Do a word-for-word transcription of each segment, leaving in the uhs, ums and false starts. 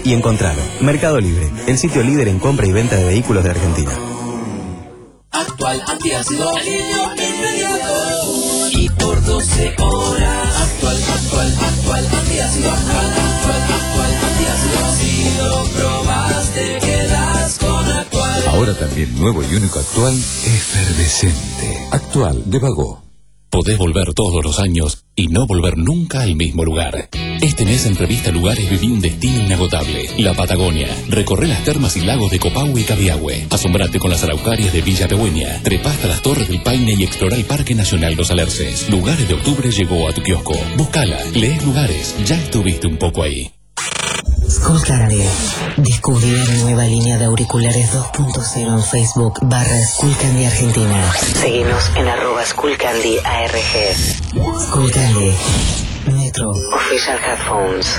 y encontralo. Mercado Libre, el sitio líder en compra y venta de vehículos de Argentina. Actual antiácido, alivio inmediato y por doce horas. Actual, actual, actual antiácido, actual, actual, actual antiácido. Si lo probas te quedas con Actual. Ahora también nuevo y único Actual, efervescente. Actual de Vago. Podés volver todos los años y no volver nunca al mismo lugar. Este mes en Revista Lugares viví un destino inagotable. La Patagonia. Recorré las termas y lagos de Copahue y Cabiahue. Asombrate con las araucarias de Villa Pegüeña. Trepá hasta las Torres del Paine y explorá el Parque Nacional Los Alerces. Lugares de Octubre llegó a tu kiosco. Búscala, lees Lugares. Ya estuviste un poco ahí. Skullcandy. Descubrí la nueva línea de auriculares dos punto cero en Facebook barra Skullcandy Argentina. Seguinos en arroba Skullcandy A R G. Skullcandy. Metro. Official Headphones.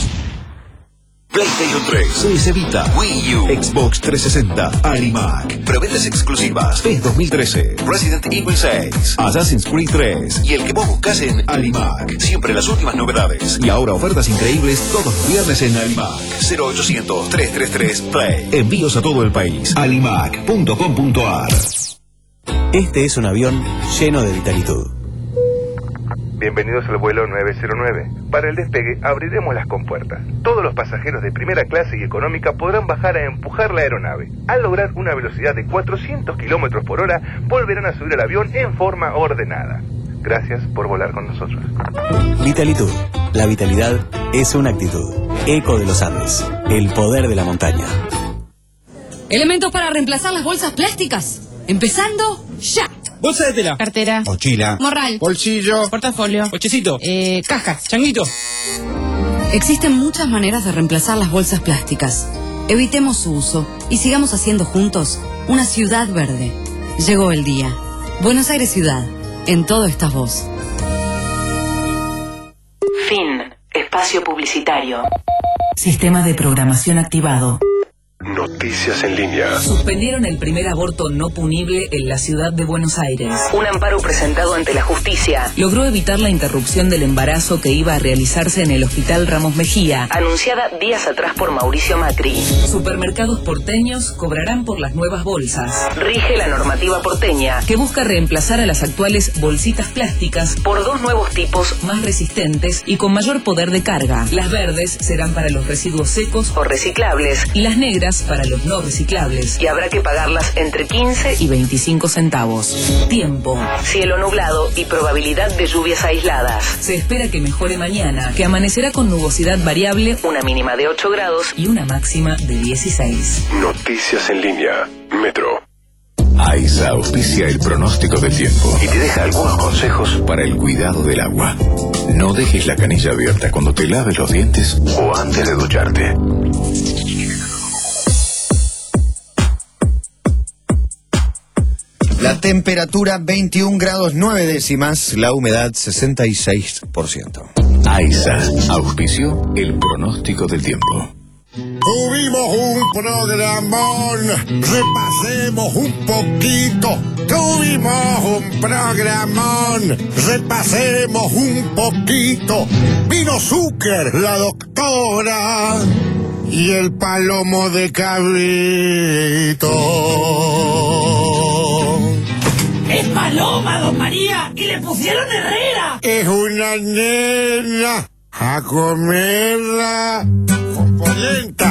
PlayStation tres, P S Vita, Wii U, Xbox trescientos sesenta, Alimac. Preventas exclusivas. P E S dos mil trece, Resident Evil seis, Assassin's Creed tres y el que vos buscás en Alimac. Siempre las últimas novedades. Y ahora ofertas increíbles todos los viernes en Alimac. cero ochocientos, trescientos treinta y tres, Play. Envíos a todo el país. alimac punto com punto ar. Este es un avión lleno de vitalitud. Bienvenidos al vuelo nueve cero nueve. Para el despegue abriremos las compuertas. Todos los pasajeros de primera clase y económica podrán bajar a empujar la aeronave. Al lograr una velocidad de cuatrocientos kilómetros por hora, volverán a subir al avión en forma ordenada. Gracias por volar con nosotros. Vitalitud. La vitalidad es una actitud. Eco de los Andes. El poder de la montaña. Elementos para reemplazar las bolsas plásticas. Empezando ya. Bolsa de tela. Cartera. Mochila. Morral. Bolsillo. Portafolio. Cochecito. Eh, cajas. Changuito. Existen muchas maneras de reemplazar las bolsas plásticas. Evitemos su uso y sigamos haciendo juntos una ciudad verde. Llegó el día. Buenos Aires Ciudad. En todo estás vos. Fin. Espacio publicitario. Sistema de programación activado. Noticias en línea. Suspendieron el primer aborto no punible en la ciudad de Buenos Aires. Un amparo presentado ante la justicia logró evitar la interrupción del embarazo que iba a realizarse en el Hospital Ramos Mejía, anunciada días atrás por Mauricio Macri. Supermercados porteños cobrarán por las nuevas bolsas. Rige la normativa porteña, que busca reemplazar a las actuales bolsitas plásticas por dos nuevos tipos más resistentes y con mayor poder de carga. Las verdes serán para los residuos secos o reciclables y las negras para los no reciclables, y habrá que pagarlas entre quince y veinticinco centavos. Tiempo, cielo nublado y probabilidad de lluvias aisladas. Se espera que mejore mañana, que amanecerá con nubosidad variable, una mínima de ocho grados y una máxima de dieciséis. Noticias en línea. Metro. AISA auspicia el pronóstico del tiempo y te deja algunos consejos para el cuidado del agua. No dejes la canilla abierta cuando te laves los dientes o antes de ducharte. La temperatura veintiún grados nueve décimas, la humedad sesenta y seis por ciento. AISA auspició el pronóstico del tiempo. Tuvimos un programón, repasemos un poquito. Tuvimos un programón, repasemos un poquito. Vino Zucker, la doctora, y el palomo de cabrito. ¡Es paloma, don María! ¡Y le pusieron Herrera! Es una nena a comerla con polenta.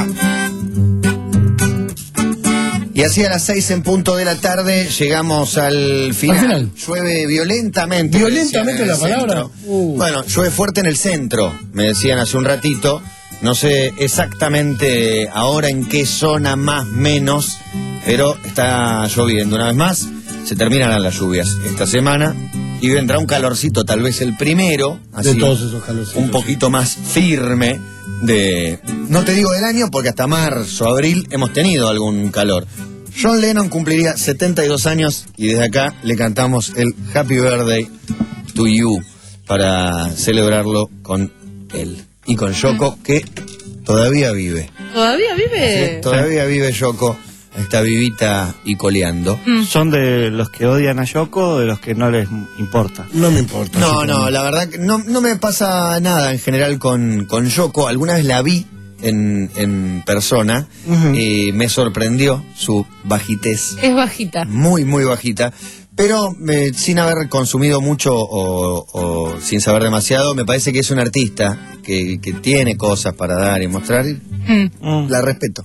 Y así a las seis en punto de la tarde llegamos al final. Al final. Llueve violentamente. ¿Violentamente la palabra? Uh. Bueno, llueve fuerte en el centro, me decían hace un ratito. No sé exactamente ahora en qué zona más menos, pero está lloviendo una vez más. Se terminarán las lluvias esta semana y vendrá un calorcito, tal vez el primero, así, de todos esos calorcitos, un poquito más firme de, no te digo del año, porque hasta marzo, abril hemos tenido algún calor. John Lennon cumpliría setenta y dos años y desde acá le cantamos el Happy Birthday to You para celebrarlo con él y con Yoko, que todavía vive. ¿Todavía vive? Sí, todavía vive Yoko. Está vivita y coleando. Mm. ¿Son de los que odian a Yoko o de los que no les importa? No me importa. No, no, la verdad que no, no me pasa nada en general con, con Yoko. Alguna vez la vi en, en persona, uh-huh. eh, me sorprendió su bajitez. Es bajita. Muy, muy bajita. Pero eh, sin haber consumido mucho o, o sin saber demasiado, me parece que es un artista que, que tiene cosas para dar y mostrar. Mm. La respeto.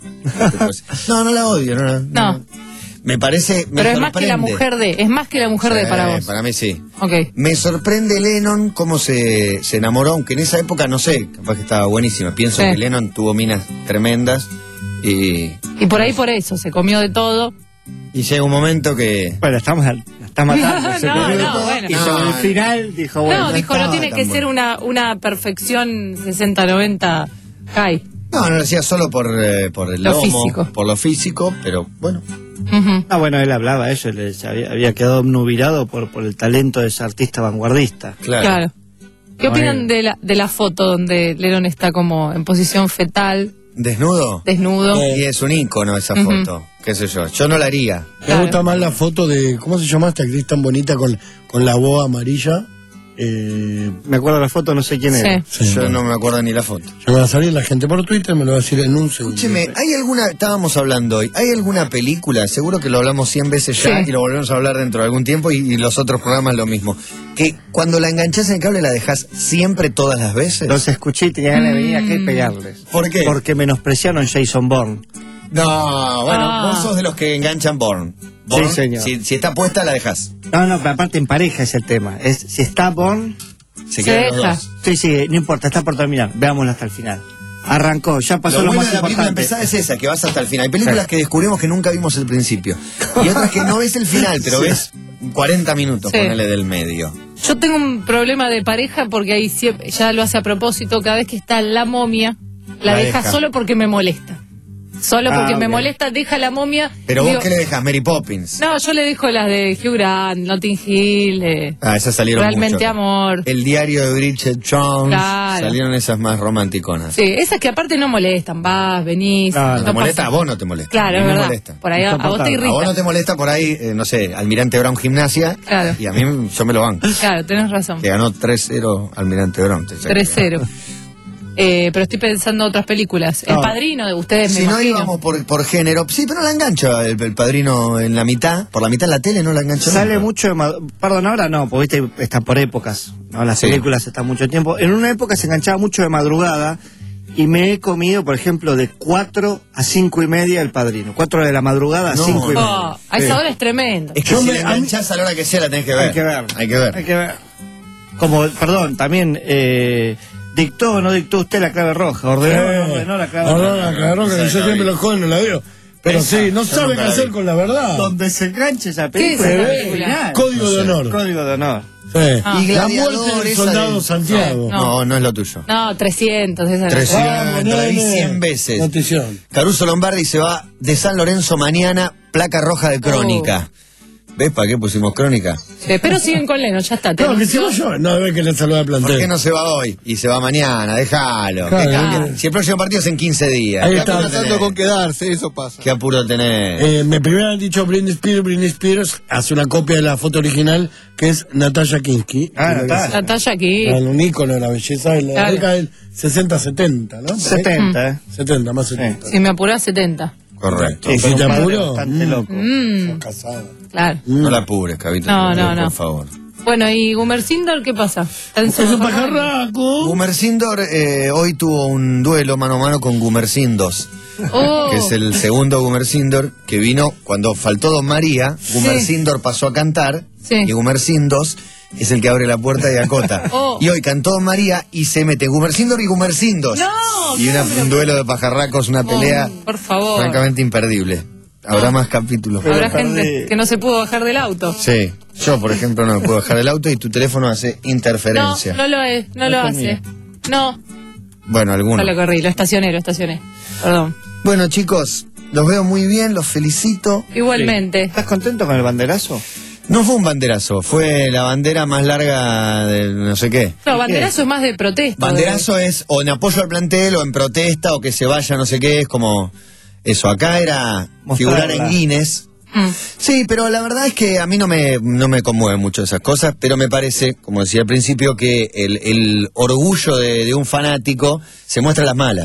No, no la odio. No. no. no. Me parece... Me Pero es sorprende. más que la mujer de... Es más que la mujer sí, de para vos. Para mí sí. Okay. Me sorprende Lennon cómo se, se enamoró, aunque en esa época, no sé, capaz que estaba buenísima. Pienso sí. que Lennon tuvo minas tremendas y... Y por ahí por eso, se comió de todo. Y llega un momento que... Bueno, estamos al... Está matando. Se no, no, no, bueno. Y sobre el final dijo, bueno. No, dijo, no tiene que bueno. ser una, una perfección sesenta noventa Kai. No, no lo hacía solo por, eh, por el lo lomo, físico. por lo físico, pero bueno. Uh-huh. Ah, bueno, él hablaba eso, él había, había quedado obnubilado por, por el talento de ese artista vanguardista. Claro. claro. ¿Qué no, opinan él... de la, de la foto donde Lennon está como en posición fetal? ¿Desnudo? Desnudo. Y es un ícono esa Uh-huh. foto, qué sé yo. Yo no la haría. Me gusta claro. más la foto de, ¿cómo se llama esta actriz tan bonita con, con la boa amarilla? Eh, me acuerdo de la foto, no sé quién sí. era. Sí, yo no me acuerdo ni la foto. Ya me va a salir la gente por Twitter, me lo va a decir en un segundo. Escúcheme, ¿hay alguna, estábamos hablando hoy, ¿hay alguna película, seguro que lo hablamos cien veces ya sí. y lo volvemos a hablar dentro de algún tiempo y, y los otros programas lo mismo, que cuando la enganchás en el cable la dejás siempre todas las veces? Los escuché y tenía ganas de venir acá y pegarles. ¿Por qué? Porque menospreciaron Jason Bourne. No, bueno, ah. vos sos de los que enganchan Bourne. Bourne sí, señor. Si, si está puesta, la dejás. No, no, pero aparte en pareja es el tema. Es, si está Bourne... Se quedan los dos. Sí, sí, no importa, está por terminar. Veámoslo hasta el final. Arrancó, ya pasó lo, lo más bueno de la película empezada es esa, que vas hasta el final. Hay películas sí. que descubrimos que nunca vimos el principio. Y otras que no ves el final, pero sí. ves cuarenta minutos, sí. ponele del medio. Yo tengo un problema de pareja porque ahí siempre, ya lo hace a propósito, cada vez que está la momia, la, la deja, deja solo porque me molesta. Solo porque ah, okay. me molesta, deja la momia. ¿Pero vos digo, qué le dejas? ¿Mary Poppins? No, yo le dejo las de Hugh Grant, Notting Hill. Eh, ah, esas salieron Realmente mucho. Amor. El diario de Bridget Jones. Claro. Salieron esas más romanticonas. Sí, esas que aparte no molestan. Vas, venís. No, no te molesta, a vos no te molesta. Claro, es verdad. Molesta. Por ahí a, a vos te irrita. A vos no te molesta por ahí, eh, no sé, Almirante Brown Gimnasia. Claro. Y a mí yo me lo banco. Claro, tenés razón. Que ganó tres cero Almirante Brown. tres cero. Eh, pero estoy pensando en otras películas. No. El Padrino de ustedes, me Si imagino. no íbamos por, por género, sí, pero no la engancha el, el Padrino en la mitad, por la mitad en la tele no la engancha. Sale nunca. mucho de mad- Perdón, ahora no, porque viste, está por épocas, ¿no? Las sí. películas están mucho tiempo. En una época se enganchaba mucho de madrugada y me he comido, por ejemplo, de cuatro a cinco y media el Padrino. cuatro de la madrugada a No. cinco y media. Oh, a esa Sí. hora es tremendo. Es que si la enganchás a la hora que sea la tenés que ver. Hay que ver. Hay que ver. Hay que ver. Como, perdón, también... Eh, ¿Dictó o no dictó usted la clave roja? ¿Ordenó o no ordenó la clave roja? No, la clave roja, que yo siempre los jóvenes no la veo. Pero esa, sí, no saben qué hacer con la verdad. Donde se enganche esa película. ¿Qué es esa película? Código no sé. de honor. Código de honor. Sí. Ah. Y la muerte del soldado de... Santiago. No. no, no es lo tuyo. No, trescientos. Esa trescientos, Vamos, la vi nene. cien veces. Notición. Caruso Lombardi se va de San Lorenzo mañana, placa roja de Crónica. Oh. ¿Ves para qué pusimos Crónica? Sí, pero siguen con Lennon, ya está. No, que sigo yo. No, debe que le saluda a plantel. ¿Por qué no se va hoy? Y se va mañana, déjalo. Claro, claro. Si el próximo partido es en quince días. Ahí ¿Qué está. apuro tenés? con quedarse, eso pasa. ¿Qué apuro tenés? Eh, me primero han dicho Britney Spears, Britney Spears hace una copia de la foto original que es Natasha Kinski. Ah, Natasha. Natasha aquí. Bueno, un ícono de la belleza de la Claro. década del sesenta setenta, ¿no? setenta, ¿eh? setenta, más setenta. Si me apurás, setenta. Correcto. Sí, ¿Si sí, te un padre apuro? bastante loco. Mm, Casada. claro. No la apures, Cabito. No, no, no. Por favor. Bueno, ¿y Gumersinder qué pasa? ¿Está en Es un su- pajarraco. Gumersinder eh, hoy tuvo un duelo mano a mano con Gumersindos, Oh. que es el segundo Gumersinder que vino cuando faltó Don María. Gumersinder pasó a cantar Sí. y Gumersindos es el que abre la puerta y acota. Oh. Y hoy cantó Don María y se mete Gumersinder y Gumersindos. No, y una- un duelo de pajarracos, una pelea Oh, por favor. francamente imperdible. Habrá Oh. más capítulos. Habrá Pero gente perdí. que no se pudo bajar del auto. Sí, yo por ejemplo no me puedo dejar el auto y tu teléfono hace No, interferencia. no lo es, no lo hace. No, Bueno, no algunos. lo corrí, lo estacioné, lo estacioné. Perdón. Bueno, chicos, los veo muy bien, los felicito. Igualmente. ¿Estás contento con el banderazo? No fue un banderazo, fue la bandera más larga de no sé qué. No, banderazo es más de protesta. Banderazo es o en apoyo al plantel o en protesta o que se vaya no sé qué, es como eso. Acá era Mostrarla. figurar en Guinness. Mm. Sí, pero la verdad es que a mí no me, no me conmueven mucho esas cosas, pero me parece, como decía al principio, que el, el orgullo de, de un fanático se muestra a las malas.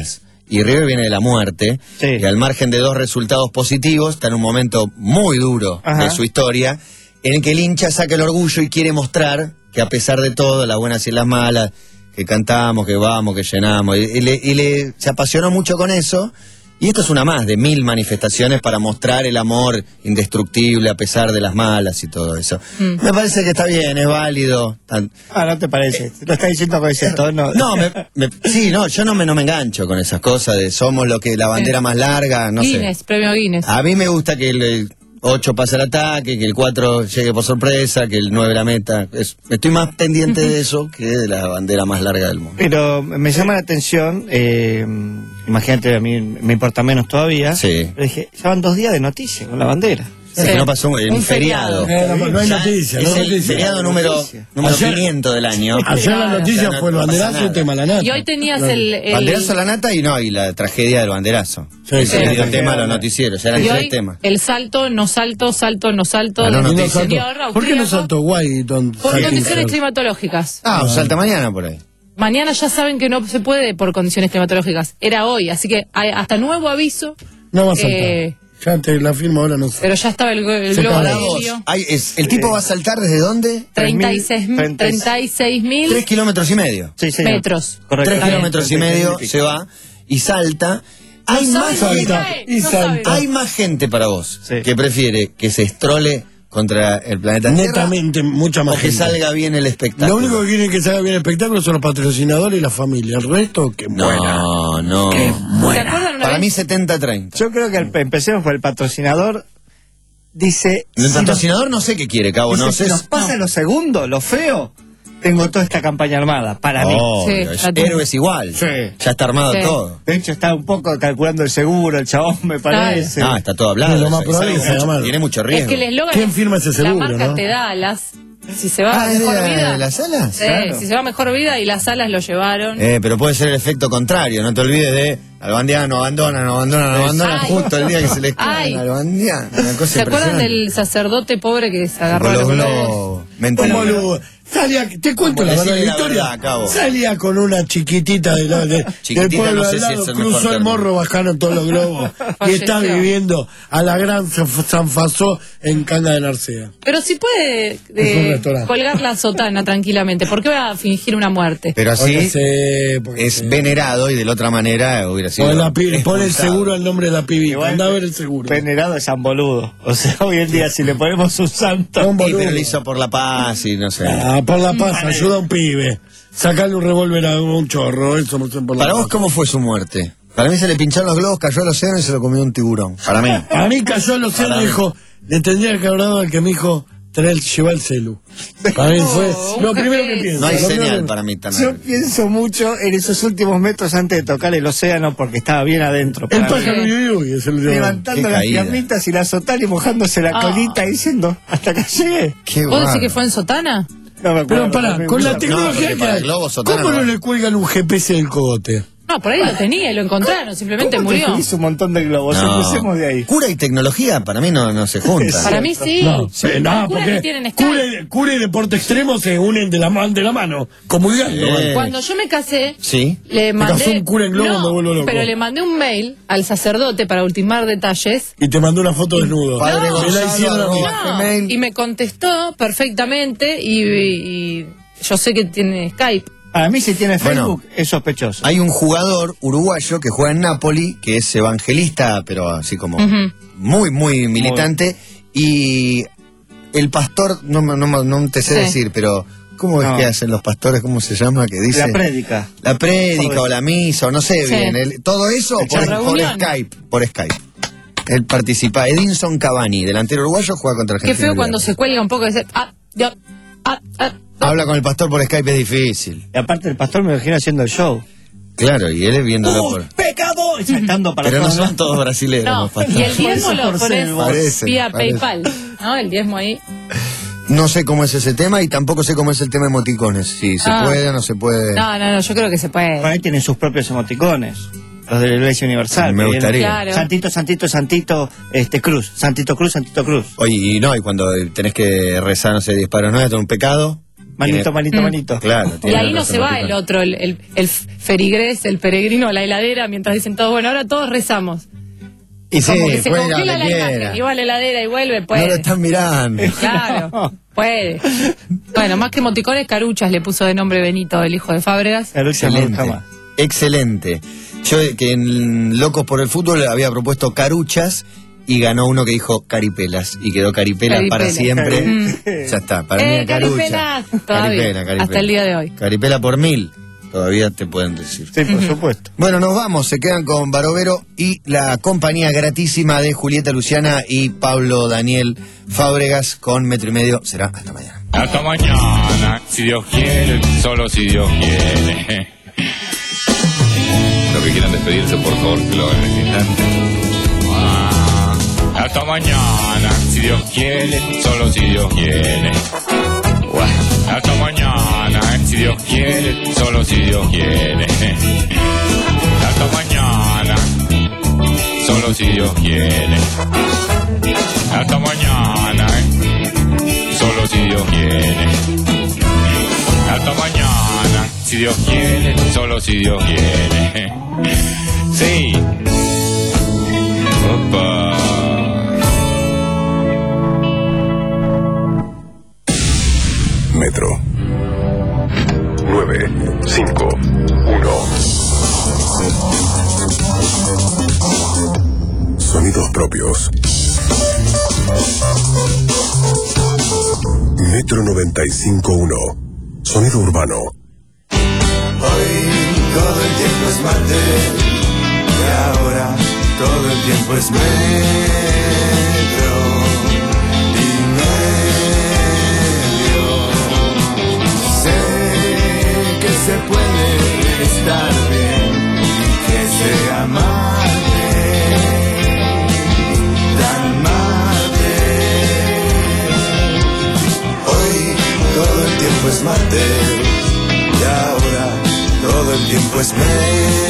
y River viene de la muerte, Sí. y al margen de dos resultados positivos, está en un momento muy duro Ajá. de su historia, en el que el hincha saca el orgullo y quiere mostrar que a pesar de todo, las buenas y las malas, que cantamos, que vamos, que llenamos, y, y le, y le se apasionó mucho con eso. Y esto es una más de mil manifestaciones para mostrar el amor indestructible a pesar de las malas y todo eso. Mm. Me parece que está bien, es válido. Tan- Ah, ¿no te parece? Lo está diciendo con ese tono. No, me, me- sí, no, yo no me, no me engancho con esas cosas de somos lo que la bandera más larga, no Guinness, sé. premio Guinness. A mí me gusta que el, el ocho pase al ataque, que el cuatro llegue por sorpresa, que el nueve la meta. Es- estoy más pendiente de eso que de la bandera más larga del mundo. Pero me llama la atención, eh, imagínate, a mí me importa menos todavía. Sí. Pero dije, ya van dos días de noticias con la bandera. Es que no pasó un, un Un feriado. feriado. Eh, no, no hay Ya noticia, no es hay el noticia. feriado número, número Ayer- quinientos del año. Ayer la Claro. noticia Ya no fue el pasa banderazo nada. y tema la nata. Y hoy tenías Claro. el, el- Banderazo a la nata y no, y la tragedia del banderazo. Sí, Ese sí, le dio sí. tema a los noticieros, ya eran y tres hoy temas. el salto, no salto, salto, no salto. Ah, no, del no, No saltó. señor ¿Por qué no austríaco saltó Washington? Por condiciones climatológicas. Ah, o salta mañana por ahí. Mañana ya saben que no se puede por condiciones climatológicas. Era hoy, así que hay hasta nuevo aviso. No va a saltar. Eh, Ya te la firmo ahora, no sé. pero ya estaba el, el Se globo para de Vos, helio. hay- es- ¿El tipo va a saltar desde dónde? treinta y seis mil treinta y seis mil Tres kilómetros y medio. Sí, señor. metros. Correcto. Tres Está bien. kilómetros y medio se va y salta. Hay No más saben gente, saltar, y no salta. saben. hay más gente para vos Sí. que prefiere que se estrole contra el planeta Tierra Netamente, mucha o más que gente. salga bien el espectáculo. Lo único que quieren que salga bien el espectáculo son los patrocinadores y la familia. El resto, que muera. No, no. ¿Se acuerdan una Para vez? mí setenta treinta. Yo creo que el- empecemos por el patrocinador. Dice. El si patrocinador no sé qué quiere, Cabo, nos, no dice, sé. si nos pasa lo segundo, lo feo, tengo toda esta campaña armada. Para mí. Obvio, Sí, es ya tengo. héroes igual. Sí. Ya está armado Sí. todo. De hecho, está un poco calculando el seguro, el chabón, me parece. Ah, está todo hablado. Lo más Es probable algo es que mucho- sea malo. tiene mucho Es riesgo. que el eslogan ¿Quién es, firma ese seguro, la marca no? te da alas. Si se va Ah, a ¿es de mejor la- vida. de las alas? Sí, Claro. si se va a mejor vida y las alas lo llevaron. Eh, pero puede ser el efecto contrario, no te olvides de Albandiano, abandona, no abandona, no abandona, Ay. justo el día que se les Ay. cae Albandiano. Una cosa ¿Se acuerdan impresionante. del sacerdote pobre que se agarró Con a los los globos? globos. Mentira. Un boludo. Salía, te cuento la Decile verdad, la Victoria. verdad, Cabo. Salía con una chiquitita de la, de- Chiquitita, del pueblo no sé al si lado, es el mejor cruzó el término. morro, bajaron todos los globos. y está Falleció. viviendo a la gran San Fasó en Canga de Narcea. Pero si puede Es un eh, restaurante. colgar la sotana tranquilamente, ¿por qué va a fingir una muerte? Pero así Porque se- porque es se- venerado y de la otra manera hubiera sido. Pon, la pi- pon el expulsado. seguro al nombre de la pibita. Igual, Anda a ver el seguro. Venerado es San Boludo. O sea, hoy en día, si le ponemos un santo. Un Sí, boludo. pero lo hizo por la paz y no sé. Ah, por la paz, ayuda a un pibe. Sacarle un revólver a un chorro, eso no sé por la Para vos, paz. ¿cómo fue su muerte? Para mí se le pincharon los globos, cayó al océano y se lo comió un tiburón. Para mí. A mí cayó al océano Para y mí. dijo, le tendría que haber dado al que me dijo, traer el, llevar el celu. Para mí fue lo primero que pienso. No hay lo primero señal que- para mí Yo también. pienso mucho en esos últimos metros antes de tocar el océano porque estaba bien adentro. El para mí. pájaro Yuyuy es el último. Levantando Qué las caída. piernitas y la sotana y mojándose la Ah. colita y diciendo, hasta que llegué. Qué ¿Vos decís bárbaro. que fue en sotana? No me acuerdo. Pero pará, con la No, tecnología porque que para hay, el globo sotana ¿cómo no no va. le cuelgan un G P S del cogote? No, por ahí lo tenía y lo encontraron, simplemente ¿Cómo te murió. subís un montón de globos? No. Empecemos de ahí. Cura y tecnología para mí no, no se juntan. Para mí sí. No, Sí, sí, no, curas porque que tienen Skype. cura, y- cura y deporte extremo se unen de la, man- de la mano, comulgando. Eh. man. Cuando yo me casé, Sí. le Me casó mandé. un cura en globo, No, me vuelvo loco. pero le mandé un mail al sacerdote para ultimar detalles. Y te mandó una foto desnudo. Padre Me la Gonzalo, hicieron a mí. arroba No, Gmail. y me contestó perfectamente y, y yo sé que tiene Skype. Para mí, si tiene Bueno. Facebook, es sospechoso. Hay un jugador uruguayo que juega en Napoli, que es evangelista, pero así como Ujú. muy, muy militante. Y el pastor, no, me- no, me- no te sé Sí. decir, pero ¿cómo es No. que hacen los pastores? ¿Cómo se llama? Que dice La prédica. la prédica o la misa, o no sé Sí. bien. el- todo eso La por, por reunión. Skype. Por Skype. Él participa. Edinson Cavani, delantero uruguayo, juega contra Qué Argentina. feo cuando se cuelga un poco y dice, ah, yo, ah, ah. Habla con el pastor por Skype, es difícil. Y aparte, el pastor me imagino haciendo el show. Claro, y él es viéndolo ¡Uh, por... pecado! Y saltando para Pero no todos son lados. todos brasileños No, los pastores. y el diezmo lo Por ser pones el boss. Parece, vía parece. PayPal, ¿no? El diezmo ahí. No sé cómo es ese tema y tampoco sé cómo es el tema de emoticones. Si se Ah. puede o no se puede. No, no, no, yo creo que se puede. Por ahí tienen sus propios emoticones. Los de la Iglesia Universal. Me que gustaría. vienen, Claro. Santito, Santito, Santito, este Cruz. Santito Cruz, Santito Cruz. Oye, y no, y cuando tenés que rezar, no sé, diez paros nueve, un pecado, Manito, manito, Mm. manito. Claro. Y ahí no se va el otro, el, el, el ferigrés, el peregrino a la heladera, mientras dicen todos, bueno, ahora todos rezamos. Y sí, Como que se puede ir a congela donde la quiera. imagen, y va a la heladera y vuelve, puede. No lo están mirando. Claro, puede. Bueno, más que emoticones, caruchas le puso de nombre Benito, el hijo de Fábregas. Excelente. Excelente. Yo que en Locos por el Fútbol había propuesto caruchas y ganó uno que dijo caripelas y quedó caripelas Caripela. para siempre. Mm. Ya está, para Eh, mí es carucha. Caripela, todavía, Caripela, caripela. hasta el día de hoy. Caripela por mil, todavía te pueden decir. Sí, por supuesto. Bueno, nos vamos, se quedan con Barovero y la compañía gratísima de Julieta Luciana y Pablo Daniel Fábregas con Metro y Medio. Será hasta mañana. Hasta mañana, si Dios quiere, solo si Dios quiere. Los que quieran despedirse, por favor, que lo hagan en este instante. Ah, hasta mañana, si Dios quiere, solo si Dios quiere. Buah. Hasta mañana, si Dios quiere, solo si Dios quiere. Hasta mañana, solo si Dios quiere. Hasta mañana, solo si Dios quiere. Hasta mañana, si Dios quiere, solo si Dios quiere. Sí. Opa. Metro. nueve cinco uno. Sonidos propios. Metro noventa y cinco uno. Sonido urbano. Hoy todo el tiempo es martes y ahora todo el tiempo es metro y medio. Sé que se puede estar bien y que sea martes, tan martes. Hoy todo el tiempo es martes. Y ahora todo el tiempo es metro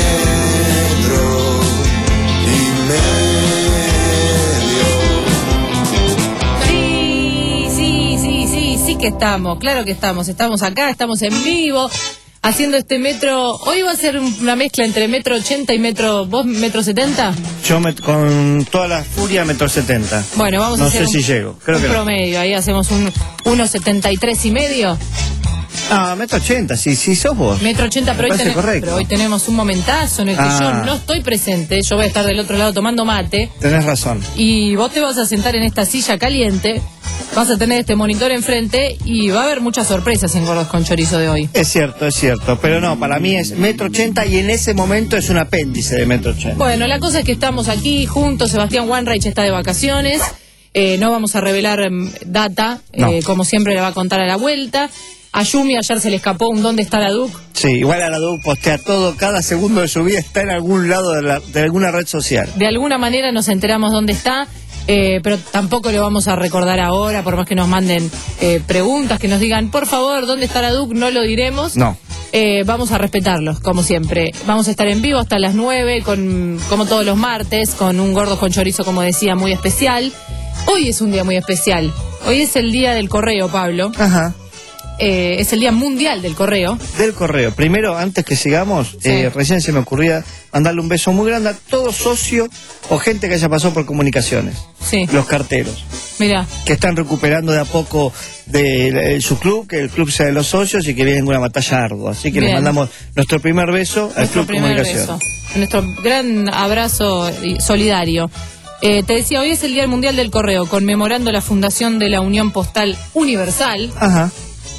y medio. Sí, sí, sí, sí, sí que estamos, claro que estamos. Estamos acá, estamos en vivo, haciendo este metro. Hoy va a ser una mezcla entre metro ochenta y metro, ¿vos metro setenta? Yo me, con toda la furia metro setenta. Bueno, vamos no a hacer sé un, si llego, creo un que no. promedio, ahí hacemos un uno setenta y tres y medio. Ah, metro ochenta, sí, sí sos vos. Metro ochenta, pero hoy, parece tenem- correcto. pero hoy tenemos un momentazo en el que Ah. yo no estoy presente, yo voy a estar del otro lado tomando mate, Tenés razón. y vos te vas a sentar en esta silla caliente, vas a tener este monitor enfrente, y va a haber muchas sorpresas en Gordos con Chorizo de hoy. Es cierto, es cierto, pero no, para mí es metro ochenta y en ese momento es un apéndice de metro ochenta. Bueno, la cosa es que estamos aquí juntos, Sebastián Wanreich está de vacaciones, eh, no vamos a revelar em, data, No. eh, como siempre le va a contar a la vuelta. A Yumi ayer se le escapó un ¿dónde está la Duc? Sí, igual a la D U postea todo, cada segundo de su vida está en algún lado de, la- de alguna red social. De alguna manera nos enteramos dónde está, eh, pero tampoco lo vamos a recordar ahora, por más que nos manden eh, preguntas, que nos digan, por favor, ¿dónde está la Duc? No lo diremos. No. Eh, vamos a respetarlos, como siempre. Vamos a estar en vivo hasta las nueve, con, como todos los martes, con un Gordo con Chorizo, como decía, muy especial. Hoy es un día muy especial. Hoy es el día del correo, Pablo. Ajá. Eh, es el día mundial del correo. Del correo. Primero, antes que sigamos, Sí. eh, recién se me ocurría mandarle un beso muy grande a todo socio o gente que haya pasado por comunicaciones. Sí. Los carteros. Mira, Que están recuperando de a poco de, eh, su club, que el club sea de los socios y que viene una batalla ardua. Así que Bien. les mandamos nuestro primer beso al nuestro Club primer Comunicación. beso. Nuestro gran abrazo y- solidario. Eh, te decía, hoy es el Día Mundial del Correo, conmemorando la fundación de la Unión Postal Universal. Ajá.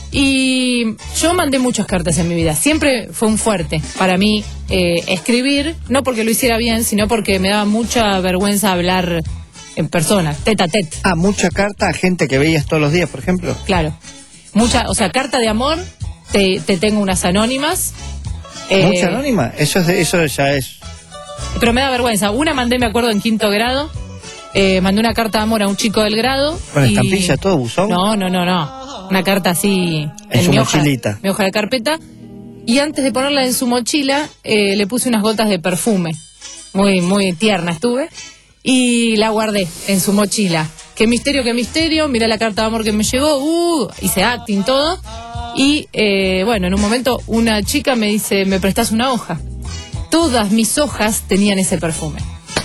Y yo mandé muchas cartas en mi vida. Siempre fue un fuerte para mí eh, escribir, no porque lo hiciera bien, sino porque me daba mucha vergüenza hablar en persona, tete a tete. Ah, mucha carta a gente que veías todos los días, por ejemplo. Claro. Mucha, o sea, carta de amor, te, te tengo unas anónimas. eh, Mucha anónima. Eso, es de- eso ya es. Pero me da vergüenza. Una mandé, me acuerdo, en quinto grado. Eh, mandé una carta de amor a un chico del grado. Con y- estampilla, todo buzón. No, no, no, no. Una carta así En su mi hoja, mochilita. mi hoja de carpeta. Y antes de ponerla en su mochila, eh, le puse unas gotas de perfume. Muy, muy tierna estuve. Y la guardé en su mochila. Qué misterio, qué misterio. Mirá la carta de amor que me llegó. Uh, hice acting, todo. Y eh, bueno, en un momento una chica me dice, ¿me prestás una hoja? Todas mis hojas tenían ese perfume.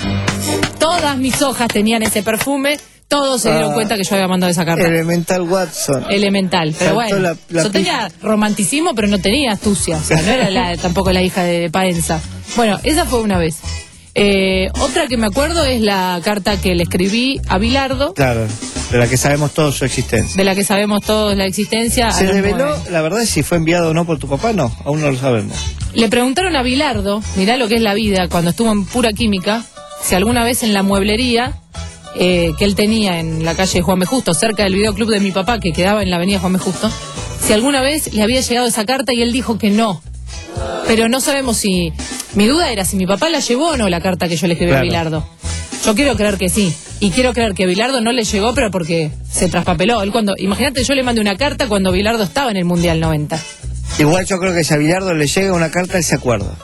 Todas mis hojas tenían ese perfume. Todos se dieron Ah, cuenta que yo había mandado esa carta. Elemental Watson. Elemental, pero Saltó bueno, la- la yo tenía romanticismo, pero no tenía astucia, o sea, no era la- tampoco la hija de Paenza. Bueno, esa fue una vez. Eh, otra que me acuerdo es la carta que le escribí a Bilardo, Claro, de la que sabemos todos su existencia. de la que sabemos todos la existencia. a ¿Se los reveló, nueve. la verdad, si fue enviado o no por tu papá? No, aún no lo sabemos. Le preguntaron a Bilardo, mirá lo que es la vida, cuando estuvo en pura química, si alguna vez en la mueblería eh, que él tenía en la calle Juan B. Justo, cerca del videoclub de mi papá, que quedaba en la avenida Juan B. Justo, si alguna vez le había llegado esa carta y él dijo que no. Pero no sabemos si... Mi duda era si mi papá la llevó o no la carta que yo le escribí Claro. a Bilardo. Yo quiero creer que sí. Y quiero creer que Bilardo no le llegó, pero porque se traspapeló. Él cuando, imagínate, yo le mandé una carta cuando Bilardo estaba en el Mundial noventa. Igual yo creo que si a Bilardo le llega una carta, él se acuerda.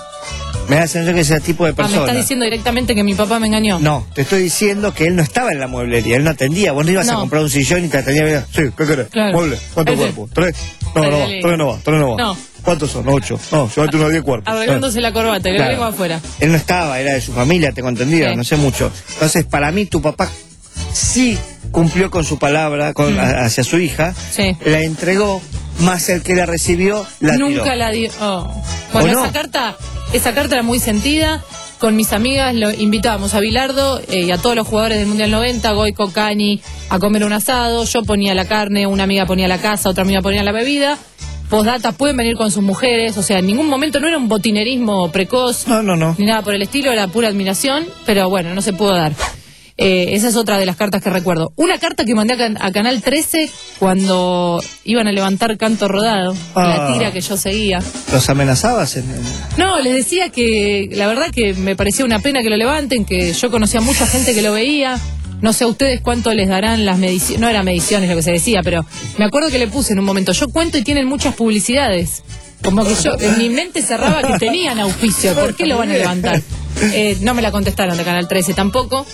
Me da la sensación que ese tipo de Ah, ¿me persona. estás diciendo directamente que mi papá me engañó? No, te estoy diciendo que él no estaba en la mueblería, él no atendía. Vos no ibas a No. comprar un sillón y te atendía. Sí, ¿qué querés? Claro. Mueble, ¿cuántos Ese. cuerpos? ¿Tres? No, no va, Dale. tres no va, tres no va. No. ¿Cuántos son? Ocho. No, llévate unos diez cuerpos. Arreglándose la corbata, que Claro. lo vengo afuera. Él no estaba, era de su familia, tengo entendido, Sí. no sé mucho. Entonces, para mí, tu papá sí cumplió con su palabra con, Mm. a- hacia su hija, Sí. la entregó, más el que la recibió, la Nunca tiró. la dio. Oh. Bueno, ¿O no? esa carta, esa carta era muy sentida. Con mis amigas lo invitábamos a Bilardo eh, y a todos los jugadores del Mundial noventa, Goico, Cani, a comer un asado. Yo ponía la carne, una amiga ponía la casa, otra amiga ponía la bebida. Postdata, pueden venir con sus mujeres. O sea, en ningún momento no era un botinerismo precoz. No, no, no. Ni nada por el estilo, era pura admiración. Pero bueno, no se pudo dar. Eh, esa es otra de las cartas que recuerdo. Una carta que mandé a, Can- a Canal trece cuando iban a levantar Canto Rodado, Ah. la tira que yo seguía. ¿Los amenazabas? En, en- No, les decía que la verdad que me parecía una pena que lo levanten, que yo conocía mucha gente que lo veía. No sé a ustedes cuánto les darán las mediciones, no eran mediciones lo que se decía, pero me acuerdo que le puse en un momento, yo cuento y tienen muchas publicidades. Como que yo, en mi mente cerraba que tenían auspicio, ¿por qué lo van a levantar? Eh, no me la contestaron de Canal trece tampoco.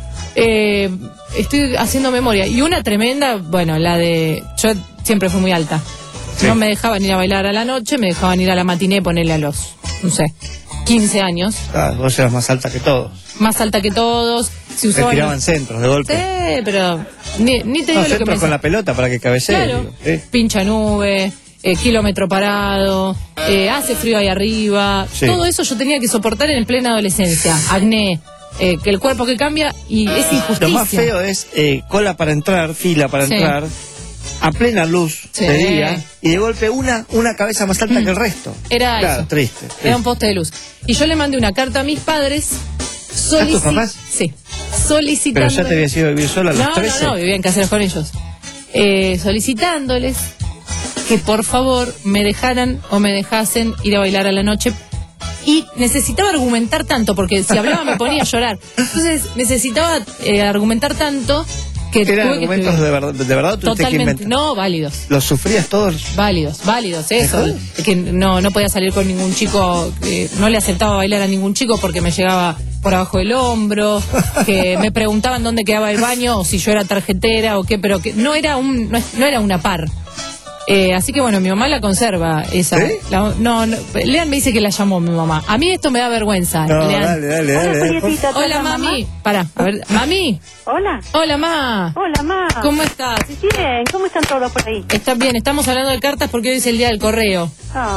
Eh, estoy haciendo memoria. Y una tremenda, bueno, la de... Yo siempre fui muy alta. Sí. No me dejaban ir a bailar a la noche, me dejaban ir a la matiné, ponerle a los, no sé, quince años. Ah, vos eras más alta que todos. Más alta que todos. Se Te usaban... tiraban centros de golpe. Sí, pero ni, ni te digo No, lo que centros me... con la pelota para que cabecee. Claro, digo, ¿eh? pincha nube, eh, kilómetro parado, eh, hace frío ahí arriba. Sí. Todo eso yo tenía que soportar en plena adolescencia. Acné, eh, que el cuerpo que cambia y es injusticia. Lo más feo es eh, cola para entrar, fila para Sí. entrar, a plena luz Sí. de día, y de golpe una, una cabeza más alta que el resto. Era Claro, eso. triste. Era un poste de luz. Y yo le mandé una carta a mis padres. ¿A tus papás? Sí. Solicitando. Pero ya te habías ido a vivir sola a los no, trece. No, no, vivía en caseros con ellos. Eh, solicitándoles que por favor me dejaran o me dejasen ir a bailar a la noche. Y necesitaba argumentar tanto, porque si hablaba me ponía a llorar. Entonces necesitaba eh, argumentar tanto que ¿Eran tuve que argumentos escribir. de verdad, de verdad o tuviste que Totalmente, inventar? no, válidos. ¿Los sufrías todos? Válidos, válidos, eso. jodas? Es que no, no podía salir con ningún chico, eh, no le aceptaba bailar a ningún chico porque me llegaba por abajo del hombro, que me preguntaban dónde quedaba el baño o si yo era tarjetera o qué, pero que no era un, no, es- no era una par. Eh, así que bueno, mi mamá la conserva esa. ¿Sí? La- no, no, Lean me dice que la llamó mi mamá. A mí esto me da vergüenza. No, Lean. dale, dale, dale. dale, por- Hola, mami. Pará, a ver, mami. Hola. Hola, ma. Hola, ma. ¿Cómo estás? Bien, ¿cómo están todos por ahí? Estás bien, estamos hablando de cartas porque hoy es el día del correo.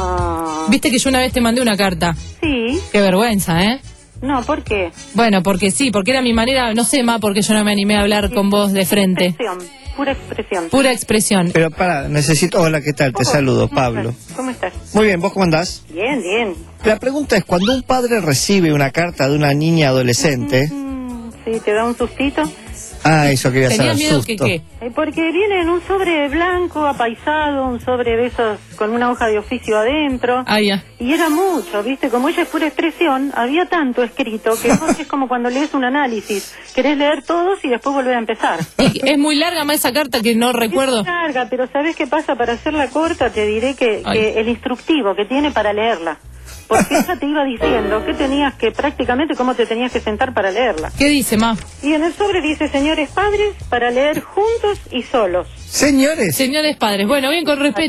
Ah, Viste que yo una vez te mandé una carta. sí. Qué vergüenza, ¿eh? No, ¿por qué? Bueno, porque sí, porque era mi manera, no sé más porque yo no me animé a hablar con vos de frente. Expresión, pura expresión. Pura expresión. Pero para, necesito... Hola, ¿qué tal? Te Oh, saludo, ¿cómo Pablo. estás? ¿Cómo estás? Muy bien, ¿vos cómo andás? Bien, bien. La pregunta es, cuando un padre recibe una carta de una niña adolescente... Mm, sí, te da un sustito. Ah, eso quería ¿Tenías saber, miedo susto. que qué? Eh, porque viene en un sobre blanco, apaisado, un sobre de esos con una hoja de oficio adentro. Ah, ya. Y era mucho, ¿viste? Como ella es pura expresión, había tanto escrito que no es como cuando lees un análisis. Querés leer todos y después volver a empezar. Y es muy larga más esa carta que no recuerdo. Es larga, pero ¿sabés qué pasa? Para hacerla corta te diré que, Ay. que el instructivo que tiene para leerla. Porque ella te iba diciendo que tenías que, prácticamente, cómo te tenías que sentar para leerla. ¿Qué dice, ma? Y en el sobre dice, señores padres, para leer juntos y solos. Señores. Señores padres, bueno, bien con respeto.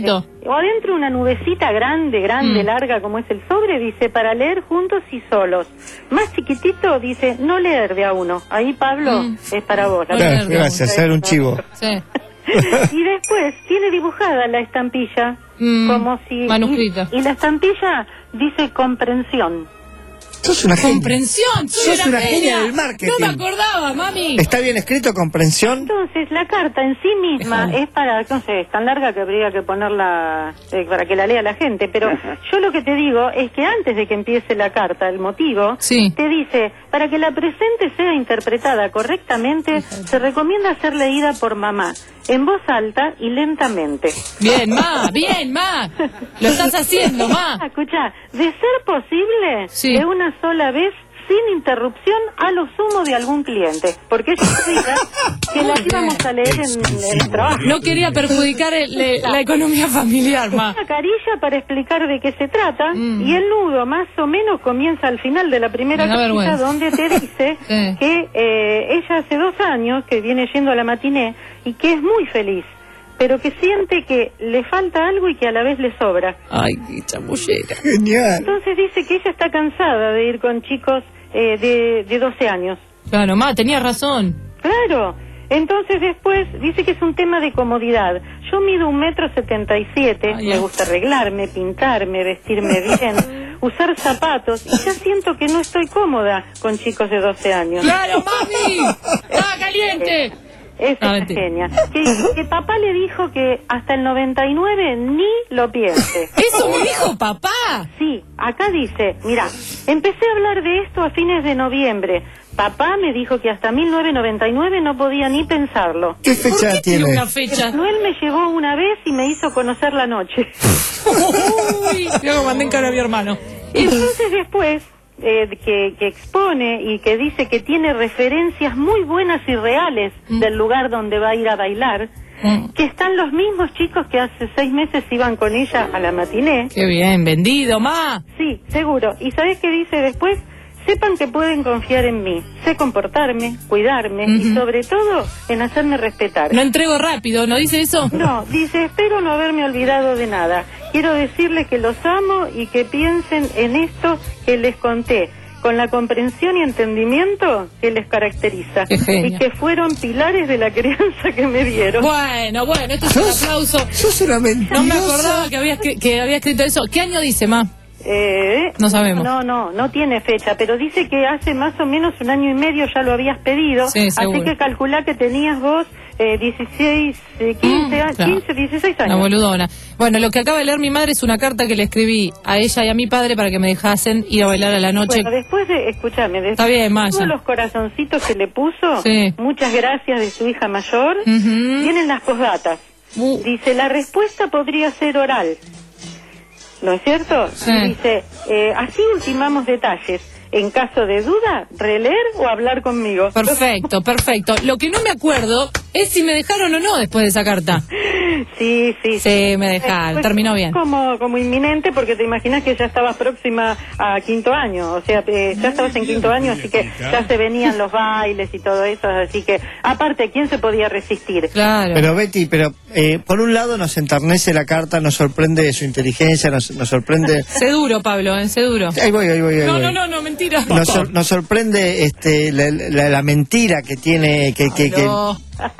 o adentro una nubecita grande, grande, Mm. larga como es el sobre, dice, para leer juntos y solos. Más chiquitito, dice, no leer de a uno. Ahí, Pablo, Mm. es para vos. La Claro, verdad. gracias, era un chivo. Sí. Y después tiene dibujada la estampilla, Mm, como si... manuscrita. Y, y la estampilla dice comprensión. Sos una genia. Comprensión, soy Sos una genia del marketing. No me acordaba, mami. ¿Está bien escrito, comprensión? Entonces, la carta en sí misma Déjame. es para, no sé, es tan larga que habría que ponerla eh, para que la lea la gente, pero yo lo que te digo es que antes de que empiece la carta, el motivo, Sí. te dice, para que la presente sea interpretada correctamente, se recomienda ser leída por mamá, en voz alta y lentamente. Bien, ma, bien, ma. Lo estás haciendo, ma. Escucha, de ser posible, Sí. de una sola vez, sin interrupción, a lo sumo de algún cliente, porque ella sabía que la íbamos a leer en el trabajo. No quería perjudicar el- le- la economía familiar, ma. Una carilla para explicar de qué se trata, Mm. y el nudo más o menos comienza al final de la primera Me da carilla, vergüenza. donde te dice Sí. que eh, ella hace dos años que viene yendo a la matiné y que es muy feliz, pero que siente que le falta algo y que a la vez le sobra. Ay, qué chamullera. Genial. Entonces dice que ella está cansada de ir con chicos eh, de, de doce años. Claro, ma, tenía razón. Claro. Entonces después dice que es un tema de comodidad. Yo mido un metro setenta y siete, Ay, me ay. gusta arreglarme, pintarme, vestirme bien, usar zapatos, y ya siento que no estoy cómoda con chicos de doce años. ¡Claro, mami! ¡Está caliente! Es No, una mentira. genia. Que, que papá le dijo que hasta el noventa y nueve ni lo piense. ¿Eso me dijo papá? Sí, acá dice, mira, empecé a hablar de esto a fines de noviembre. Papá me dijo que hasta mil novecientos noventa y nueve no podía ni pensarlo. ¿Qué ¿Por fecha qué tiene tiene? una fecha? Noel me llevó una vez y me hizo conocer la noche. Uy, yo lo mandé en cara a mi hermano. Entonces después, eh, que, que expone y que dice que tiene referencias muy buenas y reales Mm. del lugar donde va a ir a bailar, Mm. que están los mismos chicos que hace seis meses iban con ella a la matiné. Qué bien, vendido, ma. Sí, seguro. ¿Y sabes qué dice después? Sepan que pueden confiar en mí. Sé comportarme, cuidarme y Ujú. sobre todo en hacerme respetar. No entrego rápido, ¿no dice eso? No, dice, espero no haberme olvidado de nada. Quiero decirles que los amo y que piensen en esto que les conté, con la comprensión y entendimiento que les caracteriza. Qué genio. Y que fueron pilares de la crianza que me dieron. Bueno, bueno, esto es un aplauso. Sos una mentirosa. No me acordaba que había, escri- que había escrito eso. ¿Qué año dice, ma? Eh, No sabemos. No, no, no tiene fecha, pero dice que hace más o menos un año y medio ya lo habías pedido. Sí, seguro. Así que calculá que tenías vos eh, dieciséis, eh, quince, Mm, a- claro. quince, dieciséis La años. boludona. Bueno, lo que acaba de leer mi madre es una carta que le escribí a ella y a mi padre para que me dejasen ir a bailar a la noche. Bueno, después de, escúchame, después Está bien, de Maya. todos los corazoncitos que le puso, Sí. muchas gracias de su hija mayor, Ujú. vienen las postdatas. Uh. Dice, la respuesta podría ser oral. ¿No es cierto? Sí. Y dice, eh, así ultimamos detalles. En caso de duda, releer o hablar conmigo. Perfecto, perfecto. Lo que no me acuerdo es si me dejaron o no después de esa carta. Sí, sí. Sí, me dejaron. Después, Terminó bien. Como, como inminente, porque te imaginas que ya estabas próxima a quinto año. O sea, eh, ya estabas en quinto año, así que ya se venían los bailes y todo eso. Así que, aparte, ¿quién se podía resistir? Claro. Pero Betty, pero eh, por un lado nos enternece la carta, nos sorprende su inteligencia, nos, nos sorprende... Sé duro, Pablo, ¿eh? Sé duro. Ahí voy, ahí voy, ahí No, voy. no, no, no, mentira. Nos, sor- nos sorprende este, la, la- la mentira que tiene, que, que, que- No.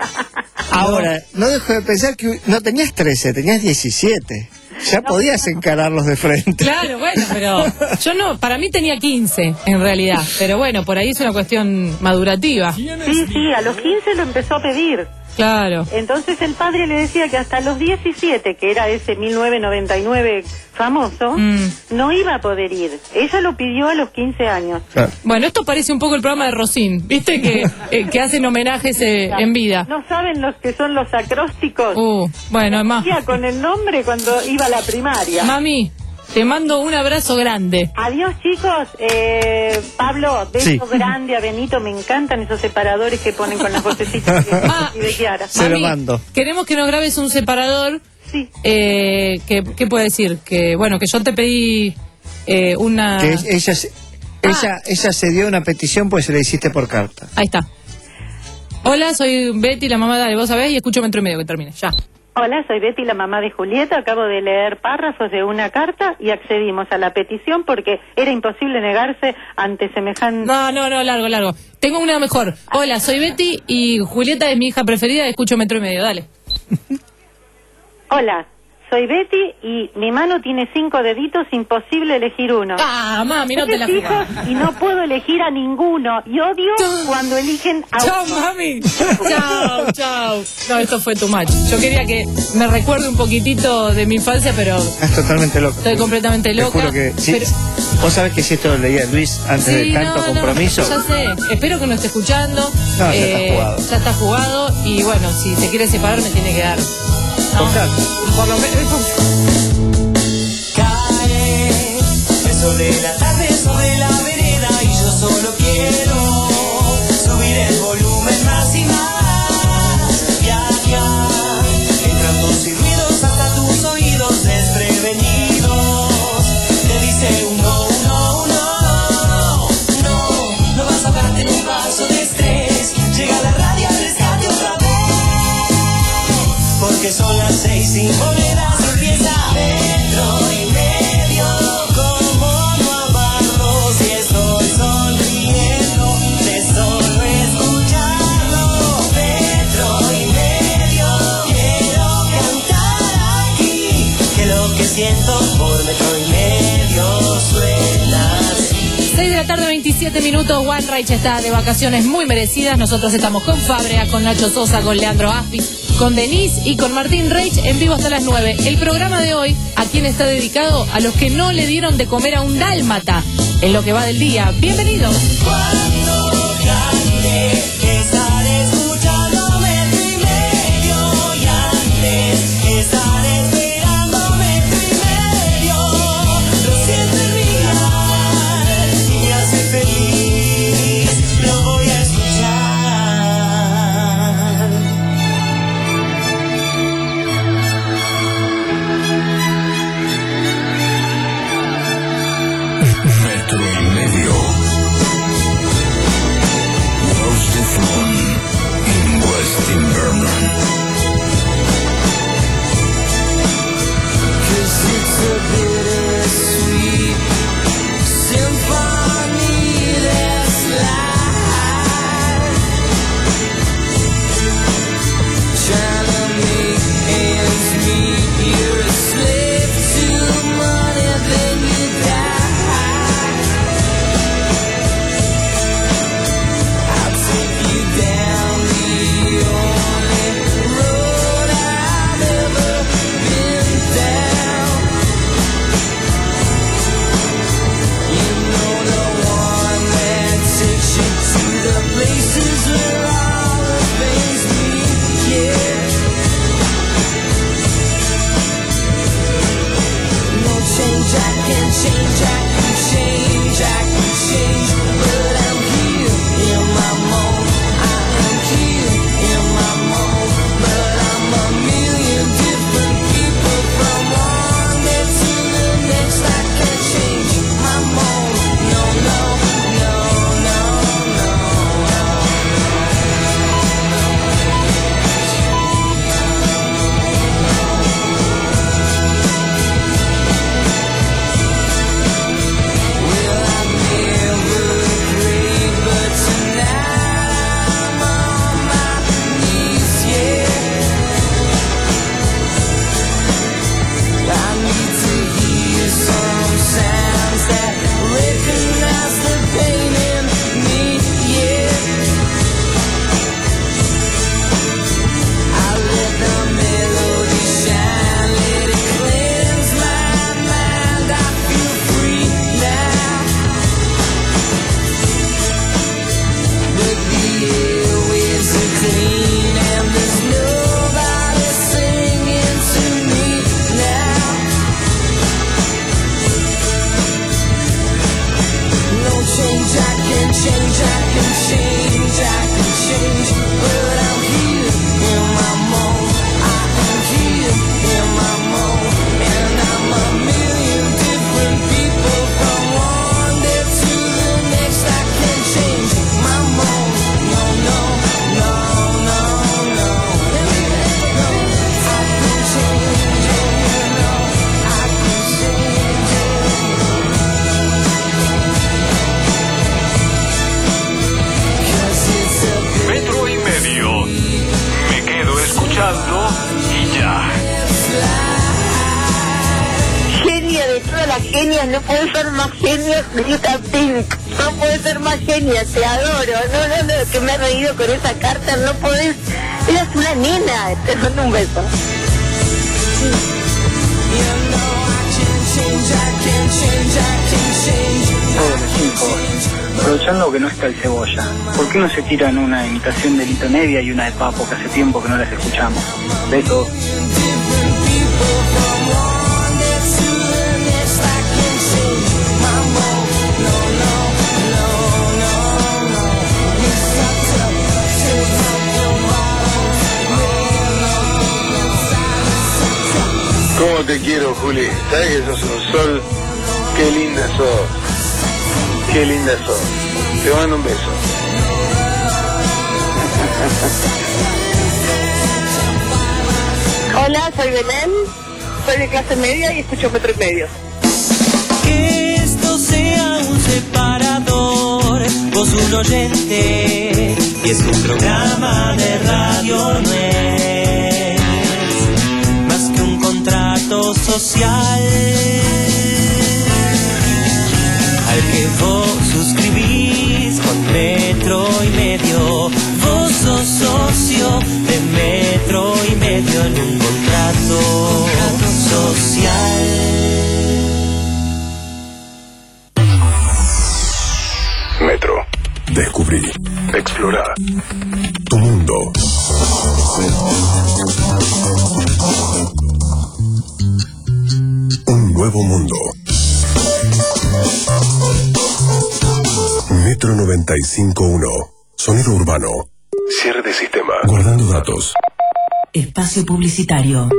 Ahora, no dejo de pensar que no tenías trece, tenías diecisiete. Ya podías encararlos de frente. Claro, bueno, pero yo no, para mí tenía quince en realidad, pero bueno, por ahí es una cuestión madurativa. Sí, sí, a los quince lo empezó a pedir. Claro. Entonces el padre le decía que hasta los diecisiete, que era ese mil novecientos noventa y nueve famoso, Mm. no iba a poder ir. Ella lo pidió a los quince años. Bueno, esto parece un poco el programa de Rosín, ¿viste? Que, eh, que hacen homenajes eh, en vida. ¿No saben los que son los acrósticos? Uh, bueno, más. Decía con el nombre cuando iba a la primaria. Mami, te mando un abrazo grande. Adiós, chicos. Eh, Pablo, beso Sí. grande a Benito. Me encantan esos separadores que ponen con las vocecitas de, Ah, y de Kiara. Mami, queremos que nos grabes un separador. Sí. Eh, que, ¿Qué puedo decir? Que bueno, que yo te pedí eh, una... Que es- ella, se- ella, ella se dio una petición pues se la hiciste por carta. Ahí está. Hola, soy Betty, la mamá de Ale, vos sabés, y escucho metro y medio que termine. Ya. Hola, soy Betty, la mamá de Julieta. Acabo de leer párrafos de una carta y accedimos a la petición porque era imposible negarse ante semejante... No, no, no, largo, largo. Tengo una mejor. Hola, soy Betty y Julieta es mi hija preferida, escucho Metro y Medio, dale. Hola, soy Betty y mi mano tiene cinco deditos, imposible elegir uno. Ah, mami, no te la hijos y no puedo elegir a ninguno. Y odio cuando eligen a Chao, uno. mami. Chao, chao. No, esto fue too much. Yo quería que me recuerde un poquitito de mi infancia, pero Es totalmente loco. estoy completamente Te loca. juro que sí. pero- Vos sabés que si esto lo leía Luis antes Sí, de tanto no, no, compromiso. ya sé. Espero que no esté escuchando. No, ya está jugado. Ya está jugado. Y bueno, si se quiere separar, me tiene que dar. No, por lo menos. Cae el sol de la tarde sobre la vereda y yo solo quiero subir el volumen más y más. Viajar, entrando sin ruidos hasta tus oídos desprevenidos. Te dice un no, un no, un no, no, no vas a darte en un vaso de estrés. Llega la radio al rescate otra vez. Porque son las seis sin monedas, empieza metro y medio. Como no amarlo si estoy sonriendo de solo escucharlo. Metro y medio, quiero cantar aquí, que lo que siento por metro y medio suena así. seis de la tarde, veintisiete minutos. One Reich está de vacaciones muy merecidas. Nosotros estamos con Fabrea, con Nacho Sosa, con Leandro Aspis, con Denise y con Martín Reich en vivo hasta las nueve. El programa de hoy, ¿a quién está dedicado? A los que no le dieron de comer a un dálmata en lo que va del día. Bienvenidos. Cuando grande estaré escuchando metro y medio y antes estaré esperando metro y medio. Lo siento en mi alma y me hace feliz. Lo voy a escuchar. Metro y medio. Rose de Flon in West Invernon. Cause it's a bittersweet symphony that's life. Trying to make ends meet, you're a slave to money, then you die. I'll take you down the only road I've ever been down. You know the one that takes you to the places where all the things meet, yeah. No change, I can change, I can change, I can change, but I'm here in my mode. I am here in my mode, but I'm a million different people from one day to the next. I can't change my mode. No, no, no, no, no, no. más genias, no puedes ser más genias, grita Pink. No puedes ser más genias, te adoro. No, no, no, que me he reído con esa carta, no podés. Eras una nena, te mando un beso. Hola chicos, aprovechando que no está el Cebolla, ¿por qué no se tiran una imitación de Lito Nevia y una de Papo, que hace tiempo que no las escuchamos? Besos. ¿Cómo te quiero, Juli? ¿Sabes que sos un sol? Qué linda sos. Qué linda sos. Te mando un beso. Hola, soy Belén, soy de clase media y escucho Metro y Medio. Que esto sea un separador, vos un oyente, y es un programa de radio, no es más que un contrato social al que vos suscribís con Metro y Medio. Vos sos socio de Metro y Medio en un contrato social. Metro. Descubrí. Explora. Tu mundo. Un nuevo mundo. Metro noventa y cinco punto uno. Sonido urbano. Cierre de sistema. Guardando datos. Espacio publicitario.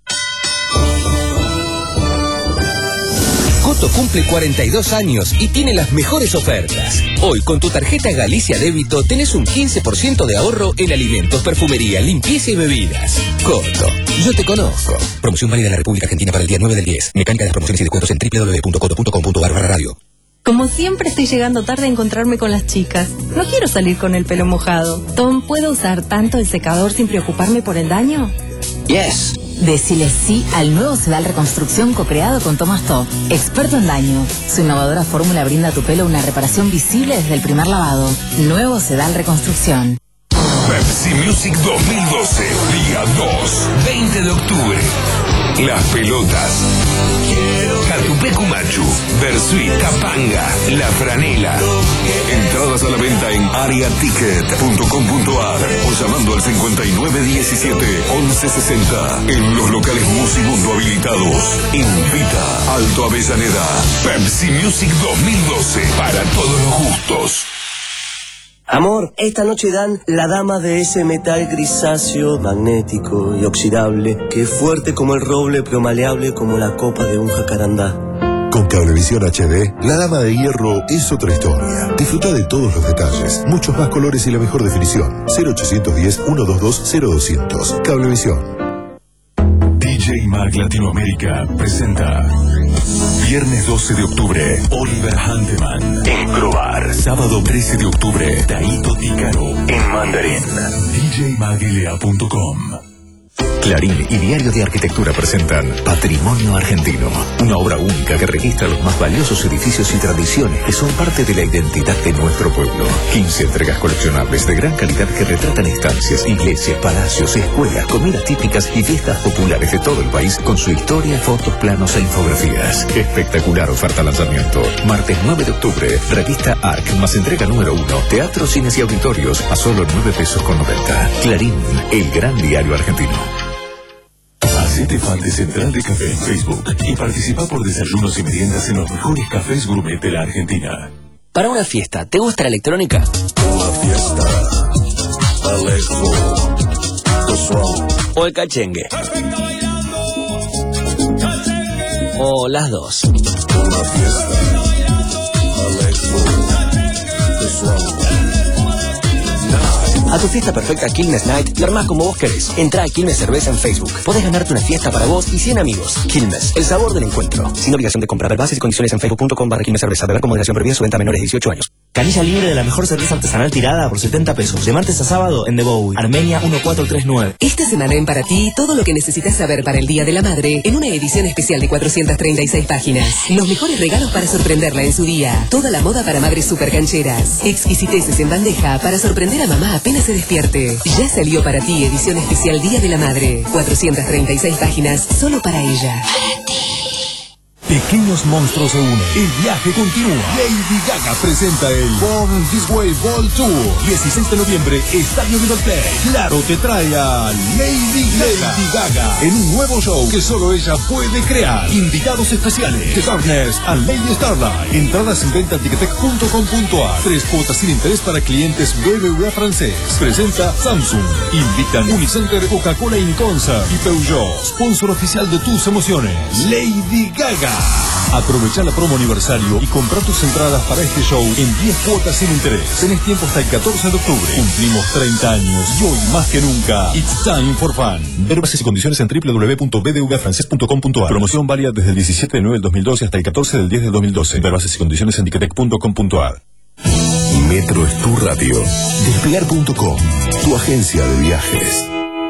Coto cumple cuarenta y dos años y tiene las mejores ofertas. Hoy con tu tarjeta Galicia Débito tenés un quince por ciento de ahorro en alimentos, perfumería, limpieza y bebidas. Coto, yo te conozco. Promoción válida en la República Argentina para el día nueve del diez. Mecánica de las promociones y descuentos en doble u doble u doble u punto coto punto com punto barra radio. Como siempre estoy llegando tarde a encontrarme con las chicas. No quiero salir con el pelo mojado. Tom, ¿puedo usar tanto el secador sin preocuparme por el daño? Yes. Decile sí al nuevo Sedal Reconstrucción co-creado con Thomas Top, experto en daño. Su innovadora fórmula brinda a tu pelo una reparación visible desde el primer lavado. Nuevo Sedal Reconstrucción. Pepsi Music dos mil doce, día dos, veinte de octubre. Las pelotas. Catupecu Machu, Versuit, Capanga, La Franela. Entradas a la venta en ariaticket punto com punto ar o llamando al cincuenta y nueve diecisiete once sesenta. En los locales Musimundo habilitados. Invita Alto Avellaneda. Pepsi Music dos mil doce, para todos los gustos. Amor, esta noche dan la dama de ese metal grisáceo, magnético y oxidable, que es fuerte como el roble pero maleable como la copa de un jacarandá. Con Cablevisión H D, la dama de hierro es otra historia. Disfruta de todos los detalles, muchos más colores y la mejor definición. cero ochocientos diez, ciento veintidós, cero doscientos. Cablevisión. D J Mag Latinoamérica presenta viernes doce de octubre, Oliver Handeman en Crobar. Sábado trece de octubre, Taito Tícaro en Mandarín. D J magilea punto com. Clarín y Diario de Arquitectura presentan Patrimonio Argentino, una obra única que registra los más valiosos edificios y tradiciones que son parte de la identidad de nuestro pueblo. quince entregas coleccionables de gran calidad que retratan estancias, iglesias, palacios, escuelas, comidas típicas y fiestas populares de todo el país con su historia, fotos, planos e infografías. Espectacular oferta lanzamiento. Martes nueve de octubre, revista A R C más entrega número uno, teatros, cines y auditorios a solo nueve pesos con noventa. Clarín, el gran diario argentino. Hacete fan de Central de Café en Facebook y participa por desayunos y meriendas en los mejores cafés gourmet de la Argentina. Para una fiesta, ¿te gusta la electrónica? Una fiesta. Electro. ¿O el cachengue? ¿O las dos? Una fiesta. Electro. A tu fiesta perfecta Quilmes Night, lo armás como vos querés. Entrá a Quilmes Cerveza en Facebook. Podés ganarte una fiesta para vos y cien amigos. Quilmes, el sabor del encuentro. Sin obligación de comprar. Bases y condiciones en facebook punto com barra Quilmes Cerveza. Beber con moderación, prohibida su venta a menores de dieciocho años. Canilla libre de la mejor cerveza artesanal tirada por setenta pesos. De martes a sábado en The Bowie, Armenia uno cuatro tres nueve. Esta semana en Para Ti, todo lo que necesitas saber para el Día de la Madre en una edición especial de cuatrocientas treinta y seis páginas. Los mejores regalos para sorprenderla en su día. Toda la moda para madres super cancheras. Exquisiteces en bandeja para sorprender a mamá apenas se despierte. Ya salió Para Ti, edición especial Día de la Madre. cuatrocientas treinta y seis páginas solo para ella. Para ti. Pequeños monstruos se unen. El viaje continúa. Lady Gaga presenta el Born This Way Ball Tour. dieciséis de noviembre, Estadio River Plate. Claro te trae a Lady Gaga. Lady Gaga en un nuevo show que solo ella puede crear. Invitados especiales: The Darkness and Lady Starlight. Entradas en venta en ticketek punto com punto a r. Tres cuotas sin interés para clientes B B V A francés. Presenta Samsung. Invitan Unicenter, Coca-Cola in Concert y Peugeot, sponsor oficial de tus emociones. Lady Gaga. Aprovecha la promo aniversario y compra tus entradas para este show en diez cuotas sin interés. Tenés tiempo hasta el catorce de octubre. Cumplimos treinta años y hoy más que nunca, it's time for fun. Ver bases y condiciones en doble u doble u doble u punto b d v a francés punto com punto a r. Promoción válida desde el diecisiete de nueve del dos mil doce hasta el catorce del diez del dos mil doce. Ver bases y condiciones en ticketek punto com punto a r. Metro es tu radio. Despegar punto com, tu agencia de viajes.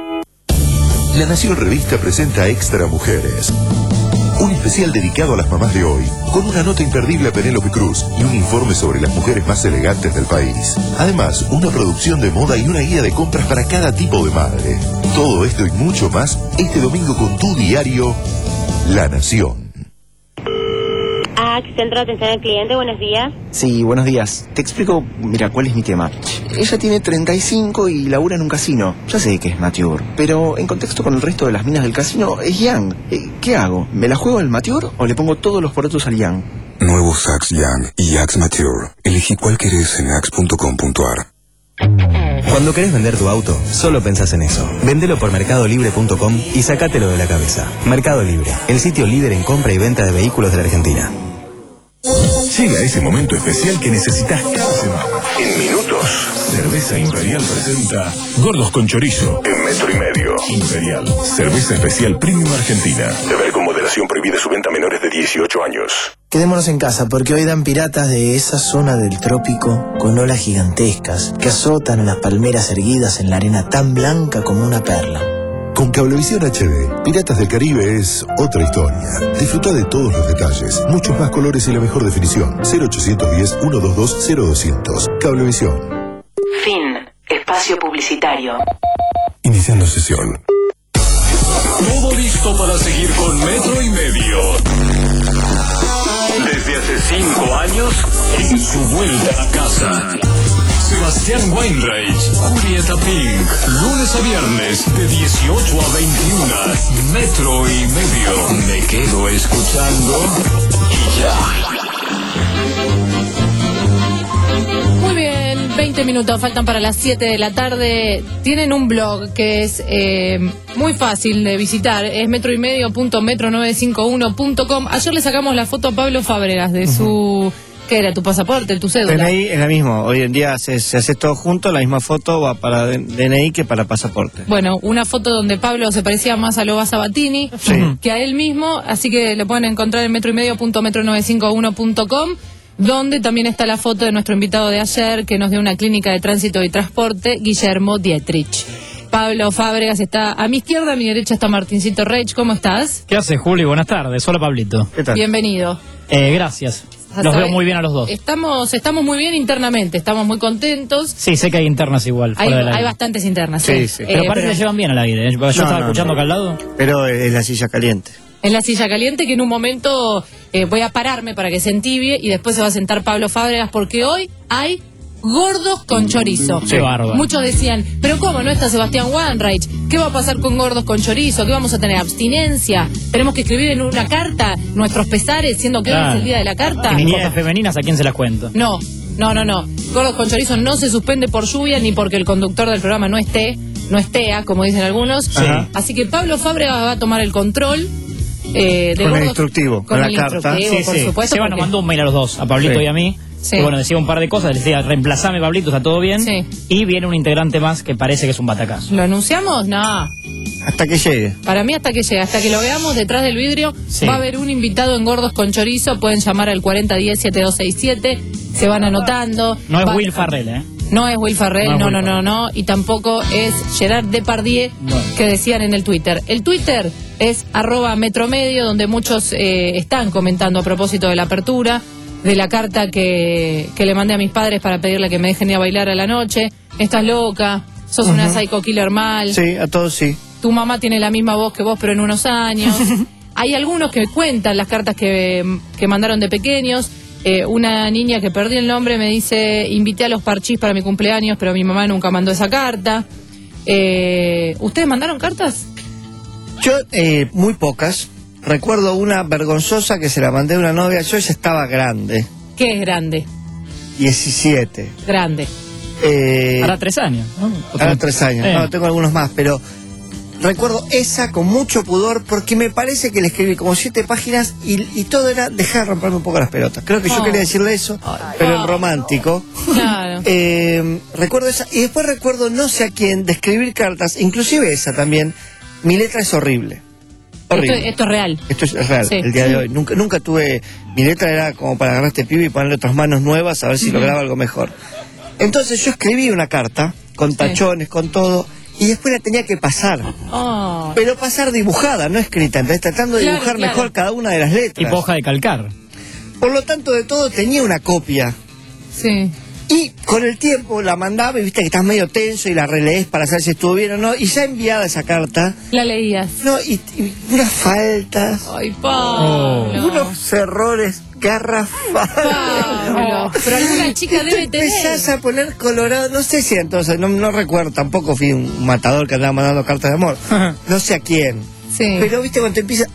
La Nación Revista presenta Extra Mujeres. Un especial dedicado a las mamás de hoy, con una nota imperdible a Penélope Cruz y un informe sobre las mujeres más elegantes del país. Además, una producción de moda y una guía de compras para cada tipo de madre. Todo esto y mucho más este domingo con tu diario La Nación. Ah, Centro de Atención al Cliente, buenos días. Sí, buenos días. Te explico, mira, cuál es mi tema. Ella tiene treinta y cinco y labura en un casino. Ya sé que es mature, pero en contexto con el resto de las minas del casino es young. Eh, ¿Qué hago? ¿Me la juego al mature o le pongo todos los porotos al young? Nuevos Axe Young y Axe Mature. Elegí cuál querés en axe punto com punto a r. Cuando querés vender tu auto, solo pensás en eso. Vendelo por mercado libre punto com y sacátelo de la cabeza. Mercado Libre, el sitio líder en compra y venta de vehículos de la Argentina. Llega ese momento especial que necesitas cada semana. En minutos, Cerveza Imperial presenta Gordos con Chorizo en metro y medio. Imperial, cerveza especial premium argentina. Beber con moderación, prohibida su venta a menores de dieciocho años. Quedémonos en casa porque hoy dan piratas de esa zona del trópico con olas gigantescas que azotan a las palmeras erguidas en la arena tan blanca como una perla. Con Cablevisión H D, Piratas del Caribe es otra historia. Disfruta de todos los detalles, muchos más colores y la mejor definición. cero ochocientos diez, ciento veintidós, cero doscientos. Cablevisión. Fin. Espacio publicitario. Iniciando sesión. Todo listo para seguir con Metro y Medio. Desde hace cinco años, en su vuelta a casa. Sebastián Weinreich, Julieta Pink, lunes a viernes de dieciocho a veintiuna, Metro y Medio. Me quedo escuchando y ya. Muy bien, veinte minutos faltan para las siete de la tarde. Tienen un blog que es eh, muy fácil de visitar, es metro y medio punto metro novecientos cincuenta y uno punto com. Ayer le sacamos la foto a Pablo Fábregas de su... Uh-huh. ¿Qué era? ¿Tu pasaporte? ¿Tu cédula? D N I es la misma. Hoy en día se, se hace todo junto, la misma foto va para D N I que para pasaporte. Bueno, una foto donde Pablo se parecía más a Loba Sabatini sí. que a él mismo, así que lo pueden encontrar en metro y medio punto metro novecientos cincuenta y uno punto com, donde también está la foto de nuestro invitado de ayer, que nos dio una clínica de tránsito y transporte, Guillermo Dietrich. Pablo Fábregas está a mi izquierda, a mi derecha está Martincito Reich. ¿Cómo estás? ¿Qué hace, Juli? Buenas tardes. Hola, Pablito. ¿Qué tal? Bienvenido. Eh, gracias. Los veo muy bien a los dos. Estamos estamos muy bien internamente, estamos muy contentos. Sí, sé que hay internas igual. Hay, hay bastantes internas. Sí, sí. Pero eh, parece pero... que llevan bien al aire. ¿eh? Yo no, estaba no, escuchando no. acá al lado. Pero es la silla caliente. Es la silla caliente que en un momento eh, voy a pararme para que se entibie y después se va a sentar Pablo Fábregas porque hoy hay gordos con chorizo. Qué bárbaro. Muchos decían, pero ¿cómo no está Sebastián Weinreich? ¿Qué va a pasar con gordos con chorizo? ¿Qué vamos a tener? ¿Abstinencia? ¿Tenemos que escribir en una carta nuestros pesares, siendo que claro. hoy es el día de la carta? ¿Y niñas femeninas a quién se las cuento? No, no, no, no. Gordos con chorizo no se suspende por lluvia ni porque el conductor del programa no esté, no estea, como dicen algunos. Sí. Así que Pablo Fábregas va a tomar el control. Eh, de con gordos, el instructivo, con, con la el carta. Sí, por sí. supuesto. Seba nos mandó un mail a los dos, a Pablito sí. y a mí. Sí. Y bueno, decía un par de cosas, decía, reemplazame, Pablito, está todo bien. Sí. Y viene un integrante más que parece que es un batacazo. ¿Lo anunciamos? No. Hasta que llegue. Para mí hasta que llegue, hasta que lo veamos detrás del vidrio, sí. va a haber un invitado en Gordos con Chorizo, pueden llamar al cuarenta diez, setenta y dos sesenta y siete. se van anotando. No es Va- Will Ferrell, ¿eh? No es Will Ferrell, No no, es no, Will no, no, y tampoco es Gerard Depardieu, Bueno. que decían en el Twitter. El Twitter es arroba metromedio, donde muchos eh, están comentando a propósito de la apertura, de la carta que, que le mandé a mis padres para pedirle que me dejen ir a bailar a la noche. Estás loca, sos una Ujú. psycho killer mal. Sí, a todos sí. Tu mamá tiene la misma voz que vos, pero en unos años. Hay algunos que cuentan las cartas que, que mandaron de pequeños. Eh, una niña que perdí el nombre me dice, invité a los parchís para mi cumpleaños, pero mi mamá nunca mandó esa carta. Eh, ¿Ustedes mandaron cartas? Yo, eh, muy pocas. Recuerdo una vergonzosa que se la mandé a una novia. Yo ya estaba grande, ¿Qué es grande? diecisiete. Grande. Eh, Para tres años. ¿no? Ahora tres años. Eh. No, tengo algunos más, pero recuerdo esa con mucho pudor porque me parece que le escribí como siete páginas y, y todo era dejar de romperme un poco las pelotas. Creo que yo Oh. quería decirle eso, pero en romántico. Claro. Eh, recuerdo esa y después recuerdo no sé a quién de escribir cartas, inclusive esa también. Mi letra es horrible. Esto, Horrible. esto es real. Esto es real, Sí. el día de hoy. Nunca, nunca tuve. Mi letra era como para agarrar este pibe y ponerle otras manos nuevas a ver si Ujú. lograba algo mejor. Entonces yo escribí una carta con tachones, con todo, y después la tenía que pasar. Oh. Pero pasar dibujada, no escrita. Entonces tratando de Claro, dibujar claro. mejor cada una de las letras. Tipo hoja de calcar. Por lo tanto, de todo tenía una copia. Sí. Y con el tiempo la mandaba y viste que estás medio tenso y la relees para saber si estuvo bien o no. Y ya enviada esa carta. La leías. No, y, y unas faltas. Ay, Pablo. Unos errores garrafales. Pablo. Pero alguna chica Y debe te tener. empezás a poner colorado. No sé si entonces, no, no recuerdo. Tampoco fui un matador que andaba mandando cartas de amor. No sé a quién. Sí. Pero viste cuando te empieza.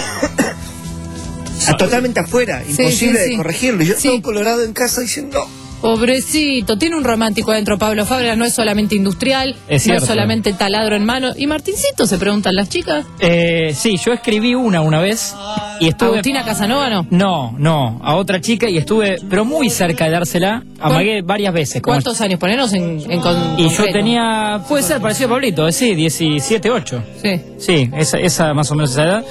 a totalmente afuera. Sí, Imposible sí, sí. de corregirlo. Y yo Sí. todo colorado en casa diciendo. Pobrecito, tiene un romántico adentro Pablo Fábrega, no es solamente industrial, Es no es cierto. solamente taladro en mano. ¿Y Martincito se preguntan las chicas? Eh, sí, yo escribí una una vez y estuve... ¿Agustina Casanova no? No, no, a otra chica y estuve, pero muy cerca de dársela. Amagué varias veces. como- ¿Cuántos años? Ponernos en, en con- Y yo concreto. tenía, puede ser parecido a Pablito, eh, sí, diecisiete, ocho. Sí. Sí, esa, esa más o menos esa edad.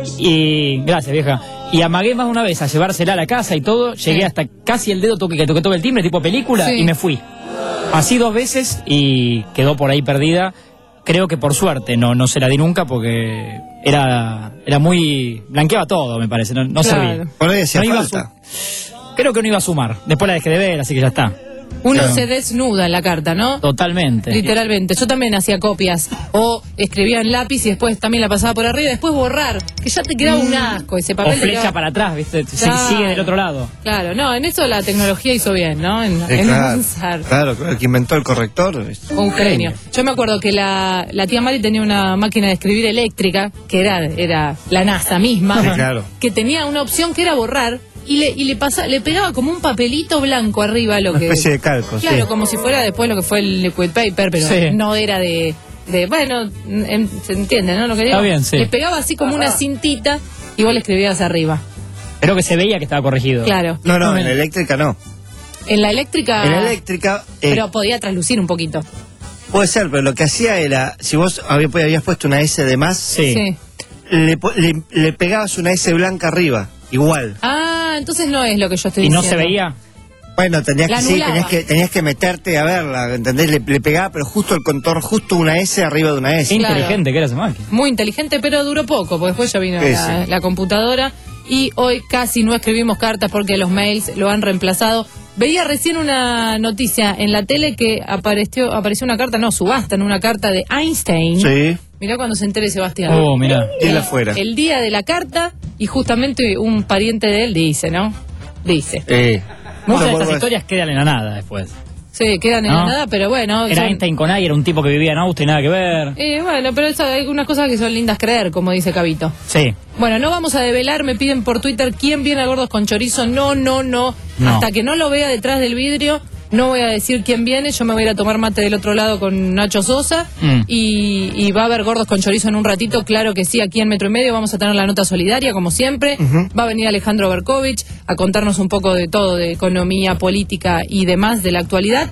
Y gracias, vieja. Y amagué más de una vez a llevársela a la casa y todo. Llegué Sí. hasta casi el dedo toque que toqué todo el timbre, tipo película, Sí. y me fui. Así dos veces y quedó por ahí perdida. Creo que por suerte no, no se la di nunca porque era, era muy... blanqueaba todo, me parece, no, no Claro. servía. Por ahí hacía No iba a falta. su- Creo que no iba a sumar. Después la dejé de ver, así que ya está. Uno Claro. se desnuda en la carta, ¿no? Totalmente. Literalmente. Yo también hacía copias. O escribía en lápiz y después también la pasaba por arriba y después borrar. Que ya te quedaba un asco ese O papel. te flecha quedaba- para atrás, ¿viste? Se- Claro. Sigue del otro lado. Claro, no, en eso la tecnología hizo bien, ¿no? En, Eh, en claro, avanzar. claro, claro, el que inventó el corrector. es- Un genio. Yo me acuerdo que la, la tía Mari tenía una máquina de escribir eléctrica, que era, era la NASA misma, Sí, claro. que tenía una opción que era borrar y le, y le, pasa, le pegaba como un papelito blanco arriba a lo Una que... especie de calco, Claro, sí. como si fuera después lo que fue el liquid paper, pero Sí. no era de... de bueno, en- se entiende, ¿no? Lo que digo. Está bien, sí. Le pegaba así como una cintita y vos le escribías arriba. Pero que se veía que estaba corregido. Claro. No, no, en la eléctrica no. En la eléctrica... En la eléctrica. eh, Pero podía traslucir un poquito. Puede ser, pero lo que hacía era, si vos habías, habías puesto una S de más, Sí. Sí. le, po- le- le pegabas una S blanca arriba, igual. Ah, entonces no es lo que yo estoy Y no diciendo. se veía. Bueno, tenías La que, sí, anulaba. tenías que tenías que meterte a verla, ¿entendés? Le, le pegaba, pero justo el contorno, justo una S arriba de una Qué S. Claro. inteligente que era esa máquina. Muy inteligente, pero duró poco, porque después ya vino Sí, la, sí. la computadora y hoy casi no escribimos cartas porque los mails lo han reemplazado. Veía recién una noticia en la tele que apareció, apareció una carta, no, subastan una carta de Einstein. Sí. Mirá cuando se entere Sebastián. Oh, mirá. Y él afuera. El día de la carta y justamente un pariente de él dice, ¿no? Dice. Eh, Muchas de no, estas bueno, historias quedan en la nada después. Sí, quedan en ¿No? la nada, pero bueno. Era son- Einstein con A y era un tipo que vivía en Austria y nada que ver. Eh, bueno, pero eso, hay unas cosas que son lindas creer, como dice Cabito. Sí. Bueno, no vamos a develar, me piden por Twitter quién viene a Gordos con Chorizo. No, no, no, No. Hasta que no lo vea detrás del vidrio, no voy a decir quién viene. Yo me voy a ir a tomar mate del otro lado con Nacho Sosa. Mm. Y, y va a haber Gordos con Chorizo en un ratito. Claro que sí, aquí en Metro y Medio vamos a tener la nota solidaria, como siempre. Va a venir Alejandro Berkovich a contarnos un poco de todo, de economía, política y demás de la actualidad.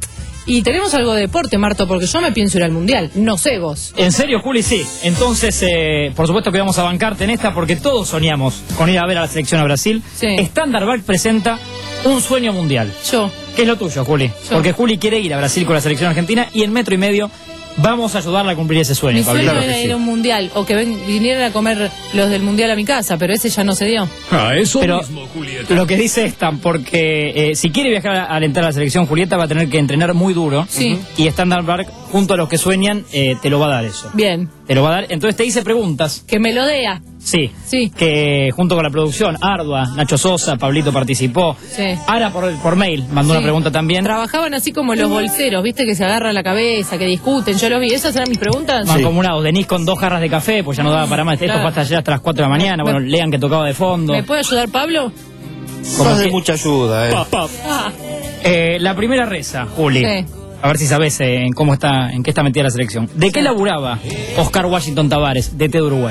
Y tenemos algo de deporte, Marto, porque yo me pienso ir al Mundial. No sé vos. En serio, Juli, sí. Entonces, eh, por supuesto que vamos a bancarte en esta porque todos soñamos con ir a ver a la selección a Brasil. Sí. Standard Bank presenta un sueño mundial. Yo. ¿Qué es lo tuyo, Juli? Yo. Porque Juli quiere ir a Brasil con la selección argentina y en metro y medio vamos a ayudarla a cumplir ese sueño. Mi sueño Pablito. era ir a un Mundial, o que ven, vinieran a comer los del Mundial a mi casa, pero ese ya no se dio. Ah, eso Pero mismo, Julieta. Lo que dice esta, porque eh, si quiere viajar a alentar a la selección, Julieta va a tener que entrenar muy duro. Sí. Y Standard Bank, junto a los que sueñan, eh, te lo va a dar eso. Bien. Te lo va a dar. Entonces te hice preguntas. Que me lo dea. Sí. Sí. Que junto con la producción, Ardua, Nacho Sosa, Pablito participó. Sí. Ara por, por mail mandó Sí. una pregunta también. Trabajaban así como los bolseros, ¿viste? Que se agarran la cabeza, que discuten. Yo los vi. ¿Esas eran mis preguntas? Mancomunados, Denise con dos jarras de café, pues ya no daba para más. Esto Claro. fue hasta allá hasta las cuatro de la mañana. Me- Bueno, lean que tocaba de fondo. ¿Me puede ayudar Pablo? Como Sos de que- mucha ayuda, eh. Pa, pa. Ah, Eh, la primera reza, Juli. Sí. A ver si sabes eh, en cómo está, en qué está metida la selección. ¿De qué laburaba Oscar Washington Tavares, D T de Uruguay?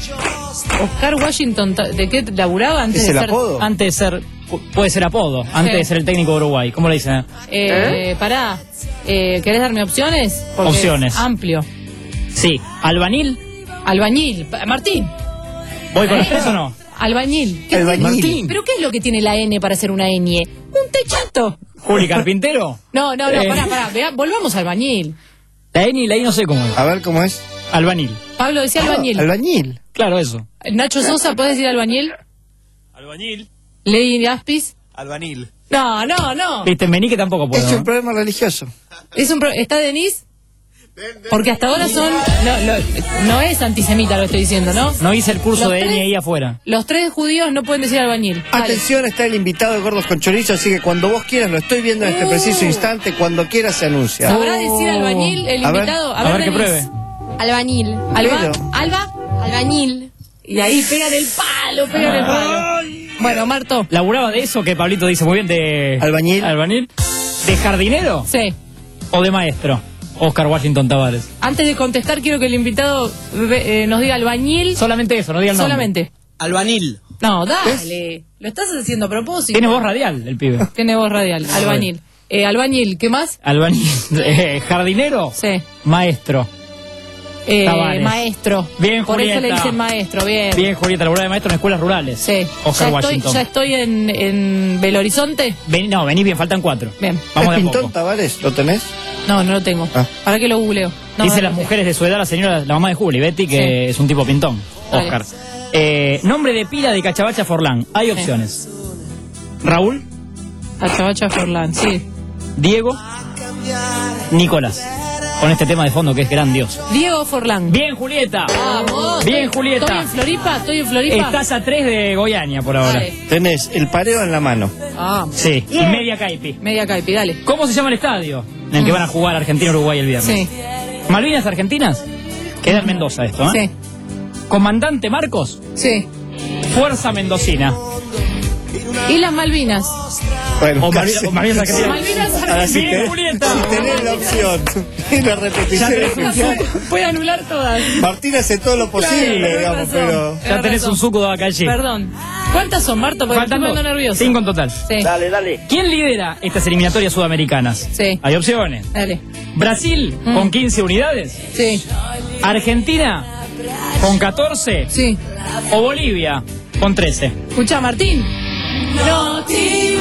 Oscar Washington, ta- ¿de qué laburaba antes ¿Es de el ser? apodo? Antes de ser, pu- puede ser apodo, antes Sí. de ser el técnico de Uruguay. ¿Cómo le dicen? Eh, Pará, eh, ¿querés darme opciones? Porque Opciones. es amplio. Sí, albanil. Albañil. Pa- Martín. ¿Voy con los tres o no? Albañil. ¿Qué Albañil. Martín. ¿Pero qué es lo que tiene la N para hacer una ñ? Un techito. Juli Carpintero. No, no, no, Eh. pará, pará. vea, volvamos al albañil. La N y la I no sé cómo es. A ver cómo es. Albanil. Pablo decía albañil. Albañil. Claro, eso. Nacho Sosa, ¿puedes decir albañil? Albañil. Ley Aspis. Albanil. No, no, no. Viste, Menique tampoco puedo. Es un ¿no? problema religioso. Es un pro- ¿Está Denise? Porque hasta ahora son... No, lo- no es antisemita lo que estoy diciendo, ¿no? No hice el curso Los de tres- N y I afuera. Los tres judíos no pueden decir albañil. Dale. Atención, está el invitado de Gordos con Chorizo, así que cuando vos quieras, lo estoy viendo en este Uh. preciso instante, cuando quieras se anuncia. ¿Sabrá decir albañil el A ver, invitado? a ver que Denise. pruebe. Albañil. Alba, Pero- Alba, albañil. Y ahí pegan el palo, pegan el palo. Bueno, Marto. ¿Laburaba de eso que Pablito dice muy bien de... Albañil. Albañil. ¿De jardinero Sí. o de maestro? Oscar Washington Tavares. Antes de contestar, quiero que el invitado eh, nos diga albañil. Solamente eso, no diga el nombre. Solamente. Albanil. No, dale. Lo estás haciendo a propósito. Tiene voz radial el pibe. Tiene voz radial. Albañil. Eh, albañil, ¿qué más? Albañil. Eh, jardinero. Sí. Maestro. Eh, Tavares. maestro. Bien, Por eso le Julieta. dicen maestro, bien. Bien, Julieta, laburaba de maestro en escuelas rurales. Sí. Oscar ya estoy, Washington. ya estoy en, en Belo Horizonte. Ven- no, venís bien, faltan cuatro. Bien. Vamos ¿Es de a Pintón poco. Tavares? ¿Lo tenés? No, no lo tengo. Ah. ¿Para qué lo googleo? No, Dice no, las no. mujeres de su edad, la señora, la mamá de Juli, Betty, que Sí. es un tipo pintón. Dale. Oscar. Eh, nombre de pila de Cachabacha Forlán. Hay opciones. Raúl, Cachabacha Forlán, sí. Diego, Nicolás. Con este tema de fondo que es grandioso. Diego Forlán. Bien, Julieta. Vamos. Bien, Estoy- Julieta. ¿Estoy en Floripa? ¿Estoy en Floripa? Estás a tres de Goiânia por ahora. Dale. Tenés el pareo en la mano. Ah, Sí, y media caipi. media caipi, dale. ¿Cómo se llama el estadio en el que van a jugar Argentina-Uruguay el viernes? Sí. ¿Malvinas Argentinas? Queda en Mendoza esto, ¿eh? Sí. ¿Comandante Marcos? Sí. Fuerza Mendocina. ¿Y las Malvinas? Bueno, O casi. Malvinas, o Malvinas Argentinas. Malvinas Ahora sí Bien, que- Julieta. si tenés la opción y la repetición. Ya tenés un Puede anular todas. Martín hace todo lo posible, Claro, digamos, tenés pero. razón. Ya tenés un suco de acallí. Perdón. ¿Cuántas son, Marto? Porque Faltan estoy dos. poniendo nervioso. Cinco en total. Sí. Dale, dale. ¿Quién lidera estas eliminatorias sudamericanas? Sí. Hay opciones. Dale. Brasil Mm. con quince unidades. Sí. Argentina con catorce. Sí. O Bolivia con trece. Escucha, Martín. No te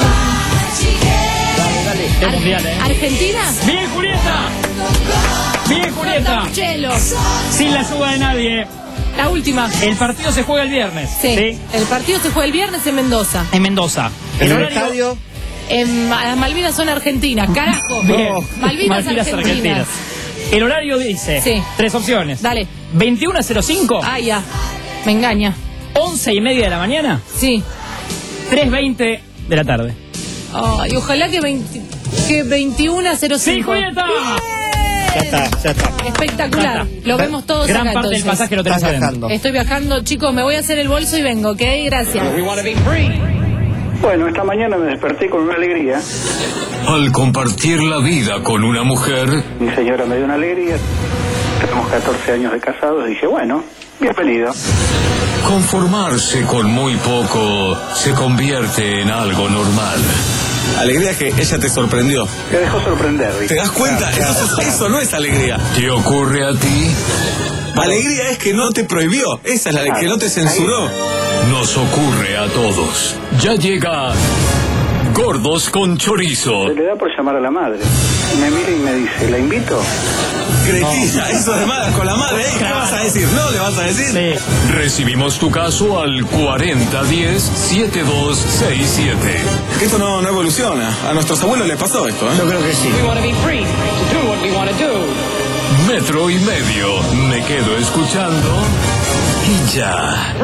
Qué mundial, ¿eh? ¿Argentina? Bien, Julieta. Bien, Julieta. Chelo. Sin la ayuda de nadie. La última. El partido se juega el viernes. Sí. El partido se juega el viernes en Mendoza. En Mendoza. En El el horario- estadio. En, las Malvinas son argentinas, carajo. Bien. Malvinas, argentinas. El horario dice Sí. tres opciones. Dale. veintiuno cero cinco. Ah, ya. Me engaña. once y media de la mañana. Sí. tres veinte de la tarde. Ay, ojalá que, veinte, que veintiuno cero ¡Sí, cinco. Julieta! Ya está, ya está. Espectacular. Ya está. Lo vemos todos Gran acá, parte del entonces. pasaje lo tenés Estás adentro. viajando. Estoy viajando. Chicos, me voy a hacer el bolso y vengo, ¿ok? Gracias. Bueno, esta mañana me desperté con una alegría. Al compartir la vida con una mujer, Mi señora me dio una alegría. Tenemos catorce años de casados. Dije, bueno, bienvenido. conformarse con muy poco se convierte en algo normal. Alegría es que ella te sorprendió. Te dejó sorprender, Rick. ¿Te das cuenta? Entonces eso no es alegría. ¿Te ocurre a ti? Alegría es que no te prohibió. Esa es la de que no te censuró. Nos ocurre a todos. Ya llega Gordos con Chorizo. Se le da por llamar a la madre. Me mira y me dice, ¿la invito? Cretina, eso de madre con la madre, ¿eh? ¿Qué vas a decir? ¿No le vas a decir? Sí. Recibimos tu caso al cuarenta diez setenta y dos sesenta y siete. Esto no, no evoluciona. A nuestros abuelos les pasó esto, ¿eh? Yo creo que sí. Metro y medio. Me quedo escuchando y ya.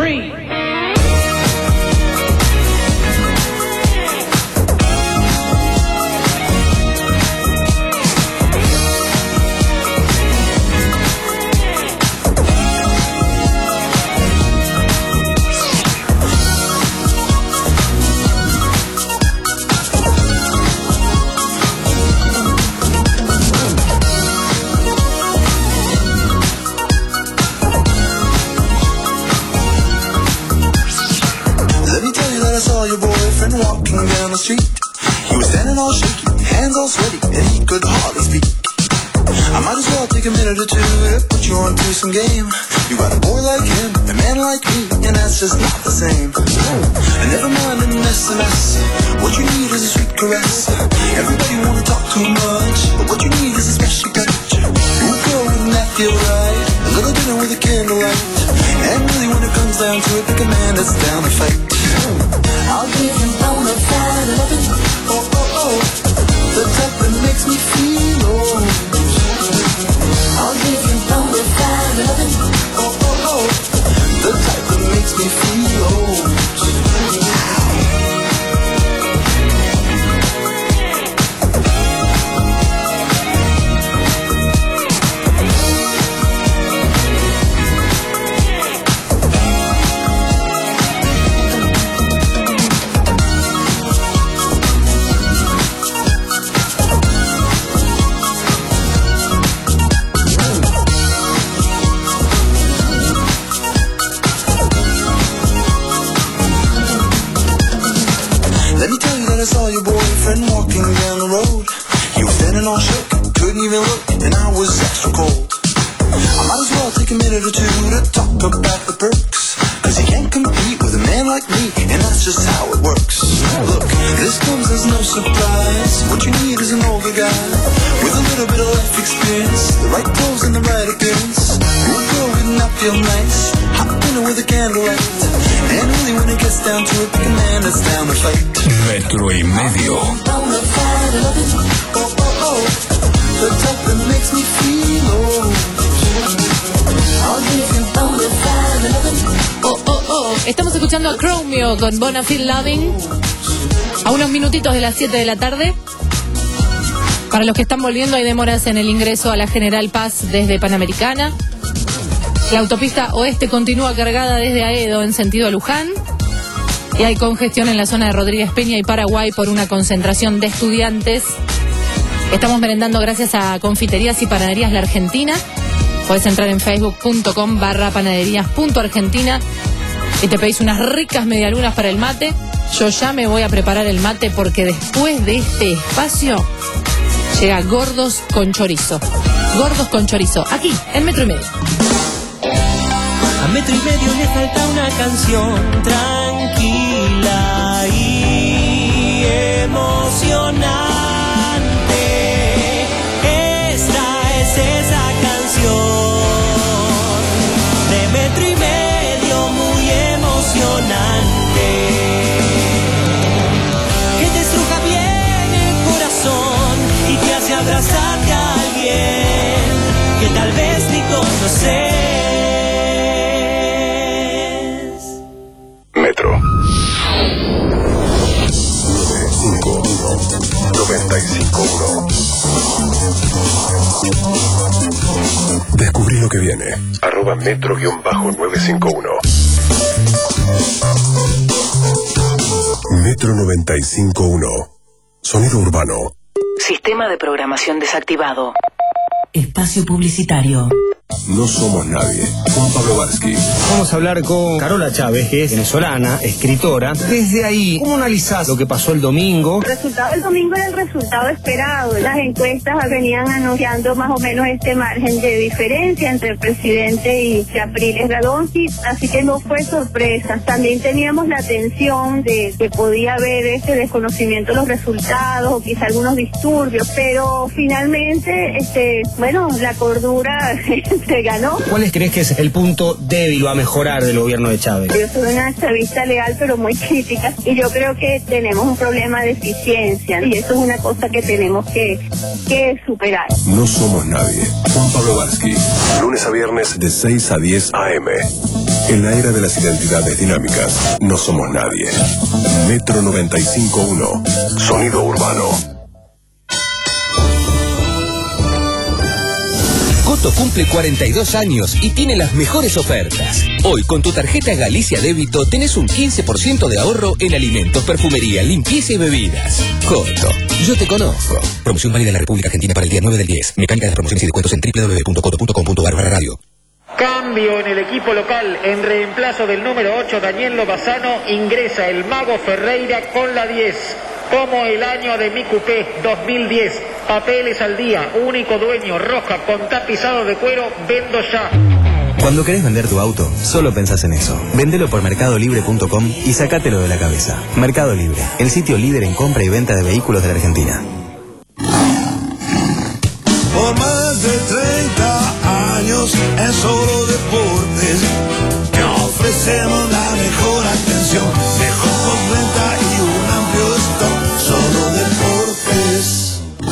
Walking down the street, he was standing all shaky, hands all sweaty, and he could hardly speak. I might as well take a minute or two to put you onto some game. You got a boy like him, a man like me, and that's just not the same. And never mind an S M S, what you need is a sweet caress. Everybody wanna talk too much, but what you need is a special touch. Ooh, girl, wouldn't that feel right? A little dinner with a candlelight. And really when it comes down to it, pick a man that's down to fight. I'll give you bona fide loving, oh, oh, oh, the type that makes me feel old. I'll give you bona fide loving, oh, oh, oh, the type that makes me feel old. I saw your boyfriend walking down the road. He was standing all shook, couldn't even look, and I was extra cold. I might as well take a minute or two to talk about the perks, cause you can't compete with a man like me, and that's just how it works. Look, this comes as no surprise. What you need is an older guy with a little bit of life experience, the right clothes and the right appearance. Ooh, girl, wouldn't that feel nice? Hot dinner with a candlelight. And really when it gets down to it, pick a man that's down to fight. Metro y medio. Oh, oh, oh. Estamos escuchando a Chromeo con Bona Feel Loving a unos minutitos de las siete de la tarde. Para los que están volviendo, hay demoras en el ingreso a la General Paz desde Panamericana. La autopista oeste continúa cargada desde Aedo en sentido Luján. Y hay congestión en la zona de Rodríguez Peña y Paraguay por una concentración de estudiantes. Estamos merendando gracias a Confiterías y Panaderías La Argentina. Puedes entrar en facebook.com barra panaderías.argentina y te pedís unas ricas medialunas para el mate. Yo ya me voy a preparar el mate porque después de este espacio llega Gordos con Chorizo. Gordos con Chorizo, aquí en Metro y Medio. A Metro y Medio le falta una canción tranquila y emocionante. Esta es esa canción de Metro y Medio muy emocionante, que te estruja bien el corazón y te hace abrazarte a alguien que tal vez ni conoces. noventa y cinco punto uno. Descubrí lo que viene. Arroba metro guión bajo nueve cinco uno. Metro noventa y cinco punto uno. Sonido urbano. Sistema de programación desactivado. Espacio publicitario. No somos nadie. Juan Pablo Varsky. Vamos a hablar con Carola Chávez, que es venezolana, escritora. Desde ahí, ¿cómo analizás lo que pasó el domingo? El resultado del domingo era el resultado esperado. Las encuestas venían anunciando más o menos este margen de diferencia entre el presidente y Capriles Radonjic, así que no fue sorpresa. También teníamos la tensión de que podía haber este desconocimiento de los resultados o quizá algunos disturbios, pero finalmente, este, bueno, la cordura se ganó. ¿Cuál crees que es el punto débil o a mejorar del gobierno de Chávez? Yo soy una chavista legal, pero muy crítica, y yo creo que tenemos un problema de eficiencia, y eso es una cosa que tenemos que, que superar. No somos nadie. Juan Pablo Varsky. Lunes a viernes de seis a diez a eme. En la era de las identidades dinámicas, no somos nadie. Metro noventa y cinco punto uno. Sonido urbano. Coto cumple cuarenta y dos años y tiene las mejores ofertas. Hoy con tu tarjeta Galicia Débito tenés un quince por ciento de ahorro en alimentos, perfumería, limpieza y bebidas. Coto, yo te conozco. Promoción válida en la República Argentina para el día nueve del diez. Mecánica de promociones y descuentos en doble u doble u doble u punto coto punto com punto ar barra radio. Cambio en el equipo local. En reemplazo del número ocho, Daniel Lobazano, ingresa el Mago Ferreira con la diez. Como el año de mi cupé dos mil diez. Papeles al día, único dueño, roja con tapizado de cuero, vendo ya. Cuando querés vender tu auto, solo pensás en eso. Vendelo por mercado libre punto com y sacátelo de la cabeza. Mercado Libre, el sitio líder en compra y venta de vehículos de la Argentina. Por más de treinta años en Solo Deportes te ofrecemos la mejor atención, mejor postventa y un amplio stock. Solo Deportes.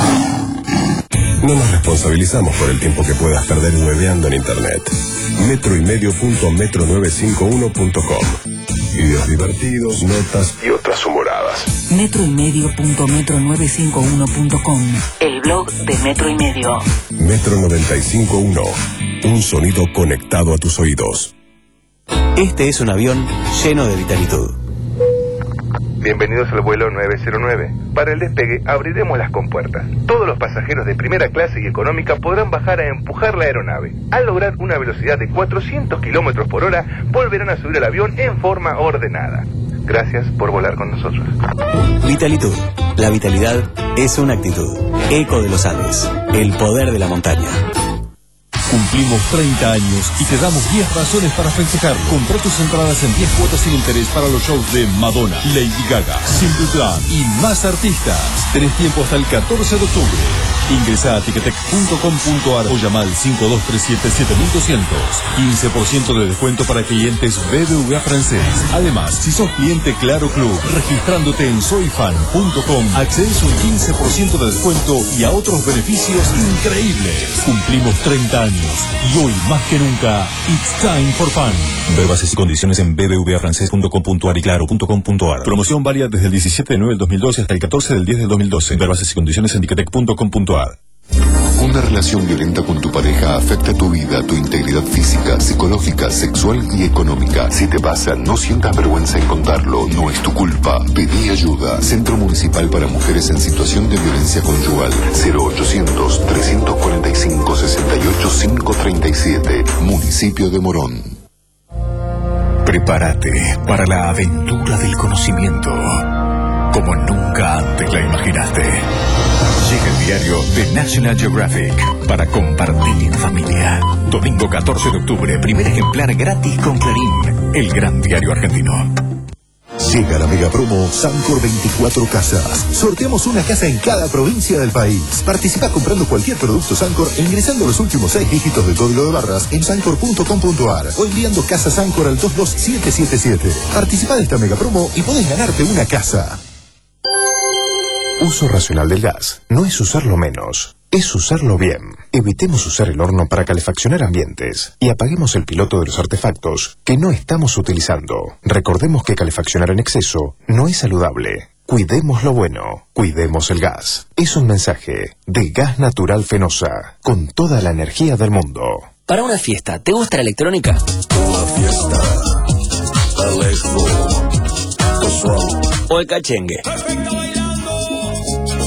No nos responsabilizamos por el tiempo que puedas perder hueveando en internet. Metro y medio punto metro novecientos cincuenta y uno punto com. Videos divertidos, notas y otras humoradas. Metro y medio punto metro novecientos cincuenta y uno punto com. El blog de Metro y Medio. Metro noventa y cinco punto uno. Un sonido conectado a tus oídos. Este es un avión lleno de vitalitud. Bienvenidos al vuelo nueve cero nueve. Para el despegue abriremos las compuertas. Todos los pasajeros de primera clase y económica podrán bajar a empujar la aeronave. Al lograr una velocidad de cuatrocientos kilómetros por hora, volverán a subir al avión en forma ordenada. Gracias por volar con nosotros. Vitalitud. La vitalidad es una actitud. Eco de los Andes. El poder de la montaña. Cumplimos treinta años y te damos diez razones para festejarlo. Comprá tus entradas en diez cuotas sin interés para los shows de Madonna, Lady Gaga, Simple Plan y más artistas. Tenés tiempo hasta el catorce de octubre. Ingresa a ticketek punto com punto ar o llama al cinco dos tres siete siete mil doscientos. quince por ciento de descuento para clientes B B V A francés. Además, si sos cliente Claro Club, registrándote en soyfan punto com, accedes a un quince por ciento de descuento y a otros beneficios increíbles. Cumplimos treinta años y hoy más que nunca, it's time for fun. Ver bases y condiciones en b b v a francés punto com punto ar y claro punto com punto ar. Promoción válida desde el diecisiete de nueve del dos mil doce hasta el catorce del diez del dos mil doce. Ver bases y condiciones en ticketek punto com punto ar. Una relación violenta con tu pareja afecta tu vida, tu integridad física, psicológica, sexual y económica. Si te pasa, no sientas vergüenza en contarlo, no es tu culpa. Pedí ayuda. Centro Municipal para Mujeres en Situación de Violencia Conyugal. cero ochocientos, trescientos cuarenta y cinco, sesenta y ocho, quinientos treinta y siete. Municipio de Morón. Prepárate para la aventura del conocimiento, como nunca antes la imaginaste. Llega el diario de National Geographic para compartir en familia. Domingo catorce de octubre, primer ejemplar gratis con Clarín, el gran diario argentino. Llega la mega promo Sancor veinticuatro Casas. Sorteamos una casa en cada provincia del país. Participa comprando cualquier producto Sancor e ingresando los últimos seis dígitos del código de barras en sancor punto com punto ar o enviando casa Sancor al dos dos siete siete siete. Participa de esta mega promo y podés ganarte una casa. Uso racional del gas no es usarlo menos, es usarlo bien. Evitemos usar el horno para calefaccionar ambientes y apaguemos el piloto de los artefactos que no estamos utilizando. Recordemos que calefaccionar en exceso no es saludable. Cuidemos lo bueno, cuidemos el gas. Es un mensaje de Gas Natural Fenosa, con toda la energía del mundo. Para una fiesta, ¿te gusta la electrónica? Una fiesta, electro, casual. ¿O el cachengue?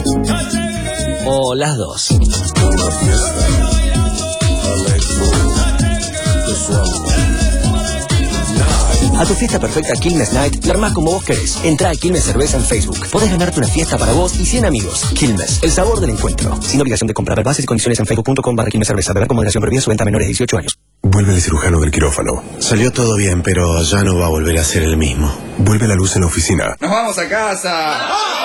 O las dos. Una fiesta, electro, A tu fiesta perfecta Quilmes Night, la armás como vos querés. Entrá a Quilmes Cerveza en Facebook. Podés ganarte una fiesta para vos y cien amigos. Quilmes, el sabor del encuentro. Sin obligación de comprar. Bases y condiciones en facebook punto com barra Quilmes Cerveza. Beber con moderación. Prohibida su venta a menores de dieciocho años. Vuelve el cirujano del quirófano. Salió todo bien, pero ya no va a volver a ser el mismo. Vuelve la luz en la oficina. ¡Nos vamos a casa!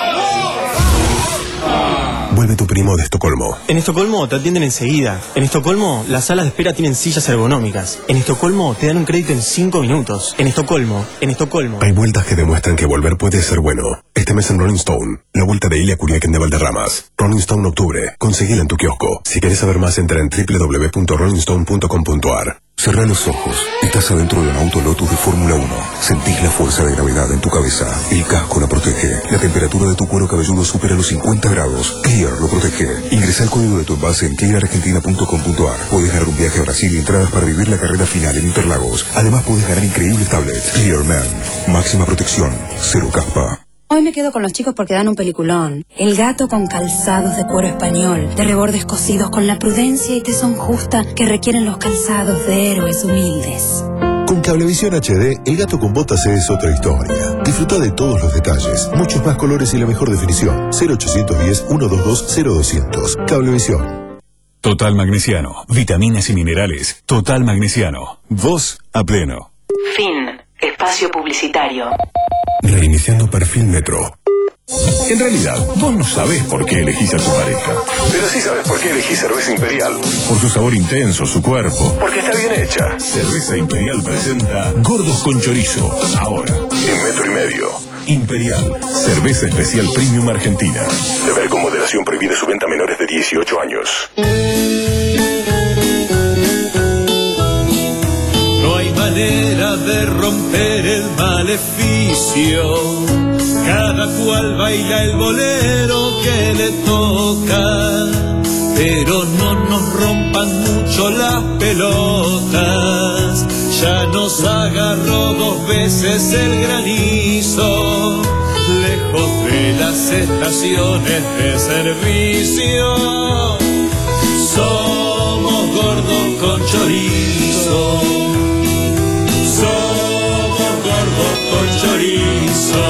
Vuelve tu primo de Estocolmo. En Estocolmo te atienden enseguida. En Estocolmo las salas de espera tienen sillas ergonómicas. En Estocolmo te dan un crédito en cinco minutos. En Estocolmo, en Estocolmo. Hay vueltas que demuestran que volver puede ser bueno. Este mes en Rolling Stone, la vuelta de Ilia Kuriakin de Valderramas. Rolling Stone Octubre. Conseguila en tu kiosco. Si querés saber más, entra en doble u doble u doble u punto rolling stone punto com punto a r. Cerrá los ojos. Estás adentro de un auto Lotus de Fórmula uno. Sentís la fuerza de gravedad en tu cabeza. El casco la protege. La temperatura de tu cuero cabelludo supera los cincuenta grados. Clear lo protege. Ingresa el código de tu envase en clear argentina punto com punto a r. Podés ganar un viaje a Brasil y entradas para vivir la carrera final en Interlagos. Además podés ganar increíbles tablets. Clear Man. Máxima protección. Cero caspa. Hoy me quedo con los chicos porque dan un peliculón. El gato con calzados de cuero español, de rebordes cosidos con la prudencia y tesón justa que requieren los calzados de héroes humildes. Con Cablevisión H D, el gato con botas es otra historia. Disfruta de todos los detalles, muchos más colores y la mejor definición. cero ochocientos diez, ciento veintidós, cero doscientos. Cablevisión. Total Magnesiano. Vitaminas y minerales. Total Magnesiano. Vos a pleno. Fin. Espacio publicitario. Reiniciando perfil Metro. En realidad, vos no sabés por qué elegís a tu pareja. Pero sí sabes por qué elegís Cerveza Imperial. Por su sabor intenso, su cuerpo. Porque está bien hecha. Cerveza Imperial presenta Gordos con Chorizo. Ahora, en metro y medio. Imperial. Cerveza especial premium argentina. Beber con moderación. Prohibida su venta a menores de dieciocho años. No hay manera de romper el maleficio. Cada cual baila el bolero que le toca, pero no nos rompan mucho las pelotas. Ya nos agarró dos veces el granizo, lejos de las estaciones de servicio. Somos gordos con chorizo. Somos gordos con chorizo.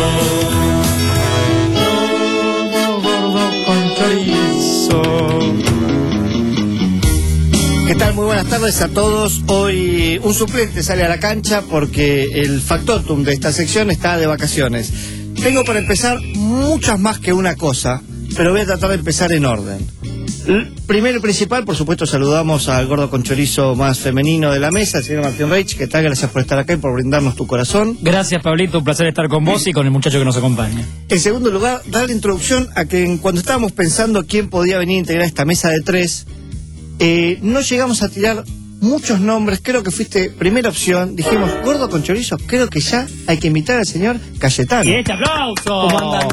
¿Qué tal? Muy buenas tardes a todos. Hoy un suplente sale a la cancha porque el factotum de esta sección está de vacaciones. Tengo para empezar muchas más que una cosa, pero voy a tratar de empezar en orden. Primero y principal, por supuesto, saludamos al gordo con chorizo más femenino de la mesa, el señor Martín Reich. ¿Qué tal? Gracias por estar acá y por brindarnos tu corazón. Gracias, Pablito, un placer estar con vos y con el muchacho que nos acompaña. En segundo lugar, darle introducción a que cuando estábamos pensando quién podía venir a integrar esta mesa de tres, eh, no llegamos a tirar muchos nombres. Creo que fuiste primera opción. Dijimos, gordo con chorizo, creo que ya hay que invitar al señor Cayetano. ¡Y este aplauso! ¿Cómo andan?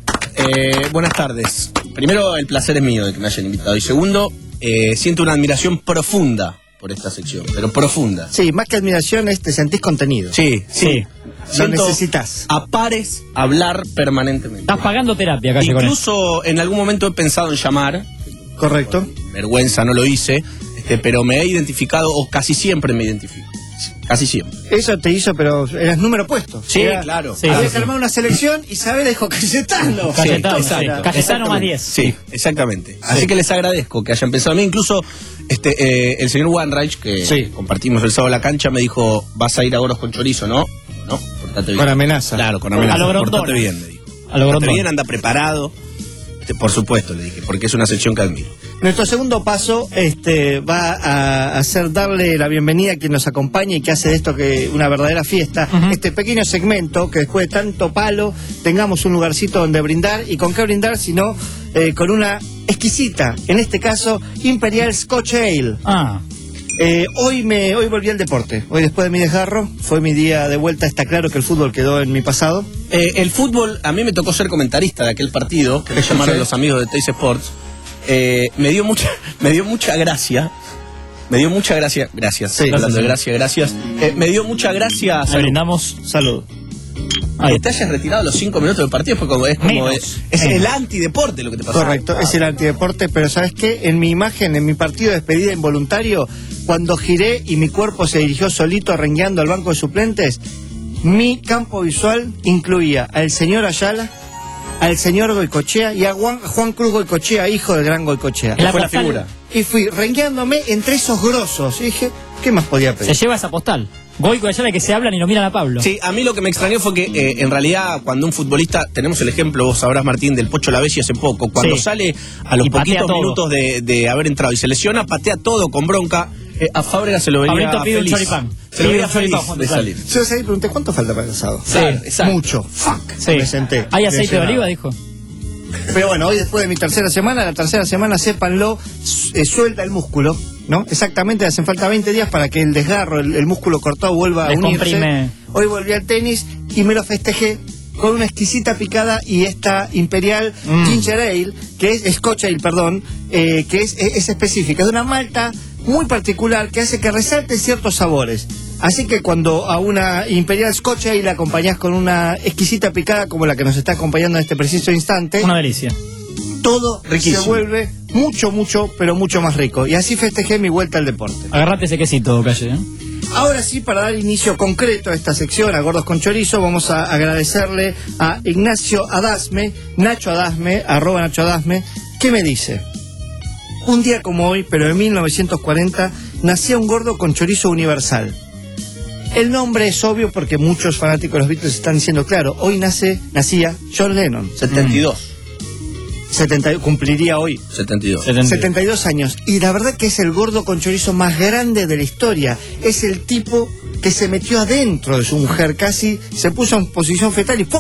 Eh, buenas tardes. Primero, el placer es mío de que me hayan invitado. Y segundo, eh, siento una admiración profunda por esta sección, pero profunda. Sí, más que admiración es te sentís contenido. Sí, sí. Lo necesitas. A pares hablar permanentemente. Estás pagando terapia, Calle, con Incluso en algún momento he pensado en llamar. Correcto. Vergüenza, no lo hice, este, pero me he identificado, o casi siempre me identifico. Casi siempre. Eso te hizo, pero eras número puesto. Sí, Era, claro. Sí, habías sí. armado una selección y Isabel dijo Cayetano. Sí, Cayetano, exacto. sí. Cayetano más diez. Sí, exactamente. Así que les agradezco que hayan pensado en mí. Incluso este, eh, el señor Wanreich, que sí. compartimos el sábado la cancha, me dijo, vas a ir a Gordos con Chorizo, ¿no? No, portate bien. Con amenaza. Claro, con amenaza. A lo Grondona. Portate bien, me dijo. A lo Portate bien, anda preparado. Este, por supuesto, le dije, porque es una sección que admiro. Nuestro segundo paso este, va a hacer darle la bienvenida a quien nos acompaña y que hace de esto que una verdadera fiesta. Uh-huh. Este pequeño segmento que después de tanto palo tengamos un lugarcito donde brindar. ¿Y con qué brindar? Sino eh, con una exquisita, en este caso, Imperial Scotch Ale. Ah. Eh, hoy me hoy volví al deporte. Hoy, después de mi desgarro, fue mi día de vuelta. Está claro que el fútbol quedó en mi pasado. Eh, el fútbol, a mí me tocó ser comentarista de aquel partido que le llamaron los amigos de Teis Sports. Eh, me dio mucha me dio mucha gracia. Me dio mucha gracia. Gracias. Sí, hablando gracias. de gracia, gracias. Eh, me dio mucha gracia. Le brindamos salud. Que te hayas retirado los cinco minutos del partido fue como, es como es, es el antideporte lo que te pasó. Correcto, es el antideporte, pero ¿sabes qué? En mi imagen, en mi partido de despedida involuntario, cuando giré y mi cuerpo se dirigió solito rengueando al banco de suplentes, mi campo visual incluía al señor Ayala, al señor Goicochea y a Juan, Juan Cruz Goicochea, hijo del gran Goicochea. La Fue la postal. figura. Y fui rengueándome entre esos grosos. Y dije, ¿qué más podía pedir? Se lleva esa postal. Goico allá de que se hablan y no miran a Pablo. Sí, a mí lo que me extrañó fue que eh, en realidad cuando un futbolista, tenemos el ejemplo, vos sabrás Martín, del Pocho Lavesi hace poco, cuando Sí. sale a los Y patea poquitos todo. minutos de, de haber entrado y se lesiona, patea todo con bronca. Eh, a Fábrega se lo veía Pablito pide un feliz. choripán. Se lo Pide veía un choripán, feliz Juan de Total. salir. Yo ahí pregunté, ¿cuánto falta para el asado? Sí, exacto. Mucho. Fuck. Sí. Me senté. ¿Hay aceite de Lesionado. oliva? Dijo. Pero bueno, hoy después de mi tercera semana, la tercera semana, sépanlo, eh, suelta el músculo, ¿no? Exactamente, hacen falta veinte días para que el desgarro, el, el músculo cortado vuelva a Descomprime. unirse. Hoy volví al tenis y me lo festejé con una exquisita picada y esta Imperial Mm. Ginger Ale, que es Scotch Ale, perdón, eh, que es, es específica, es de una malta muy particular que hace que resalten ciertos sabores. Así que cuando a una Imperial Scotch Ale la acompañás con una exquisita picada como la que nos está acompañando en este preciso instante, Una delicia. todo Riquísimo. se vuelve mucho, mucho, pero mucho más rico. Y así festejé mi vuelta al deporte. Agarrate ese quesito, Calle. ¿eh? Ahora sí, para dar inicio concreto a esta sección, a Gordos con Chorizo, vamos a agradecerle a Ignacio Adasme, Nacho Adasme, arroba Nacho Adasme, que me dice: un día como hoy, pero en mil novecientos cuarenta, nacía un gordo con chorizo universal. El nombre es obvio porque muchos fanáticos de los Beatles están diciendo, claro, hoy nace, nacía John Lennon. setenta y dos. setenta, cumpliría hoy setenta y dos. setenta y dos años. Y la verdad que es el gordo con chorizo más grande de la historia. Es el tipo que se metió adentro de su mujer, casi se puso en posición fetal y ¡pum!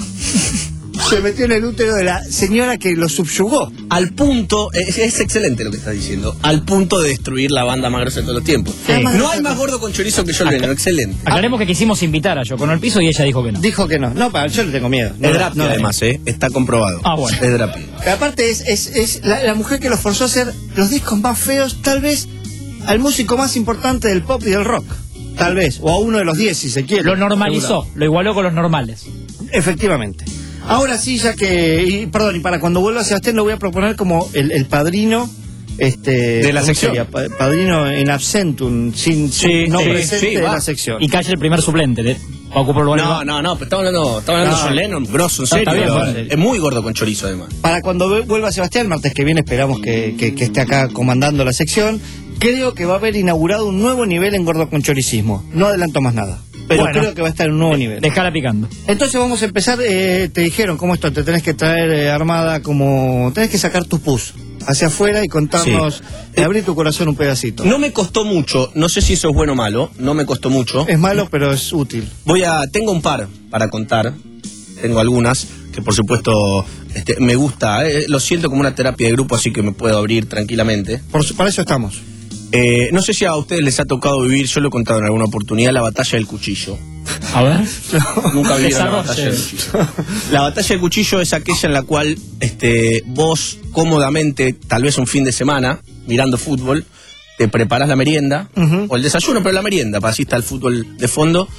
Se metió en el útero de la señora que lo subyugó. Al punto, es, es excelente lo que está diciendo, al punto de destruir la banda más grosa de todos los tiempos. Sí. No hay más gordo con chorizo que John Lennon, excelente. Aclaremos que quisimos invitar a Yo con el piso y ella dijo que no. Dijo que no. No, para, yo le tengo miedo. No, Es Drapia, no, además, ¿eh? Está comprobado. Ah, bueno. Es Drapia. Pero aparte es, es, es la, la mujer que lo forzó a hacer los discos más feos, tal vez al músico más importante del pop y del rock. Tal vez. O a uno de los diez, si se quiere. Lo normalizó, lo igualó con los normales. Efectivamente. Ahora sí, ya que, y, perdón, y para cuando vuelva Sebastián lo voy a proponer como el, el padrino este, De la ¿cómo sección. sería? Pa- Padrino en absentum, sin, Sí, sin no sí, presente sí, de va. la sección. Y Calle el primer suplente, ¿eh? Va a ocupar el lugar No, de- no, no, pero estamos hablando, estamos hablando No. de John Lennon, grosso, en No, está serio. bien, lo- bueno. es muy gordo con chorizo, además. Para cuando ve- vuelva Sebastián, el martes que viene esperamos que, que- que esté acá comandando la sección. Creo que va a haber inaugurado un nuevo nivel en Gordo con Choricismo. No adelanto más nada. Pero Bueno. creo que va a estar en un nuevo nivel. Dejala picando. Entonces vamos a empezar, eh, te dijeron, ¿cómo esto? Te tenés que traer eh, armada como... Tenés que sacar tu pus hacia afuera y contarnos, eh, abrir tu corazón un pedacito. No me costó mucho, no sé si eso es bueno o malo, no me costó mucho. Es malo, pero es útil. Voy a, tengo un par para contar, tengo algunas que por supuesto este, me gusta, eh, lo siento como una terapia de grupo, así que me puedo abrir tranquilamente. Por, su- para eso estamos. Eh, no sé si a ustedes les ha tocado vivir, yo lo he contado en alguna oportunidad, la batalla del cuchillo. A ver. Nunca vivieron la Desarrolle. batalla del cuchillo. La batalla del cuchillo es aquella en la cual este, vos cómodamente, tal vez un fin de semana, mirando fútbol, te preparás la merienda, Ujú. o el desayuno, pero la merienda, para así está el fútbol de fondo,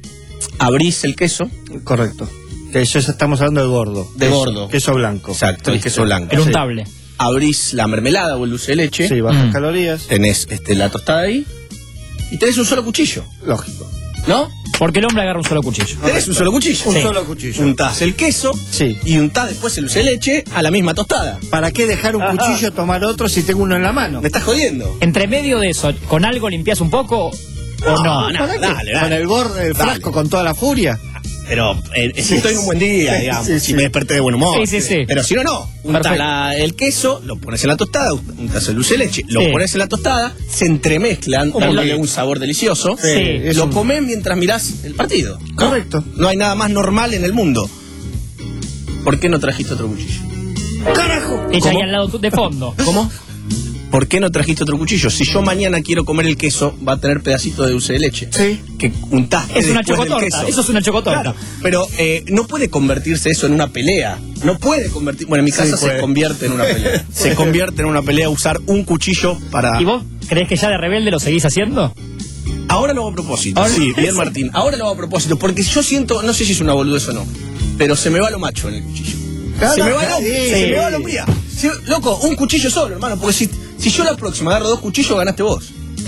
abrís el queso, Correcto. Que eso ya estamos hablando de gordo. De Queso- gordo. Queso blanco. exacto, el Triste. queso blanco. El Sí. untable. Abrís la mermelada o el dulce de leche, Sí, bajas Mm. calorías. tenés este, la tostada ahí, y tenés un solo cuchillo, Lógico. ¿no? Porque el hombre agarra un solo cuchillo. Tenés un solo cuchillo. Un Sí. solo cuchillo. Untás el queso Sí. y untás después el dulce de leche a la misma tostada. ¿Para qué dejar un Ajá. cuchillo tomar otro si tengo uno en la mano? ¿Me estás jodiendo? Entre medio de eso, ¿con algo limpias un poco o no? No, no, ¿Para qué? dale, dale. Con el borde del Dale. frasco, con toda la furia. Pero eh, si estoy en un buen día, Sí, digamos, sí, si sí. me desperté de buen humor. Sí, sí, sí. Pero si no, no. Untás Perfecto. la- el queso, lo pones en la tostada, untás el dulce de leche, lo Sí. pones en la tostada, se entremezclan, Un dándole poquito. un sabor delicioso. Sí, es Lo un- comés mientras mirás el partido. ¿no? Correcto. No hay nada más normal en el mundo. ¿Por qué no trajiste otro cuchillo? ¡Carajo! Ella ¿Cómo? ahí al lado de fondo. ¿Cómo? ¿Por qué no trajiste otro cuchillo? Si yo mañana quiero comer el queso, va a tener pedacito de dulce de leche. Sí. Que untaste Es una después del chocotorta, queso. eso es una chocotorta. Claro, pero eh, no puede convertirse eso en una pelea. No puede convertir... Bueno, en mi Sí, casa se puede. convierte en una pelea. Se convierte en una pelea usar un cuchillo para... ¿Y vos crees que ya de rebelde lo seguís haciendo? Ahora lo hago a propósito. Ahora- Sí, bien Martín. Ahora lo hago a propósito. Porque yo siento, no sé si es una boludez o no, pero se me va lo macho en el cuchillo. Cada- se me va cada- lo, sí. se me va lo mía. Sí, loco, un cuchillo solo, hermano. Porque si, si yo la próxima agarro dos cuchillos, ganaste vos.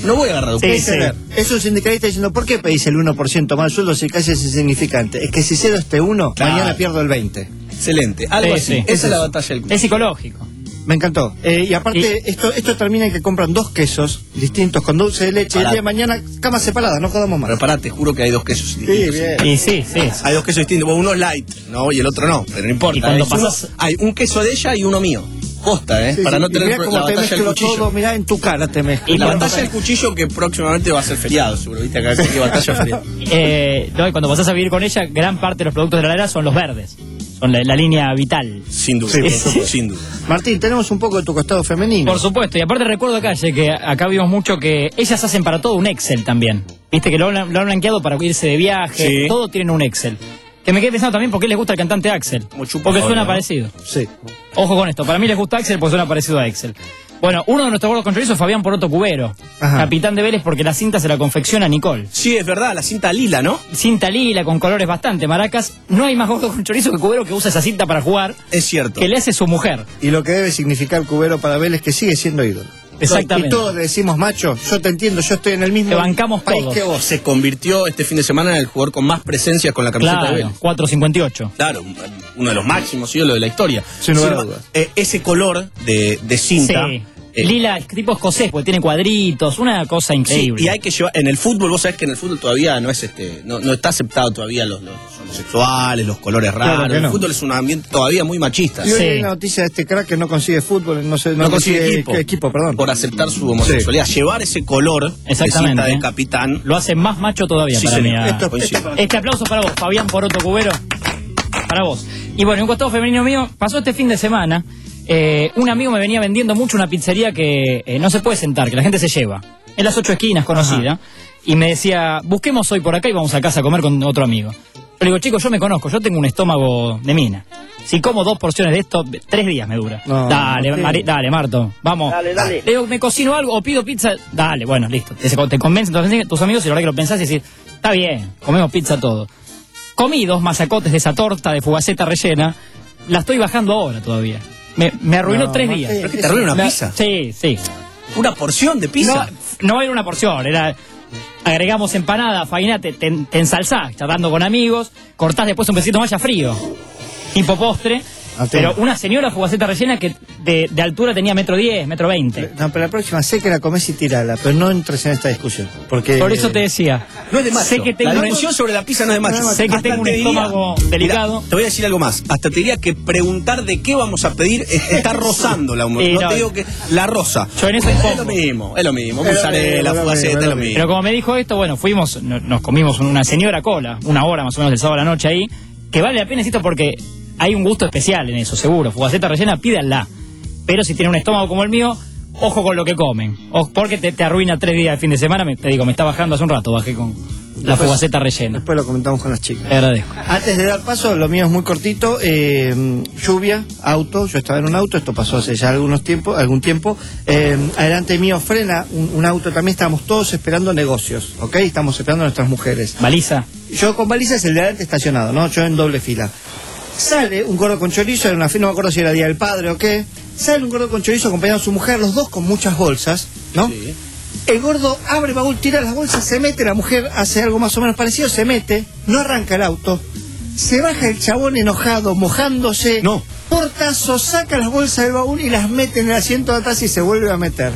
no voy a agarrar un Sí, peso. sí. Es un sindicalista diciendo, ¿por qué pedís el uno por ciento más de sueldo si casi es insignificante? Es que si cedo este uno, Claro. mañana pierdo el veinte. Excelente, algo Sí, así. sí. Esa es la batalla del club. Es psicológico. Me encantó. Eh, y aparte, esto esto termina en que compran dos quesos distintos con dulce de leche. Pará. El día de mañana, camas separadas, no jodamos más. Pero pará, te juro que hay dos quesos Sí, distintos. bien. Y sí, sí. Hay dos quesos distintos, bueno, uno es light, ¿no? Y el otro no, pero no importa. Y cuando Es uno- pasas- hay un queso de ella y uno mío. Posta, ¿eh? Sí, Para sí. no Y tener mirá pro- cómo la te batalla del mezclo cuchillo. todo, mirá en tu cara te mezclo. Y La cuando batalla del cuchillo que próximamente va a ser feriado, seguro. ¿Viste? Acá hay batalla feriado. Eh, no, y cuando pasás a vivir con ella, gran parte de los productos de la heladera son los verdes. Son la, la línea vital. Sin duda, Sí, por sí. supuesto, sin duda. Martín, tenemos un poco de tu costado femenino. Por supuesto, y aparte recuerdo calle que acá vimos mucho que ellas hacen para todo un Excel también. Viste que lo, han- lo han blanqueado para irse de viaje, Sí. todo tienen un Excel. Que me quedé pensando también por qué les gusta el cantante Axel. Como chupa Porque ahora, suena ¿no? parecido. Sí. Ojo con esto, para mí les gusta Axel porque suena parecido a Excel. Bueno, uno de nuestros gordos con chorizo es Fabián Poroto Cubero, Ajá. capitán de Vélez, porque la cinta se la confecciona Nicole. Sí, es verdad, la cinta lila, ¿no? Cinta lila, con colores bastante maracas. No hay más gordo con chorizo que Cubero que usa esa cinta para jugar, Es cierto. que le hace su mujer. Y lo que debe significar Cubero para Vélez que sigue siendo ídolo. Exactamente. Y todos le decimos, macho, yo te entiendo, yo estoy en el mismo Te bancamos país todos. que vos. Se convirtió este fin de semana en el jugador con más presencias con la camiseta de Claro, Vélez. cuatro cincuenta y ocho. Claro, uno de los máximos ídolos de la historia. Sin lugar a Sin dudas. embargo, eh, ese color de, de cinta. Sí. eh, Lila, tipo escocés, porque tiene cuadritos, una cosa sí, increíble. y hay que llevar. En el fútbol, vos sabés que en el fútbol todavía no es este. No, no está aceptado todavía los, los homosexuales, los colores Claro raros. que no. El fútbol es un ambiente todavía muy machista. Y hoy Sí. hay una noticia de este crack que no consigue fútbol, no, sé, no, No consigue equipo. qué equipo, perdón. Por aceptar su homosexualidad. Llevar ese color de Exactamente, cinta de ¿eh? capitán. Lo hace más macho todavía Sí, para señor. mí. a- Esto- coincido. esto- Este aplauso para vos, Fabián Poroto Cubero. Para vos. Y bueno, un costado femenino mío, pasó este fin de semana. eh, un amigo me venía vendiendo mucho una pizzería que eh, no se puede sentar, que la gente se lleva. En las ocho esquinas, conocida. Y me decía, busquemos hoy por acá y vamos a casa a comer con otro amigo. Yo le digo, chicos, yo me conozco, yo tengo un estómago de mina. Si como dos porciones de esto, tres días me dura. No, dale, no, Mari- dale, Marto, vamos. Dale, dale. Le digo, me cocino algo o pido pizza. Dale, bueno, listo. Te, te convencen tus- tus amigos y la verdad que lo pensás y decís, está bien, comemos pizza todo. Comí dos masacotes de esa torta de fugaceta rellena. La estoy bajando ahora todavía. Me, me arruinó No, tres Martín, días. ¿pero qué te arruina una Me- pizza? Sí, sí. Una porción de pizza. No, no era una porción, era. Agregamos empanada, faina, te, te, te ensalzás, charlando con amigos, cortás después un besito más ya frío. Tipo postre. Atento. Pero una señora fugaceta rellena que de, de altura tenía metro diez, metro veinte. No, pero la próxima sé que la comés y tirala, pero no entres en esta discusión. Porque Por eso te decía. No es de macho. Sé que tengo la un- discusión sobre la pizza no es de macho. Sé que Hasta tengo un te diría- estómago delicado. Mira, te voy a decir algo más. Hasta te diría que preguntar de qué vamos a pedir eh, está rozando la humor. Sí, no, no. te digo que la rosa. Yo en eso es impongo. lo mismo, es lo mismo. Es lo Mozzarella, mismo, es lo fugaceta, mismo, es es lo lo mismo. Pero como me dijo esto, bueno, fuimos, no- nos comimos una señora cola, una hora más o menos del sábado a la noche ahí, que vale la pena, insisto, porque hay un gusto especial en eso, seguro. Fugaceta rellena, pídanla. Pero si tienen un estómago como el mío, ojo con lo que comen. O porque te, te arruina tres días de fin de semana. Me, te digo, me está bajando hace un rato, bajé con la Después- fugaceta rellena. Después lo comentamos con las chicas. Te agradezco. Antes de dar paso, lo mío es muy cortito. eh, lluvia, auto. Yo estaba en un auto, esto pasó hace ya algunos tiempo, algún tiempo. Eh, adelante mío frena un, un auto también. Estábamos todos esperando negocios, ¿ok? Estamos esperando a nuestras mujeres. Baliza. Yo con balizas, el de adelante estacionado, ¿no? Yo en doble fila. Sale un gordo con chorizo, en una fila, no me acuerdo si era Día del Padre o qué. Sale un gordo con chorizo acompañado de su mujer, los dos con muchas bolsas, ¿no? Sí. El gordo abre el baúl, tira las bolsas, se mete, la mujer hace algo más o menos parecido, se mete, no arranca el auto, se baja el chabón enojado, mojándose, No. portazo, saca las bolsas del baúl y las mete en el asiento de atrás y se vuelve a meter.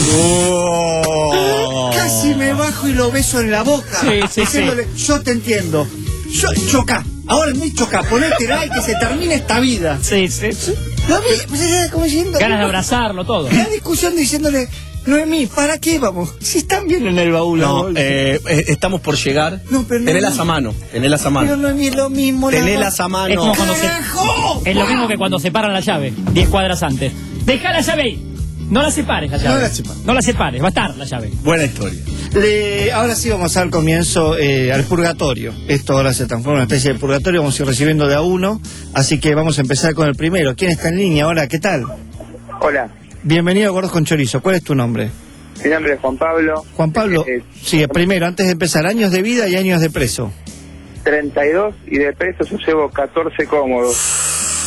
Oh. Casi me bajo y lo beso en la boca, Sí, sí, diciéndole, yo te entiendo, yo, choca, ahora me choca, ponete y que se termine esta vida. Sí, sí. Lo vi, pues, era como diciendo, Ganas de abrazarlo todo. la discusión diciéndole, Noemí, ¿para qué vamos? Si están bien en el baúl. las No, bolsas. eh, eh, estamos por llegar. No, pero no- Tenelas a mano, tenelas a Pero mano. Noemí es lo mismo. nada Tenelas más. a Es mano. como cuando se- ¡Carajo! Es lo mismo que cuando separan la llave, diez cuadras antes. Deja la llave ahí. No la separes la llave. No la separes. No la separes, va a estar la llave. Buena historia. Le- ahora sí vamos al comienzo, eh, al purgatorio. Esto ahora se transforma en una especie de purgatorio, vamos a ir recibiendo de a uno. Así que vamos a empezar con el primero. ¿Quién está en línea ahora? ¿Qué tal? Hola, Bienvenido a Gordos con Chorizo. ¿Cuál es tu nombre? mi nombre es Juan Pablo. Juan Pablo. Eh, Sí, primero, antes de empezar, años de vida y años de preso. treinta y dos y de peso yo llevo catorce cómodos.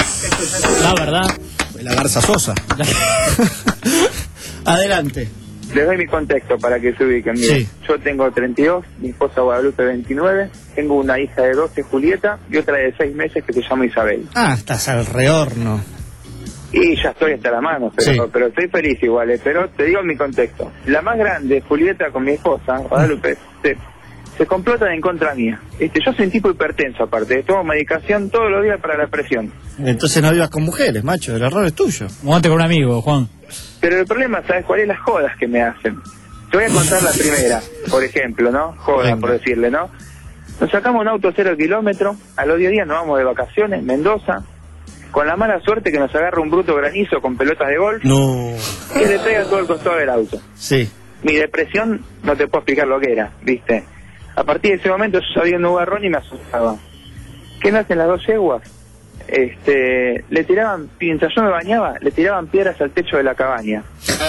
La verdad. La Garza Sosa. Adelante. les doy mi contexto para que se ubiquen. Miren, Sí. yo tengo treinta y dos, mi esposa Guadalupe veintinueve, tengo una hija de doce, Julieta, y otra de seis meses que se llama Isabel. Ah, estás al rehorno. Y ya estoy hasta la mano, pero, Sí. pero estoy feliz igual, eh, pero te digo mi contexto. La más grande, Julieta, con mi esposa, Guadalupe, se, se complotan en contra mía. Este, yo soy un tipo hipertenso aparte, tomo medicación todos los días para la presión. Entonces no vivas con mujeres, macho, el error es tuyo. Mudate con un amigo, Juan. Pero el problema, ¿sabes cuál es? Las jodas que me hacen. Te voy a contar la primera, por ejemplo, ¿no? Joda, Venga. por decirle, ¿no? Nos sacamos un auto cero kilómetros, a los diez días nos vamos de vacaciones, Mendoza, con la mala suerte que nos agarra un bruto granizo con pelotas de golf, No. que le pega todo el costado del auto. Sí. Mi depresión, no te puedo explicar lo que era, ¿viste? A partir de ese momento yo sabía un nubarrón y me asustaba. ¿Qué me hacen las dos yeguas? Este, le tiraban, mientras yo me bañaba, le tiraban piedras al techo de la cabaña.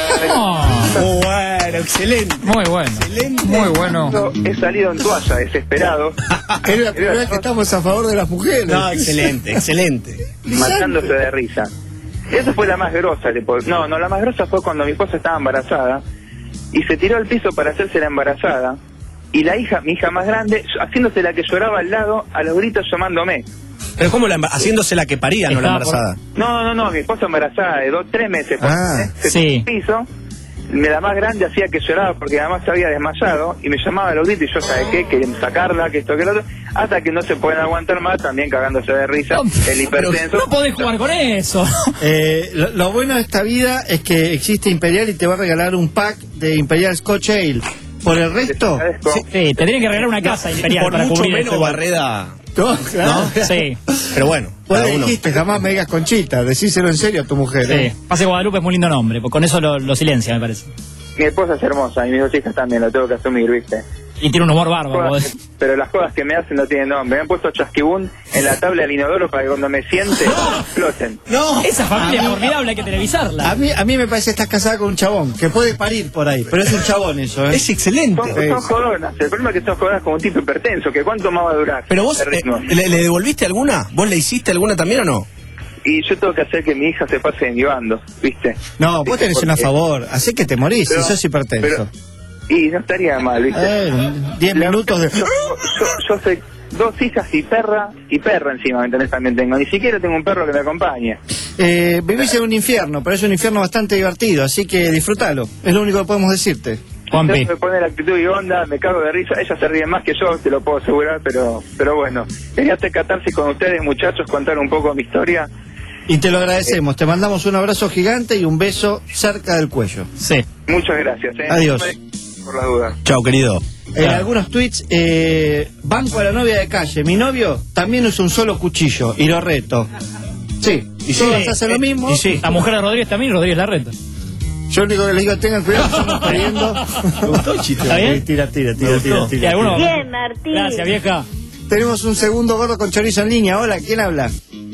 Oh, Bueno, excelente. muy bueno. Muy bueno. Yo he salido en toalla, desesperado, Es la primera vez que estamos a favor de las mujeres. No, excelente, excelente. matándose de risa. Esa fue la más grosa. le puedo- No, no, la más grosa fue cuando mi esposa estaba embarazada y se tiró al piso para hacerse la embarazada. Y la hija, mi hija más grande, haciéndose la que lloraba al lado, a los gritos llamándome. Pero ¿cómo la emba- haciéndose la que paría, no la Estaba por- embarazada? No, no, no, mi esposa embarazada de dos, tres meses. Ah, se sí. tiró al piso, me- la más grande hacía que lloraba porque además se había desmayado y me llamaba a los gritos y yo, ¿sabes qué? Querían sacarla, que esto, que lo otro, hasta que no se pueden aguantar más, también cagándose de risa, el hipertenso. No podés jugar con eso. Eh, lo, lo bueno de esta vida es que existe Imperial y te va a regalar un pack de Imperial Scotch Ale. Por el resto, Agradezco. Sí, te tendrían que regalar una casa imperial Por para mucho cubrir menos eso. Barreda. no, claro. Sí, Pero bueno, Vos cada le uno. dijiste, jamás me digas Conchita, decíselo en serio a tu mujer. ¿eh? sí. Pase Guadalupe es muy lindo nombre, porque con eso lo, lo silencia, me parece. Mi esposa es hermosa y mis dos hijas también, lo tengo que asumir, ¿viste? Y tiene un humor bárbaro. Jodas que- pero las cosas que me hacen no tienen nombre. Me han puesto chasquibún en la tabla del inodoro para que cuando me siente exploten. No, esa familia es formidable, hay que A televisarla. mí, a mí me parece que estás casada con un chabón, que puede parir por ahí, pero es un chabón eso, ¿eh? Es excelente. Son, son jodonas. El problema es que son jodonas como un tipo hipertenso, que cuánto más va a durar. Pero vos, el eh, ritmo. ¿le, le devolviste alguna? ¿Vos le hiciste alguna también o no? Y yo tengo que hacer que mi hija se pase de mi bando, ¿viste? No, vos ¿Viste? tenés una a Porque- favor, así que te morís Pero- si sos hipertenso. Y no estaría mal, ¿viste? Eh, diez minutos de... Yo, yo, yo soy dos hijas y perra, y perra encima, ¿me entendés? También tengo. Ni siquiera tengo un perro que me acompañe. Eh, vivís en un infierno, pero es un infierno bastante divertido, así que disfrútalo, es lo único que podemos decirte. Juanpi. Entonces me pone la actitud y onda, me cago de risa. Ellas se ríen más que yo, te lo puedo asegurar, pero pero bueno. Quería hacer catarsis con ustedes, muchachos, contar un poco mi historia. Y te lo agradecemos, te mandamos un abrazo gigante y un beso cerca del cuello. Sí. Muchas gracias. ¿eh? Adiós. Por la duda. Chao, querido. En algunos tweets, eh, banco a la novia de calle. Mi novio también usa un solo cuchillo y lo reto. Sí, y si vas a hacer lo mismo. Y sí. La mujer de Rodríguez también, Rodríguez la reta. Yo lo único que les digo, tengan cuidado, estamos perdiendo. Me gustó el chiste. ¿Está bien? Tira, tira, tira, Me tira, gustó. tira, ¿Y alguno? tira. Bien, Martín. Gracias, vieja. Tenemos un segundo gordo con chorizo en línea. Hola, ¿quién habla?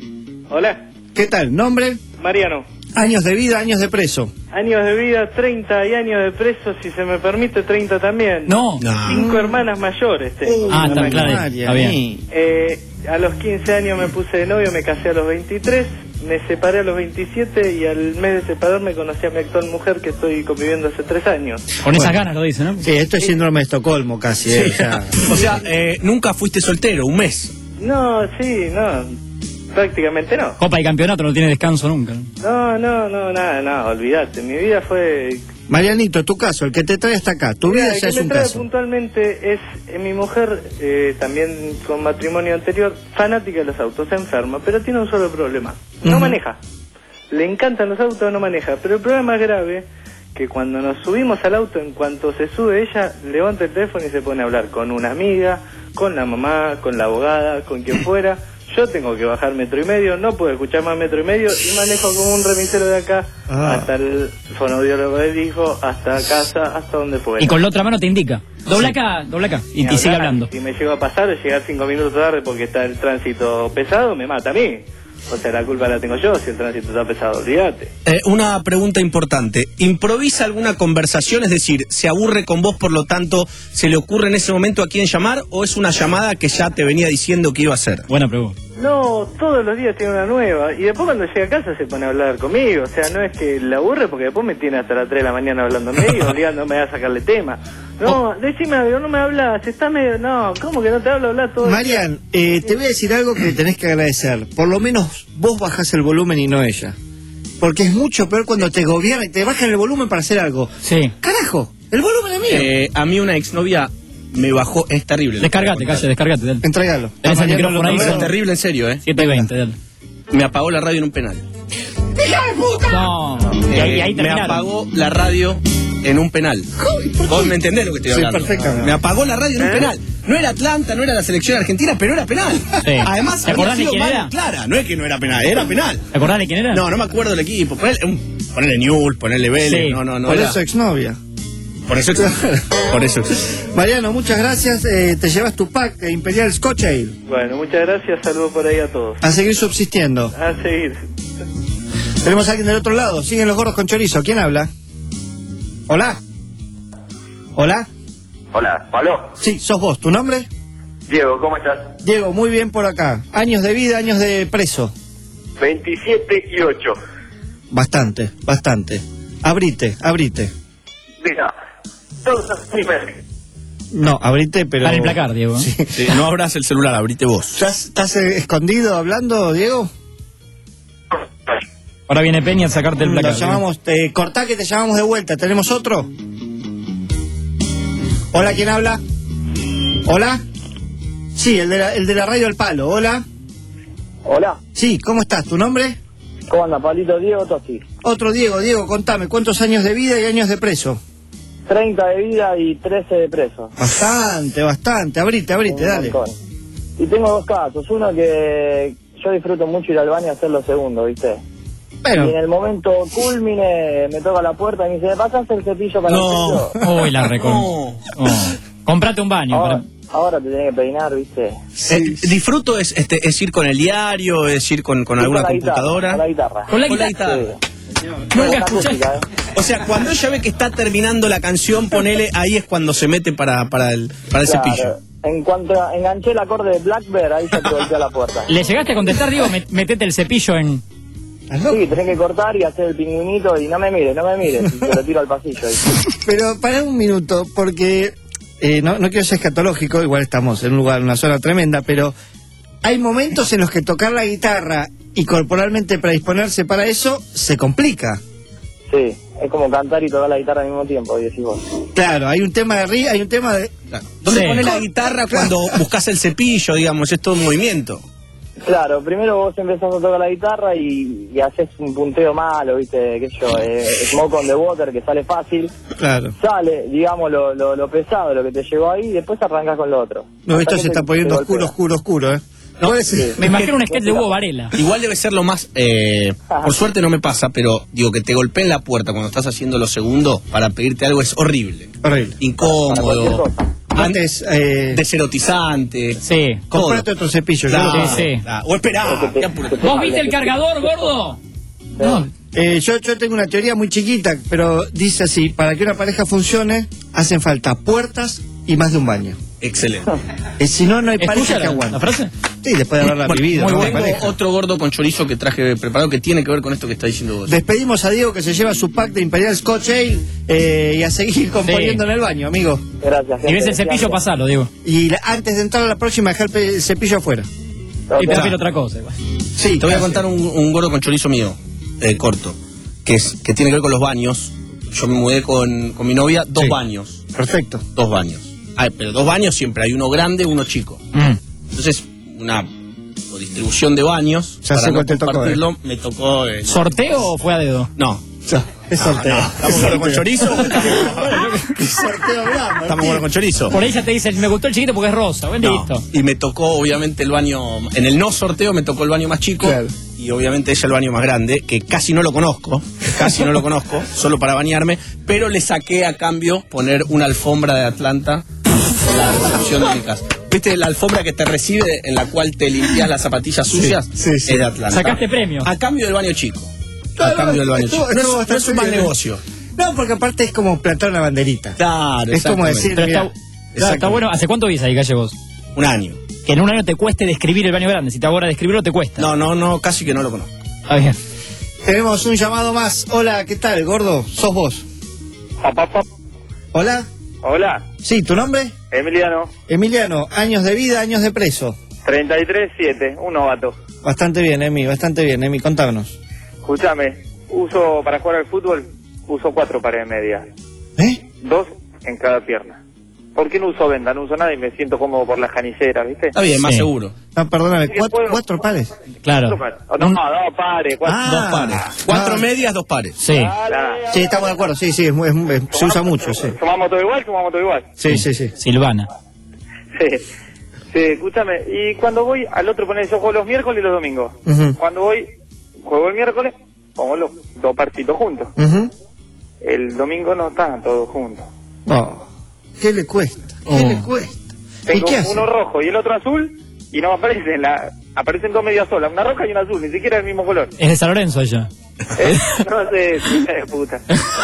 Hola, ¿Qué tal? ¿Nombre? Mariano. Años de vida, años de preso. Años de vida, treinta y años de preso, si se me permite, treinta también. No. Cinco hermanas mayores tengo. Ah, está Imagínate. claro. María, Está bien. mí. Eh, a los quince años me puse de novio, me casé a los veintitrés, me separé a los veintisiete y al mes de separarme conocí a mi actual mujer que estoy conviviendo hace tres años. Con esas Bueno. ganas lo dice, ¿no? Sí, esto es síndrome de Estocolmo casi. eh, o sea. O sea, eh, nunca fuiste soltero, un mes. No, sí, no, prácticamente no. Copa y campeonato no tiene descanso nunca. No, no, no, nada, nada, olvídate. Mi vida fue... Marianito, tu caso, el que te trae hasta acá. Tu vida Mira, el ya que es me un trae caso. puntualmente es eh, mi mujer, eh, también con matrimonio anterior, fanática de los autos, enferma, pero tiene un solo problema. No Ujú. maneja. Le encantan los autos, no maneja. Pero el problema es grave, que cuando nos subimos al auto, en cuanto se sube ella, levanta el teléfono y se pone a hablar con una amiga, con la mamá, con la abogada, con quien fuera. Yo tengo que bajar metro y medio, no puedo escuchar más metro y medio y manejo como un remisero de acá Ah. hasta el fonoaudiólogo del hijo, hasta casa, hasta donde fuera. Y con la otra mano te indica. Dobla acá, dobla acá. Y, Ni y sigue hablar, hablando. Si me llego a pasar o llegar cinco minutos tarde porque está el tránsito pesado, me mata a mí. O sea, la culpa la tengo yo, si el tránsito está pesado, olvídate. Eh, una pregunta importante. ¿Improvisa alguna conversación? Es decir, ¿se aburre con vos, por lo tanto, se le ocurre en ese momento a quién llamar? ¿O es una llamada que ya te venía diciendo que iba a hacer? Buena pregunta. No, todos los días tiene una nueva. Y después cuando llega a casa se pone a hablar conmigo. O sea, no es que le aburre porque después me tiene hasta las tres de la mañana hablándome y obligándome a sacarle tema. No, decime algo, no me hablas, estás medio... No, ¿cómo que no te hablo? Hablar todo el Marian, eh, te voy a decir algo que tenés que agradecer. Por lo menos vos bajás el volumen y no ella. Porque es mucho peor cuando te gobiernan y te bajan el volumen para hacer algo. Sí. Carajo, el volumen es mío. Eh, a mí una exnovia me bajó, es terrible. Descargate, calle, descargate. Dale. Entregalo. Tenés el micrófono ahí. Es terrible, en serio, ¿eh? siete y veinte, dale. Me apagó la radio en un penal. ¡Hija de puta! No. Y ahí, y ahí Eh, me terminaron. apagó la radio en un penal. Vos me entendés lo que estoy Sí, hablando. perfectamente. Me apagó la radio en un penal. No era Atlanta, no era la selección argentina, pero era penal. Sí. Además, ¿Te había acordás de sido quién mano era? clara. No es que no era penal, era penal. ¿Te acordás de quién era? No, no me acuerdo del equipo. Ponele, un- ponele Newell's, ponele Vélez. Sí. No, no, no. Por era- eso exnovia. Por eso. Por eso. Mariano, muchas gracias. Eh, te llevas tu pack de Imperial Scotch Ale. Bueno, muchas gracias, saludos por ahí a todos. A seguir subsistiendo. A seguir. Tenemos a alguien del otro lado. Siguen los gordos con chorizo. ¿Quién habla? Hola. Hola. Hola, ¿Pablo? Sí, sos vos. ¿Tu nombre? Diego, ¿cómo estás? Diego, muy bien por acá. Años de vida, años de preso. veintisiete y ocho. Bastante, bastante. Abrite, abrite. Mira, todos los primeros. No, abrite, pero... Para el placar, Diego. Sí. Sí, no abras el celular, abrite vos. ¿Estás, estás eh, escondido hablando, Diego? Ahora viene Peña a sacarte el placar. Lo llamamos, te, cortá que te llamamos de vuelta. ¿Tenemos otro? Hola, ¿quién habla? ¿Hola? Sí, el de la, el de la radio al palo. Hola. Hola. Sí, ¿cómo estás? ¿Tu nombre? ¿Cómo anda, Pablito? Diego Tosti. Otro Diego. Diego, contame, ¿cuántos años de vida y años de preso? treinta de vida y trece de preso. Bastante, bastante. Abrite, abrite, Un dale. montón. Y tengo dos casos. Uno que yo disfruto mucho ir al baño a hacer lo segundo, ¿viste? Pero... Y en el momento culmine me toca la puerta y me dice, ¿me pasas el cepillo para No. el cepillo? Uy, la recon. No. Oh. Comprate un baño. Ahora, para- ahora te tenés que peinar, ¿viste? Eh, disfruto es, este, es ir con el diario, es ir con, con Y alguna con la guitarra, computadora. con la guitarra. Con la Con la guitarra. guitarra. Sí. Nunca Buena escuché. música, ¿eh? O sea, cuando ella ve que está terminando la canción, ponele, ahí es cuando se mete para, para el, para el Claro. cepillo. En cuanto enganché el acorde de Blackbird, ahí se te golpea la puerta. ¿Le llegaste a contestar, Diego? Met- Metete el cepillo en... Sí, tenés que cortar y hacer el pingüinito y no me mires, no me mires, y te lo tiro al pasillo. ahí. Pero para un minuto, porque eh, no, no quiero ser escatológico, igual estamos en un lugar, en una zona tremenda, pero hay momentos en los que tocar la guitarra y corporalmente predisponerse para eso se complica. Sí, es como cantar y tocar la guitarra al mismo tiempo, y decís vos. Claro, hay un tema de ri, hay un tema de... ¿Dónde Sí. pones la guitarra cuando buscas el cepillo, digamos? Es todo un movimiento. Claro, primero vos empezás a tocar la guitarra y, y haces un punteo malo, ¿viste? ¿Qué sé yo? Eh, Smoke on the Water, que sale fácil. Claro. Sale, digamos, lo, lo, lo pesado, lo que te llevó ahí, y después arrancas con lo otro. No, Hasta esto que se te- está poniendo te oscuro, golpea. oscuro, oscuro, ¿eh? No, Sí. Me imagino un sketch de Hugo Varela. Igual debe ser lo más... eh, por suerte no me pasa, pero digo que te golpeen la puerta cuando estás haciendo lo segundo para pedirte algo es horrible. Horrible. Para cualquier Incómodo, cosa. Antes, eh, deserotizante. Sí. todo. comprate otro cepillo. yo Claro, lo- Sí, sí. claro. O esperá. Te- qué apuro. te- te- ¿Vos viste el cargador, gordo? No. Eh, yo, yo tengo una teoría muy chiquita, pero dice así, para que una pareja funcione, hacen falta puertas y más de un baño. Excelente. Eh, si no, no hay pareja ¿Escucha que la, aguante. la frase? Sí, después de haberla Bueno, vivido, muy ¿no? bueno. La pareja. Otro gordo con chorizo que traje preparado que tiene que ver con esto que está diciendo vos. Despedimos a Diego que se lleva su pack de Imperial Scotch Ale eh, y a seguir componiendo en el baño, amigo. Gracias. Y ves el gente, cepillo, gracias. pasalo, Diego. Y la- antes de entrar a la próxima, dejar el pe- el cepillo afuera. Y te prefiero otra cosa. igual. Sí, Te voy a contar un, un gordo con chorizo mío, eh, corto, que es que tiene que ver con los baños. Yo me mudé con, con mi novia, dos Sí. baños. Perfecto. Dos baños. Ay, pero dos baños siempre, hay uno grande, uno chico. Mm. Entonces, una o distribución de baños. Ya sé para no cuál te tocó, compartirlo, me tocó. eh, ¿Sorteo o fue a dedo? no. Es sorteo. ¿Estamos gordo con chorizo? Sorteo blanco. ¿Estamos gordo con chorizo? Por ahí ya te dicen, me gustó el chiquito porque es rosa. Bueno, No. listo. Y me tocó, obviamente, el baño. En el no sorteo me tocó el baño más chico. Claro. Y obviamente ella el baño más grande, que casi no lo conozco. Casi no lo conozco, solo para bañarme. Pero le saqué a cambio poner una alfombra de Atlanta en la recepción de mi casa. ¿Viste la alfombra que te recibe en la cual te limpias las zapatillas sucias? Sí, sí. Es de Atlanta. Sacaste premio. A cambio del baño chico. Claro, a cambio del baño esto- chico. esto No, es- bastante no es un mal bien. negocio. No, porque aparte es como plantar una banderita. Claro, Es como exactamente. decir, Pero mira, está, claro, está bueno. ¿Hace cuánto vivís ahí, Calle, vos? Un año. Que en un año te cueste describir el baño grande. Si te ahora describirlo, te cuesta. No, no, no, casi que no lo conozco. Está bien. tenemos un llamado más. Hola, ¿qué tal, gordo? ¿Sos vos? Hola. Hola, Sí, ¿tu nombre? Emiliano, Emiliano, años de vida, años de preso. treinta y tres siete, un novato. Bastante bien, Emi, bastante bien, Emi, contanos. Escúchame, uso para jugar al fútbol, uso cuatro pares medias. ¿Eh? Dos en cada pierna. ¿Por qué no uso venda? No uso nada y me siento cómodo por las caniceras, ¿viste? Está bien, más Sí. seguro. No, perdóname, Sí, ¿cuatro, puedo. cuatro pares? Claro. Cuatro pares. Oh, no, no, dos pares. Cuatro. Ah. Dos pares. Cuatro Ah. medias, dos pares. Sí. Claro. Sí, estamos de acuerdo, sí, sí, es muy- es muy- se usa mucho, sí. ¿Sumamos todo igual? Sumamos todo igual. Sí, sí, sí. Silvana. Sí. Sí, escúchame. Y cuando voy al otro, poner yo juego los miércoles y los domingos. Ujú. Cuando voy, juego el miércoles, pongo los dos partidos juntos. Ujú. El domingo no están todos juntos. Oh, ¿qué le cuesta? ¿Qué Oh. le cuesta? ¿Y Tengo qué hace? uno rojo y el otro azul y no me aparecen la, aparecen dos medias solas, una roja y una azul, ni siquiera el mismo color. Es de San Lorenzo ella. Eh, no sé, hija de puta.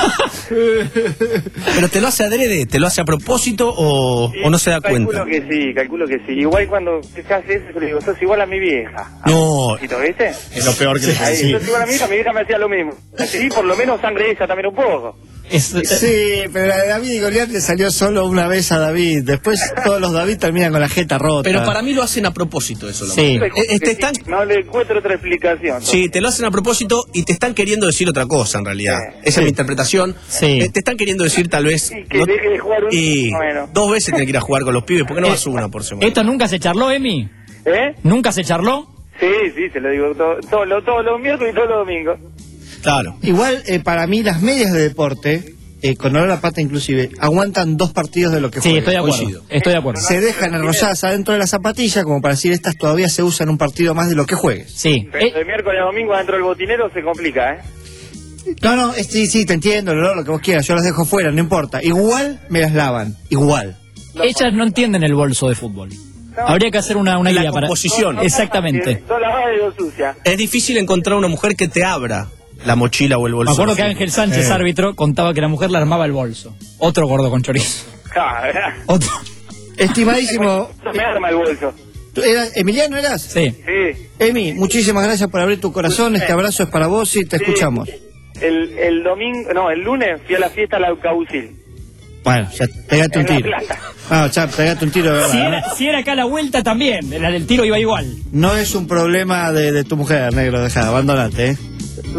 ¿Pero te lo hace adrede? ¿Te lo hace a propósito o, o no se da cuenta? Calculo que sí, calculo que sí. Igual cuando se hace eso, le digo, sos igual a mi vieja. No, ¿Viste? es lo peor que le puedes Ahí, decir. sos igual a mi vieja, mi vieja me hacía lo mismo. Sí, por lo menos sangre de ella también un poco. Es, Sí, pero la de David y Goliat le salió solo una vez a David. Después todos los David terminan con la jeta rota. Pero para mí lo hacen a propósito eso. Lo Sí. más. Eh, eh, te están, No le encuentro otra explicación. sí, te lo hacen a propósito y te están queriendo decir otra cosa en realidad. Sí. Esa es mi interpretación. Sí. Eh, te están queriendo decir tal vez... Sí, que deje de jugar un- y bueno. dos veces tenés que ir a jugar con los pibes. ¿Por qué no vas una por semana? ¿Esto nunca se charló, Emi? ¿Eh? ¿Nunca se charló? Sí, sí, se lo digo todo- todo lo- todos los miércoles y todos los domingos. Claro. Igual, eh, para mí, las medias de deporte, eh, con olor a pata inclusive, aguantan dos partidos de lo que Sí, juegan. estoy de acuerdo. coincido. Estoy de acuerdo. Se dejan enrolladas adentro de la zapatilla como para decir estas todavía se usan un partido más de lo que juegues. Sí. Pero Eh, de miércoles a domingo adentro del botinero se complica, ¿eh? No, no, es- sí, sí, te entiendo, el olor, lo que vos quieras, yo las dejo fuera, no importa. Igual me las lavan, igual. ellas no entienden el bolso de fútbol. Habría que hacer una, una La guía para... composición. Exactamente. Dos lavadas y dos sucias. Es difícil encontrar una mujer que te abra la mochila o el bolso. Me acuerdo que Ángel Sánchez, Eh. árbitro, contaba que la mujer le armaba el bolso. Otro gordo con chorizo. Ah, ¿verdad? Otro. Estimadísimo, Eso me arma el bolso. ¿tú eras, Emiliano eras? Sí. Sí. Emi, muchísimas gracias por abrir tu corazón, este abrazo es para vos y te Sí. escuchamos. El, el domingo, no, el lunes fui a la fiesta a la Caucil. Bueno, ya pegate un En La tiro. Plata. Ah, ya pegate un tiro de verdad. Si ¿no? era, si era acá la vuelta también, el, el tiro iba igual. No es un problema de, de tu mujer, negro, deja, abandonate, ¿eh?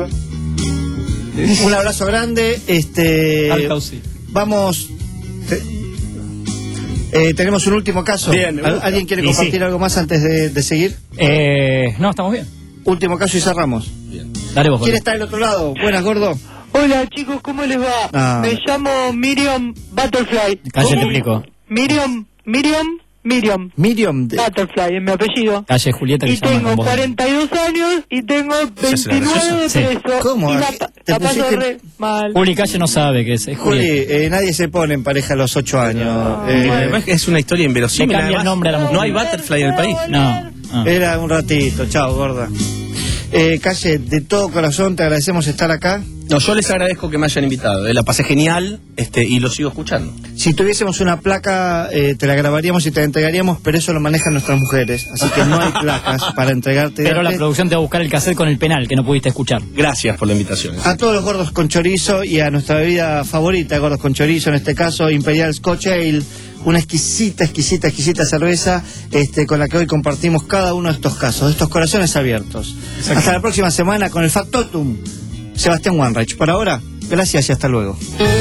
Un abrazo grande, este... Al Caucil. Vamos... te- eh, tenemos un último caso. Bien, me ¿Al- gusta. ¿Alguien quiere Y compartir sí. algo más antes de, de seguir? Eh, no, estamos bien. Último caso y cerramos. Dale vos. ¿Quién gordo. está del otro lado? Buenas, gordo. Hola chicos, ¿cómo les va? Ah. Me llamo Miriam Butterfly. Calle te explico. Miriam, Miriam, Miriam Miriam. de- Butterfly es mi apellido. Calle Julieta que Y se llama tengo con vos. cuarenta y dos años y tengo veintinueve de Sí. preso. ¿Cómo? Y la, ¿Te pa- la paso pusiste- re mal. Juli Calle no sabe qué es. Es Juli, Juli. eh, nadie se pone en pareja a los ocho años. Eh, Además que es una historia Le inverosímil. cambia el además. nombre a la mujer. No hay butterfly en el país. No. Ah. Era un ratito, chao, gorda. Eh, Calle, de todo corazón te agradecemos estar acá. No, yo les agradezco que me hayan invitado. eh, La pasé genial este, y lo sigo escuchando. Si tuviésemos una placa, eh, te la grabaríamos y te la entregaríamos, pero eso lo manejan nuestras mujeres. Así que no hay placas para entregarte. Pero la antes. producción te va a buscar el cassette con el penal que no pudiste escuchar. Gracias por la invitación. A todos los gordos con chorizo y a nuestra bebida favorita, gordos con chorizo, en este caso Imperial Scotch Ale, una exquisita, exquisita, exquisita cerveza este, con la que hoy compartimos cada uno de estos casos, de estos corazones abiertos. Hasta la próxima semana con el Factotum. Sebastián Wanreich. Por ahora, gracias y hasta luego.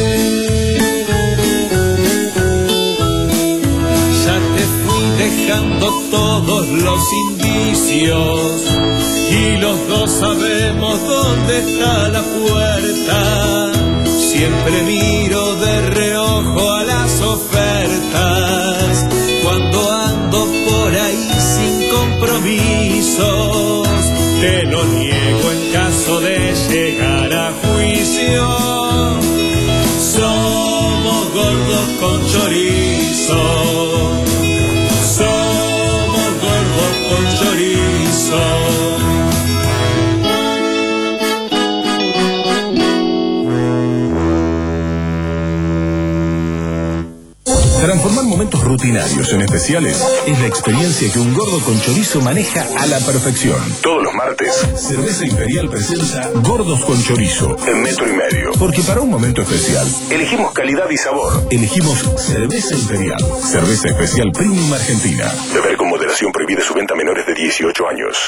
Ya te fui dejando todos los indicios y los dos sabemos dónde está la puerta. Siempre miro de reojo a las ofertas cuando ando por ahí sin compromisos. Te lo niego en caso de llegar a juicio. Somos gordos con chorizo. Somos Transformar momentos rutinarios en especiales es la experiencia que un gordo con chorizo maneja a la perfección. Todos los martes, Cerveza Imperial presenta Gordos con Chorizo en Metro y Medio. Porque para un momento especial, elegimos calidad y sabor. Elegimos Cerveza Imperial. Cerveza especial Premium Argentina. Beber con moderación, prohibida su venta a menores de dieciocho años.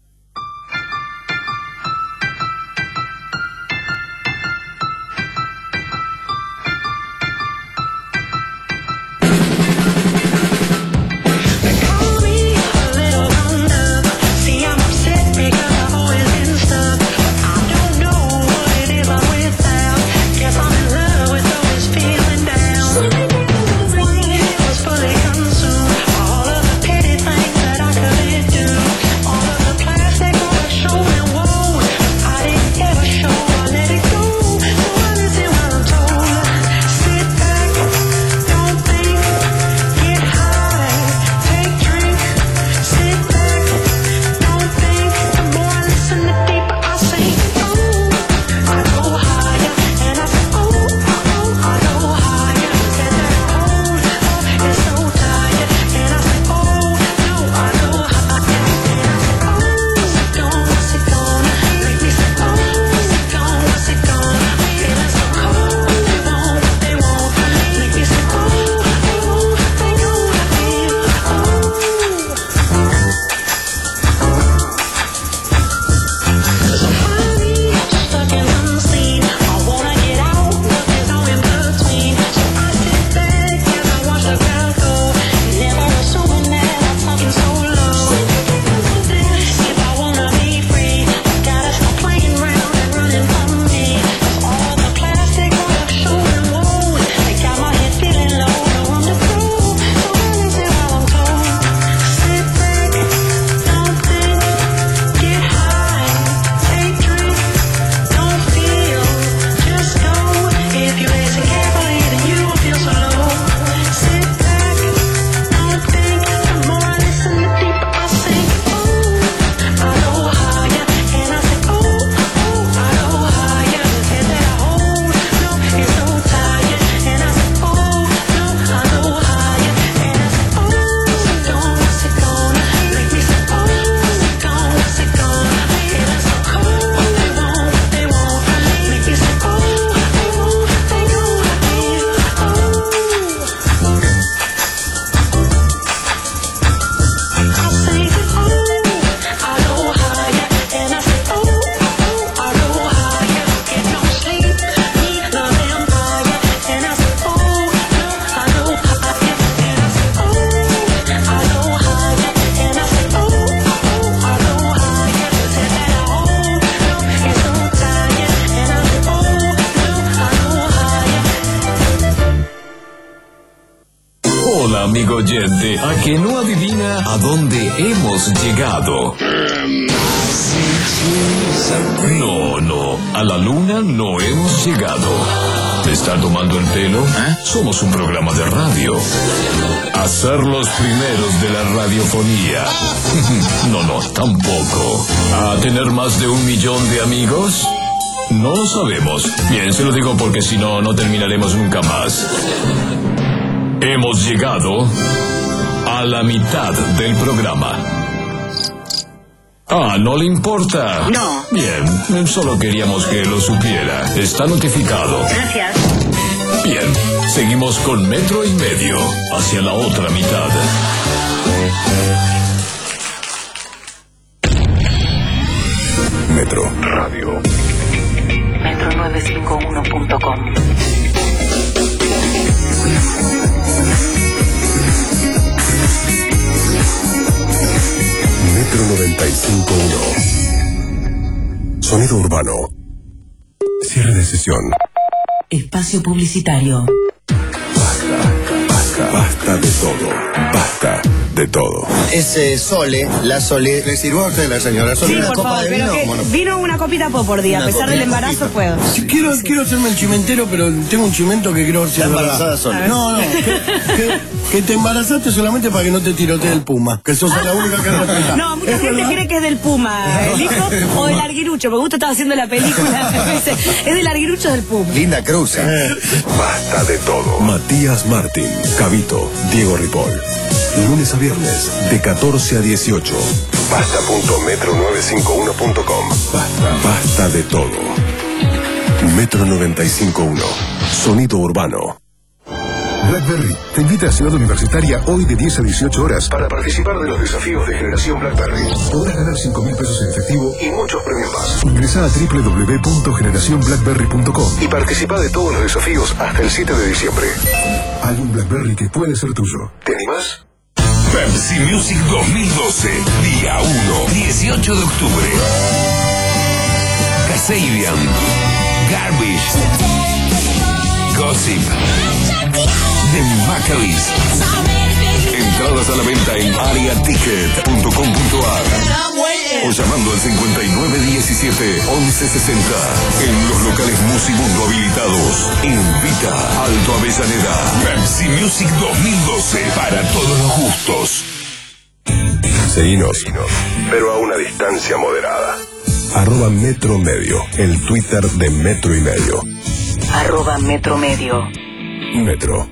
amigo oyente, a que no adivina a dónde hemos llegado. No, no, a la luna no hemos llegado. ¿Te está tomando el pelo? ¿Eh? Somos un programa de radio. A ser los primeros de la radiofonía. No, no, tampoco. ¿A tener más de un millón de amigos? No lo sabemos. Bien, se lo digo porque si no, no terminaremos nunca más. Hemos llegado a la mitad del programa. Ah, ¿no le importa? No. Bien, solo queríamos que lo supiera. Está notificado. Gracias. Bien, seguimos con metro y medio hacia la otra mitad. Metro Radio. metro novecientos cincuenta y uno punto com. Metro noventa y cinco punto uno. Sonido urbano. Cierre de sesión. Espacio publicitario. Basta, basta, basta de todo. Basta de todo. Ese Sole, la Sole, ¿le sirvió a usted la señora Sole Sí, una por copa favor, de pero vino? que Bueno, vino una copita po- por día. A Una pesar del copita, embarazo copita. puedo. Si quiero, quiero hacerme el chimentero, pero tengo un chimento que quiero ver si Está es verdad. embarazada Sole. No, no. que- que- Que te embarazaste solamente para que no te tirotee el puma, que sos la única que respeta. No, mucha gente cree que es del puma, el hijo, o del arguirucho, porque justo estaba haciendo la película. Es del arguirucho del puma. Linda cruz. ¿eh? Basta de todo. Matías Martín, Cabito, Diego Ripoll. Lunes a viernes, de catorce a dieciocho. Basta punto metro novecientos cincuenta y uno punto com. Basta, basta de todo. Metro noventa y cinco punto uno. Sonido urbano. BlackBerry te invita a Ciudad Universitaria hoy de diez a dieciocho horas para participar de los desafíos de Generación BlackBerry. Podrás ganar cinco mil pesos en efectivo y muchos premios más. Ingresá a doble u doble u doble u punto generación blackberry punto com y participa de todos los desafíos hasta el siete de diciembre. Hay un BlackBerry que puede ser tuyo. ¿Te animás? Pepsi Music dos mil doce, día uno, dieciocho de octubre. Kasabian, Garbage, Gossip, The Maccabees. Entradas a la venta en aria ticket punto com punto a r o llamando al cincuenta y nueve diecisiete once sesenta. En los locales Musimundo habilitados. Invita Alto Avellaneda. Pepsi Music dos mil doce, para todos los gustos. Seguinos, pero a una distancia moderada. Arroba Metro Medio, el Twitter de Metro y Medio. Arroba Metro Medio. Metro.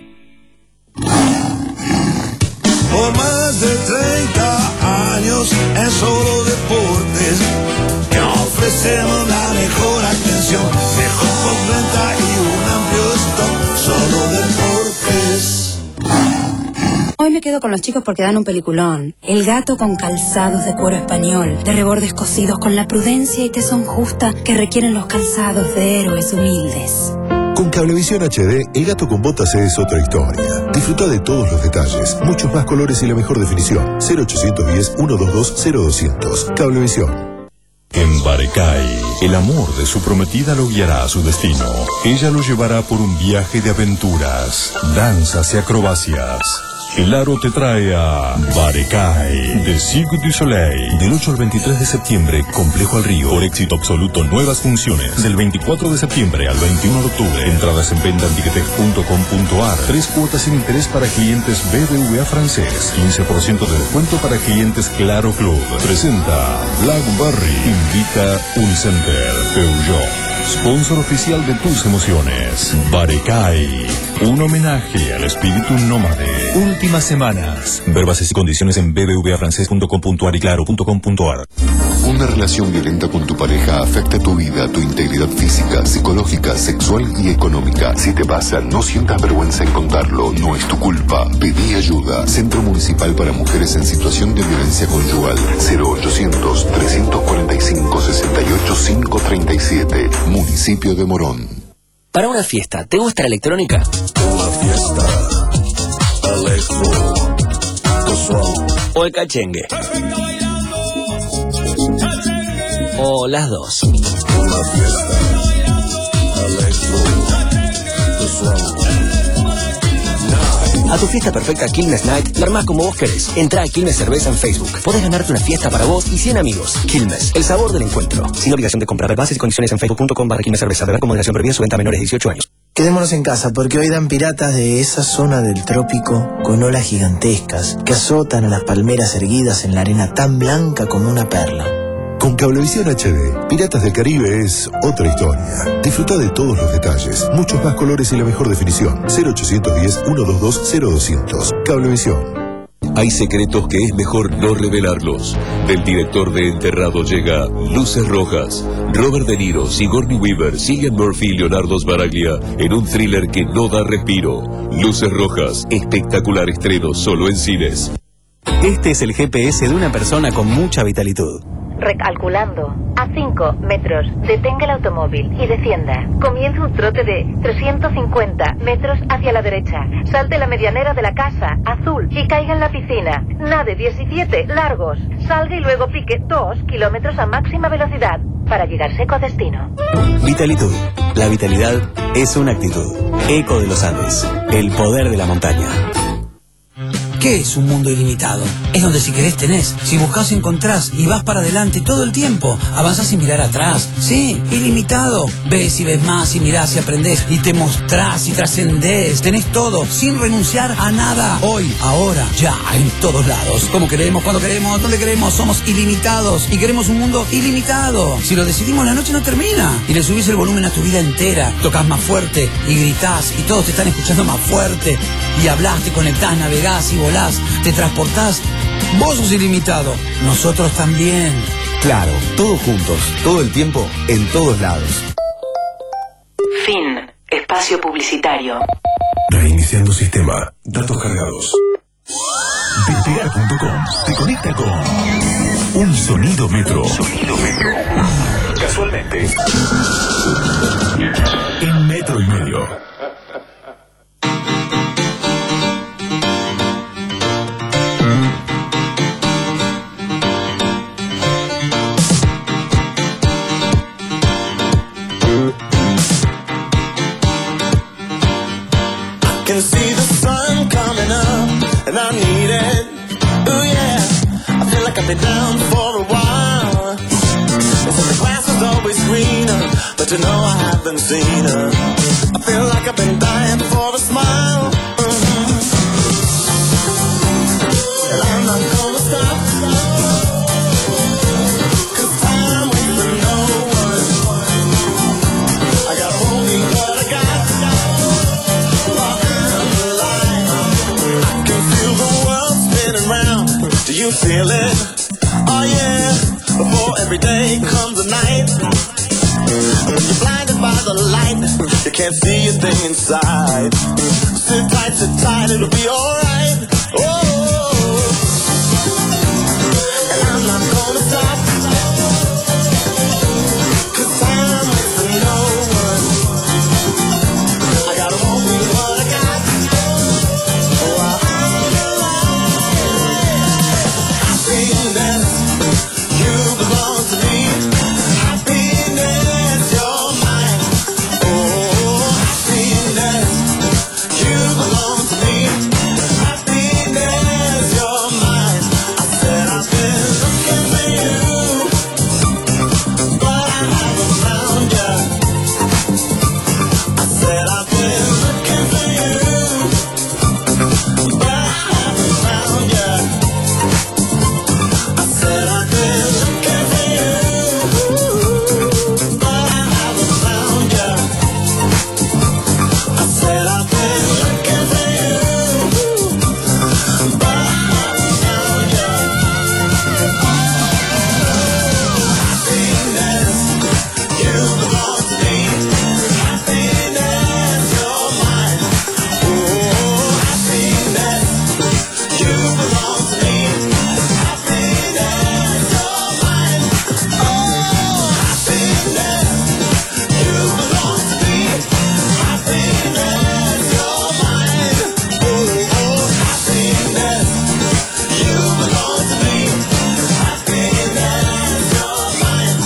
Por más de treinta años en Solo Deportes, que ofrecemos la mejor atención, mejor postventa y un amplio stock. Solo Deportes. Hoy me quedo con los chicos porque dan un peliculón. El gato con calzados de cuero español, de rebordes cosidos con la prudencia y tesón justa que requieren los calzados de héroes humildes. Con Cablevisión H D, el gato con botas es otra historia. Disfruta de todos los detalles, muchos más colores y la mejor definición. cero ochocientos diez, ciento veintidós, cero doscientos. Cablevisión. En Barecay, el amor de su prometida lo guiará a su destino. Ella lo llevará por un viaje de aventuras, danzas y acrobacias. El Aro te trae a Barecay, de Cirque du Soleil. Del ocho al veintitrés de septiembre, Complejo al Río. Por éxito absoluto, nuevas funciones. Del veinticuatro de septiembre al veintiuno de octubre. Entradas en venta en ticketek punto com punto a r. Tres cuotas sin interés para clientes B B V A francés. quince por ciento de descuento para clientes Claro Club. Presenta BlackBerry. Invita Unicenter. Peugeot. Sponsor oficial de tus emociones. Barecay. Un homenaje al espíritu nómade. Últimas semanas. Ver bases y condiciones en b b v a francés punto com punto a r y claro punto com punto a r. Una relación violenta con tu pareja afecta tu vida, tu integridad física, psicológica, sexual y económica. Si te pasa, no sientas vergüenza en contarlo. No es tu culpa. Pedí ayuda. Centro Municipal para Mujeres en Situación de Violencia Conyugal. cero ochocientos, trescientos cuarenta y cinco, sesenta y ocho, quinientos treinta y siete. Municipio de Morón. Para una fiesta, ¿te gusta la electrónica? Una fiesta. Electro. ¿O el cachengue? ¿O las dos? Una fiesta. Electro. A tu fiesta perfecta Quilmes Night, la armás como vos querés. Entrá a Quilmes Cerveza en Facebook. Podés ganarte una fiesta para vos y cien amigos. Quilmes, el sabor del encuentro. Sin obligación de comprar. Bases y condiciones en facebook punto com barra Quilmes Cerveza. Beber con moderación prohibida, su venta a menores de dieciocho años. Quedémonos en casa porque hoy dan piratas de esa zona del trópico con olas gigantescas que azotan a las palmeras erguidas en la arena tan blanca como una perla. Con Cablevisión H D, Piratas del Caribe es otra historia. Disfruta de todos los detalles, muchos más colores y la mejor definición. cero ochocientos diez, ciento veintidós, cero doscientos. Cablevisión. Hay secretos que es mejor no revelarlos. Del director de Enterrado llega Luces Rojas. Robert De Niro, Sigourney Weaver, Cillian Murphy y Leonardo Sbaraglia en un thriller que no da respiro. Luces Rojas, espectacular estreno solo en cines. Este es el G P S de una persona con mucha vitalitud. Recalculando. A cinco metros, detenga el automóvil y descienda. Comienza un trote de trescientos cincuenta metros hacia la derecha. Salte la medianera de la casa, azul, y caiga en la piscina. Nade diecisiete largos. Salga y luego pique dos kilómetros a máxima velocidad para llegar seco a destino. Vitalitud. La vitalidad es una actitud. Eco de los Andes. El poder de la montaña. ¿Qué es un mundo ilimitado? Es donde si querés tenés, si buscás encontrás y vas para adelante todo el tiempo, avanzás sin mirar atrás. Sí, ilimitado. Ves y ves más y mirás y aprendés y te mostrás y trascendés. Tenés todo sin renunciar a nada. Hoy, ahora, ya, en todos lados. Como queremos, cuando queremos, donde queremos. Somos ilimitados y queremos un mundo ilimitado. Si lo decidimos, la noche no termina. Y le subís el volumen a tu vida entera. Tocas más fuerte y gritás y todos te están escuchando más fuerte. Y hablás, te conectás, navegás y volás, te transportás. Vos sos ilimitado. Nosotros también. Claro, todos juntos, todo el tiempo, en todos lados. Fin. Espacio publicitario. Reiniciando sistema. Datos cargados. Despegar punto com te conecta con un sonido metro. Sonido metro. Casualmente. En metro y medio. Can see the sun coming up, and I need it. Oh yeah, I feel like I've been down for a while. They said the grass is always greener, but you know I haven't seen her. I feel like I've been dying for a smile. Mm-hmm. And I'm not gonna stop. 'Cause time waits for no one. I got only what I got. Do you feel it? Oh yeah. Before every day comes a night. When you're blinded by the light, you can't see a thing inside. Sit tight, sit tight, it'll be alright. Oh, and I'm not gonna stop. 'Cause time waits for no one. I got only what I got. Oh, I happiness, you belong to me. Happiness, you're mine. Oh, happiness, you belong to me. Happiness, you're mine. I said I've been looking for you, but I haven't found you. I said I've been looking for you, but I haven't found you. I said I've been looking for you, but I haven't found you. I said I've been looking for you, but I haven't found you. Happiness, you belong to me. Happiness, you're mine. Oh, happiness, you belong to me. Happiness, you're mine. Oh, happiness, you belong to me. Happiness, you're mine. Oh, oh, happiness, you belong to me. Happiness, you're mine.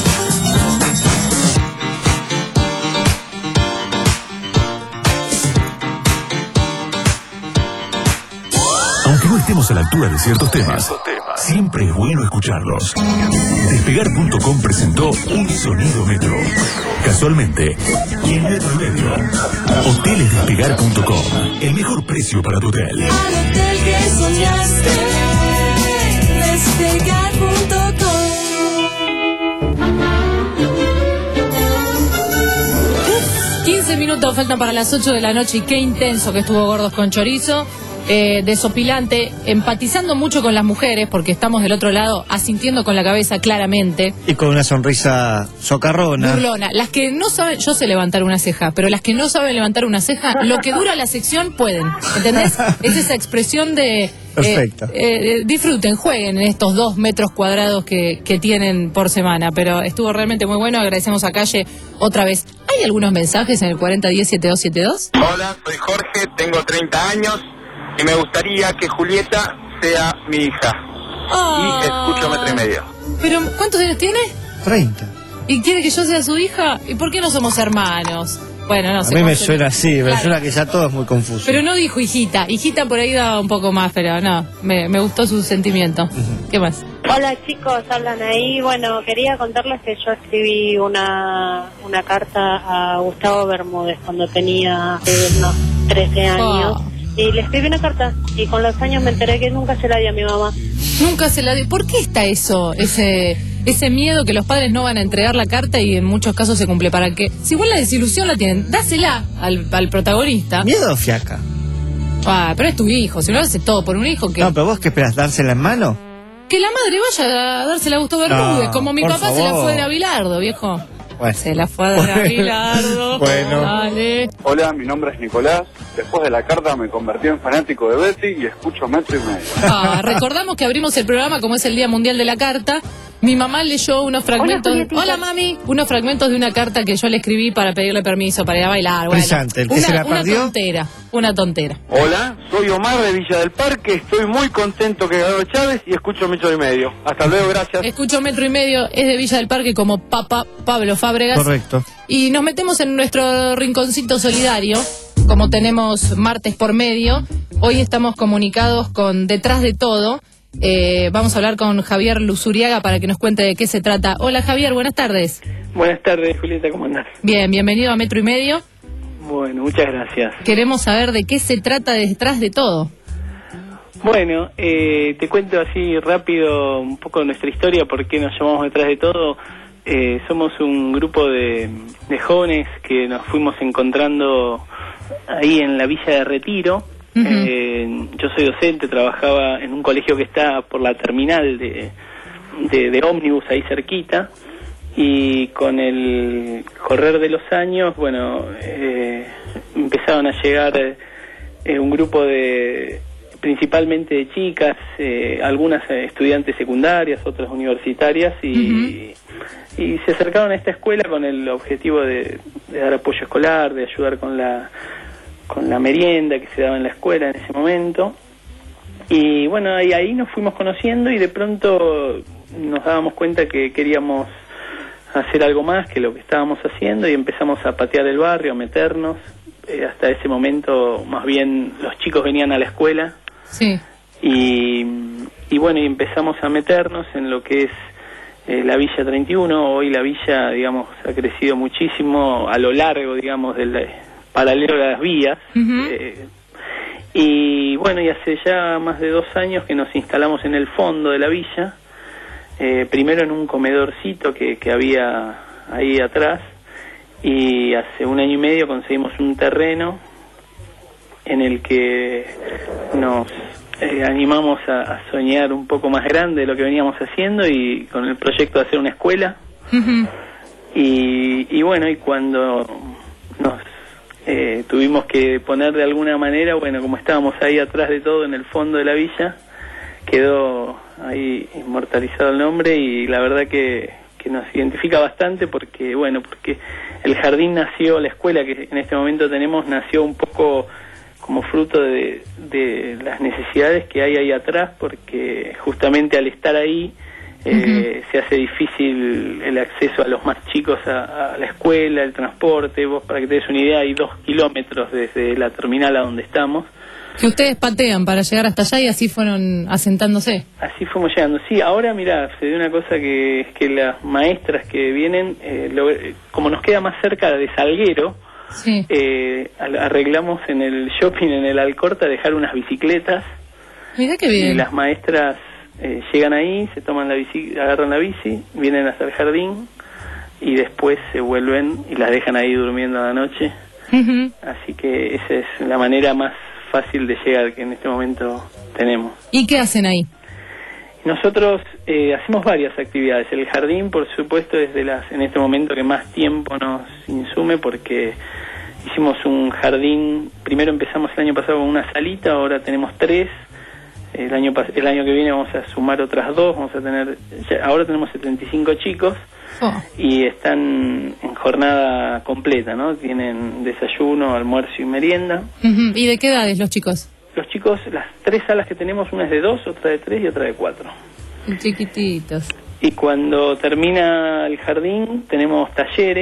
Aunque no estemos a la altura de ciertos temas, siempre es bueno escucharlos. Despegar punto com presentó un sonido metro. Casualmente, y en metro y medio. Hoteles Despegar punto com. El mejor precio para tu hotel. Al hotel que soñaste, despegar punto com. quince minutos faltan para las ocho de la noche y qué intenso que estuvo Gordos con Chorizo. Eh, desopilante, empatizando mucho con las mujeres porque estamos del otro lado, asintiendo con la cabeza claramente. Y con una sonrisa socarrona. Burlona. Las que no saben, yo sé levantar una ceja, pero las que no saben levantar una ceja, lo que dura la sección pueden. ¿Entendés? Es esa expresión de... Perfecto. Eh, eh, disfruten, jueguen en estos dos metros cuadrados que, que tienen por semana, pero estuvo realmente muy bueno. Agradecemos a Calle otra vez. ¿Hay algunos mensajes en el cuarenta diez setenta y dos setenta y dos? Hola, soy Jorge, tengo treinta años y me gustaría que Julieta sea mi hija. Oh. Y escucho metro y medio. ¿Pero cuántos años tiene? treinta. ¿Y quiere que yo sea su hija? ¿Y por qué no somos hermanos? Bueno, no A sé. mí cómo me se- suena así, me Claro. suena que ya todo es muy confuso. Pero no dijo hijita. Hijita por ahí daba un poco más, pero no. Me, me gustó su sentimiento. ¿Qué más? Hola chicos, hablan ahí. Bueno, quería contarles que yo escribí una, una carta a Gustavo Bermúdez cuando tenía eh, unos trece años. Oh. Y le escribí una carta y con los años me enteré que nunca se la di a mi mamá. Nunca se la dio. ¿Por qué está eso? Ese ese miedo que los padres no van a entregar la carta y en muchos casos se cumple. Para que, si igual la desilusión la tienen, dásela al, al protagonista. ¿Miedo o fiaca? Ah, pero es tu hijo. Si no hace todo por un hijo, que No, pero vos qué esperas, dársela en mano. que la madre vaya a dársela a Gustavo Bermúdez, No, como mi por papá se la favor. fue de Abilardo, viejo. Bueno. Se la fue de Abilardo. Bueno. Dale. Hola, mi nombre es Nicolás. Después de la carta me convertí en fanático de Betty y escucho Metro y Medio. Ah, recordamos que abrimos el programa como es el Día Mundial de la Carta. Mi mamá leyó unos fragmentos. Julietita. Hola, mami. Unos fragmentos de una carta que yo le escribí para pedirle permiso para ir a bailar. Bueno, Brillante. ¿El que una, se la una perdió? tontera. Una tontera. Hola, soy Omar de Villa del Parque. Estoy muy contento que ganó Chávez y escucho Metro y Medio. Hasta luego, gracias. Escucho Metro y Medio, es de Villa del Parque como Papa Pablo Fábregas. Correcto. Y nos metemos en nuestro rinconcito solidario, como tenemos martes por medio. Hoy estamos comunicados con Detrás de Todo. Eh, vamos a hablar con Javier Luzuriaga para que nos cuente de qué se trata. Hola Javier, buenas tardes. Buenas tardes, Julieta, ¿cómo andás? Bien, bienvenido a Metro y Medio. Bueno, muchas gracias. Queremos saber de qué se trata Detrás de Todo. Bueno, eh, te cuento así rápido un poco de nuestra historia, por qué nos llamamos Detrás de Todo. Eh, somos un grupo de, de jóvenes que nos fuimos encontrando ahí en la Villa de Retiro. Uh-huh. Eh, yo soy docente, trabajaba en un colegio que está por la terminal de, de, de ómnibus ahí cerquita, y con el correr de los años, bueno, eh, empezaron a llegar eh, un grupo de, principalmente de chicas, eh, algunas eh, estudiantes secundarias, otras universitarias, y, uh-huh. y se acercaron a esta escuela con el objetivo de, de dar apoyo escolar, de ayudar con la con la merienda que se daba en la escuela en ese momento. Y bueno, ahí, ahí nos fuimos conociendo y de pronto nos dábamos cuenta que queríamos hacer algo más que lo que estábamos haciendo y empezamos a patear el barrio, a meternos. Eh, hasta ese momento más bien los chicos venían a la escuela. Sí. Y, y bueno, y empezamos a meternos en lo que es eh, la Villa treinta y uno. Hoy la villa, digamos, ha crecido muchísimo a lo largo, digamos, del paralelo a las vías. Uh-huh. Eh, y bueno, y hace ya más de dos años que nos instalamos en el fondo de la villa, eh, primero en un comedorcito que, que había ahí atrás, y hace un año y medio conseguimos un terreno en el que nos eh, animamos a, a soñar un poco más grande de lo que veníamos haciendo, y con el proyecto de hacer una escuela. Uh-huh. y, y bueno, y cuando nos eh, tuvimos que poner de alguna manera, bueno, como estábamos ahí atrás de todo en el fondo de la villa, quedó ahí inmortalizado el nombre, y la verdad que, que nos identifica bastante porque, bueno, porque el jardín nació, la escuela que en este momento tenemos nació un poco como fruto de, de las necesidades que hay ahí atrás, porque justamente al estar ahí eh, uh-huh. se hace difícil el acceso a los más chicos a, a la escuela, el transporte. Vos, para que te des una idea, hay dos kilómetros desde la terminal a donde estamos. Que ustedes patean para llegar hasta allá y así fueron asentándose. Así fuimos llegando. Sí, ahora mira, se dio una cosa que es que las maestras que vienen, eh, lo, como nos queda más cerca de Salguero, sí. eh, arreglamos en el shopping, en el Alcorta, dejar unas bicicletas. Mira qué bien. Y las maestras eh, llegan ahí, se toman la bici, agarran la bici, vienen hasta el jardín y después se vuelven y las dejan ahí durmiendo a la noche. Uh-huh. Así que esa es la manera más fácil de llegar que en este momento tenemos. ¿Y qué hacen ahí? Nosotros eh, hacemos varias actividades. El jardín, por supuesto, es de las en este momento que más tiempo nos insume, porque hicimos un jardín. Primero empezamos el año pasado con una salita, ahora tenemos tres. El año el año que viene vamos a sumar otras dos. Vamos a tener ya, ahora tenemos setenta y cinco chicos. Oh. Y están en jornada completa, ¿no? Tienen desayuno, almuerzo y merienda. Uh-huh. ¿Y de qué edades los chicos? Los chicos, las tres salas que tenemos, una es de dos, otra de tres y otra de cuatro. Chiquititos. Y cuando termina el jardín tenemos talleres.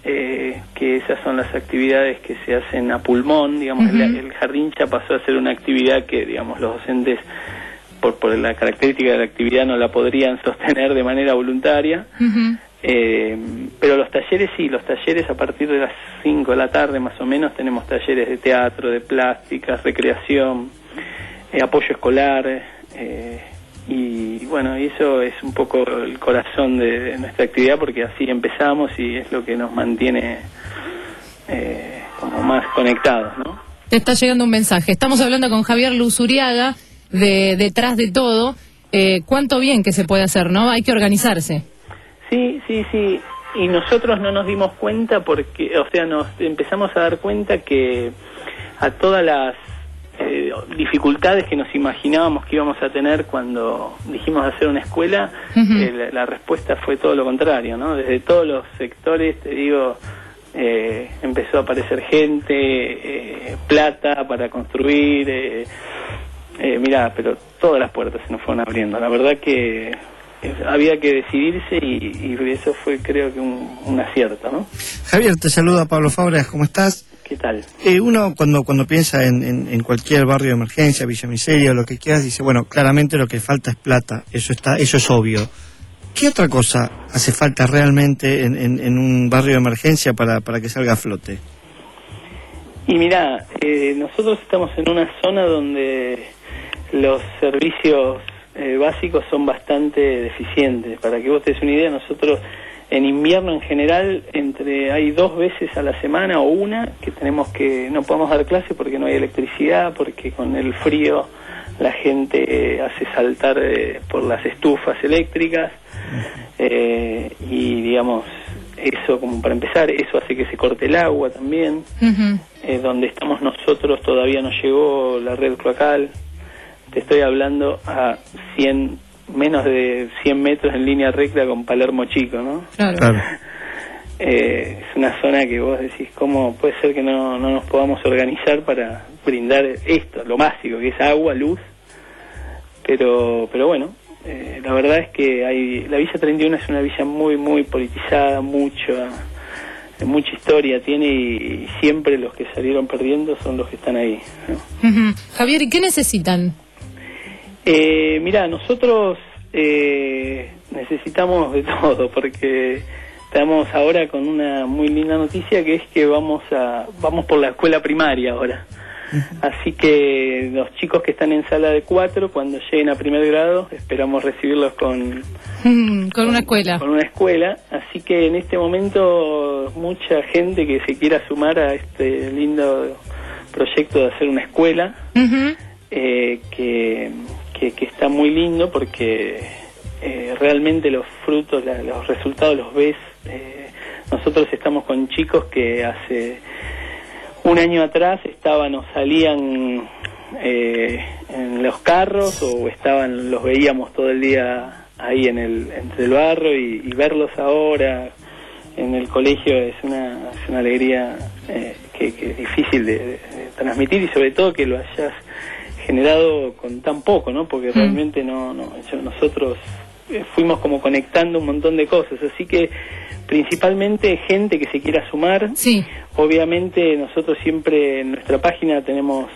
eh, que esas son las actividades que se hacen a pulmón, digamos, uh-huh. el, el jardín ya pasó a ser una actividad que, digamos, los docentes, por, por la característica de la actividad, no la podrían sostener de manera voluntaria. Uh-huh. Eh, pero los talleres sí, los talleres a partir de las cinco de la tarde más o menos tenemos talleres de teatro, de plásticas, recreación, eh, apoyo escolar, eh, y bueno, y eso es un poco el corazón de, de nuestra actividad, porque así empezamos y es lo que nos mantiene eh, como más conectados, ¿no? Te está llegando un mensaje. Estamos hablando con Javier Luzuriaga de Detrás de Todo. Eh, cuánto bien que se puede hacer, ¿no? Hay que organizarse. Sí, sí, sí. Y nosotros no nos dimos cuenta porque, o sea, nos empezamos a dar cuenta que a todas las eh, dificultades que nos imaginábamos que íbamos a tener cuando dijimos hacer una escuela, uh-huh. eh, la, la respuesta fue todo lo contrario, ¿no? Desde todos los sectores, te digo, eh, empezó a aparecer gente, eh, plata para construir, eh, eh, mirá, pero todas las puertas se nos fueron abriendo. La verdad que había que decidirse y, y eso fue, creo que un, un acierto, ¿no? Javier, te saluda Pablo Fábregas, ¿cómo estás? ¿Qué tal? Eh, uno cuando cuando piensa en, en, en cualquier barrio de emergencia, Villa Miseria o lo que quieras, dice, bueno, claramente lo que falta es plata, eso está, eso es obvio. ¿Qué otra cosa hace falta realmente en, en, en un barrio de emergencia para, para que salga a flote? Y mirá, eh, nosotros estamos en una zona donde los servicios Eh, básicos son bastante deficientes. Para que vos te des una idea, nosotros en invierno en general entre hay dos veces a la semana o una que tenemos que no podemos dar clase porque no hay electricidad, porque con el frío la gente eh, hace saltar eh, por las estufas eléctricas, eh, y digamos eso como para empezar, eso hace que se corte el agua también. Uh-huh. eh, donde estamos nosotros todavía no llegó la red cloacal. Te estoy hablando a cien, menos de cien metros en línea recta con Palermo Chico, ¿no? Claro. claro. Eh, es una zona que vos decís, ¿cómo puede ser que no, no nos podamos organizar para brindar esto, lo básico, que es agua, luz? Pero pero bueno, eh, la verdad es que hay la Villa treinta y uno es una villa muy, muy politizada, mucha, mucha historia tiene y, y siempre los que salieron perdiendo son los que están ahí, ¿no? Uh-huh. Javier, ¿y qué necesitan? Eh, mira, nosotros eh, necesitamos de todo porque estamos ahora con una muy linda noticia que es que vamos a vamos por la escuela primaria ahora. Uh-huh. Así que los chicos que están en sala de cuatro, cuando lleguen a primer grado, esperamos recibirlos con, uh-huh. con una escuela. Con una escuela. Así que en este momento mucha gente que se quiera sumar a este lindo proyecto de hacer una escuela, uh-huh. eh, que Que, que está muy lindo porque eh, realmente los frutos, la, los resultados los ves. Eh, nosotros estamos con chicos que hace un año atrás estaban o salían eh, en los carros o estaban, los veíamos todo el día ahí en el entre el barro y, y verlos ahora en el colegio es una, es una alegría eh, que, que es difícil de, de, de transmitir y sobre todo que lo hayas generado con tan poco, ¿no? Porque mm. realmente no, no yo, nosotros eh, fuimos como conectando un montón de cosas, así que principalmente gente que se quiera sumar. Sí. Obviamente nosotros siempre en nuestra página tenemos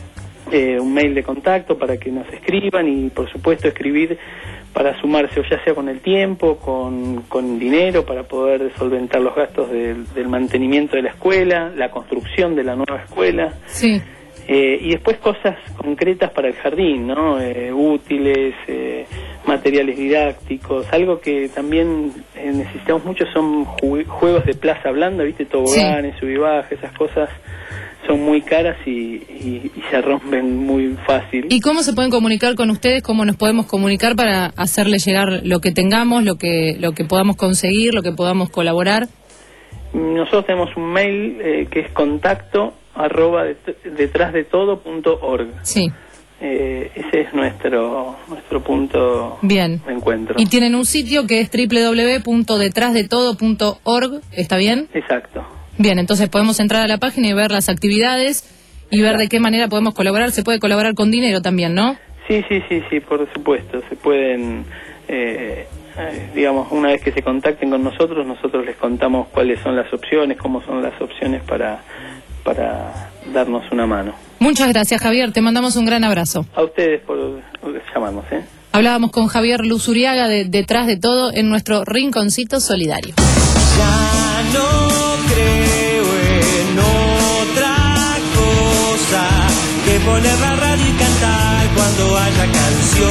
eh, un mail de contacto para que nos escriban y por supuesto escribir para sumarse, o ya sea con el tiempo, con, con dinero para poder solventar los gastos del, del mantenimiento de la escuela, la construcción de la nueva escuela. Sí. Eh, y después cosas concretas para el jardín, ¿no? Eh, útiles, eh, materiales didácticos, algo que también eh, necesitamos mucho son ju juegos de plaza blanda, ¿viste? Toboganes, sí. Subibajas, esas cosas son muy caras y, y, y se rompen muy fácil. ¿Y cómo se pueden comunicar con ustedes? ¿Cómo nos podemos comunicar para hacerle llegar lo que tengamos, lo que, lo que podamos conseguir, lo que podamos colaborar? Nosotros tenemos un mail eh, que es contacto arroba detrás de todo punto org. Sí. Eh, ese es nuestro nuestro punto bien. de encuentro. Y tienen un sitio que es doble u doble u doble u punto detrás de todo punto org, ¿está bien? Exacto. Bien, entonces podemos entrar a la página y ver las actividades y ver de qué manera podemos colaborar. Se puede colaborar con dinero también, ¿no? Sí, sí, sí, sí, por supuesto. Se pueden eh, eh, digamos, una vez que se contacten con nosotros, nosotros les contamos cuáles son las opciones, cómo son las opciones para, para darnos una mano. Muchas gracias, Javier, te mandamos un gran abrazo. A ustedes por, por llamarnos, ¿eh? Hablábamos con Javier Luzuriaga de Detrás de Todo en nuestro Rinconcito Solidario. Ya no creo en otra cosa que poner la radio y cantar cuando haya canción.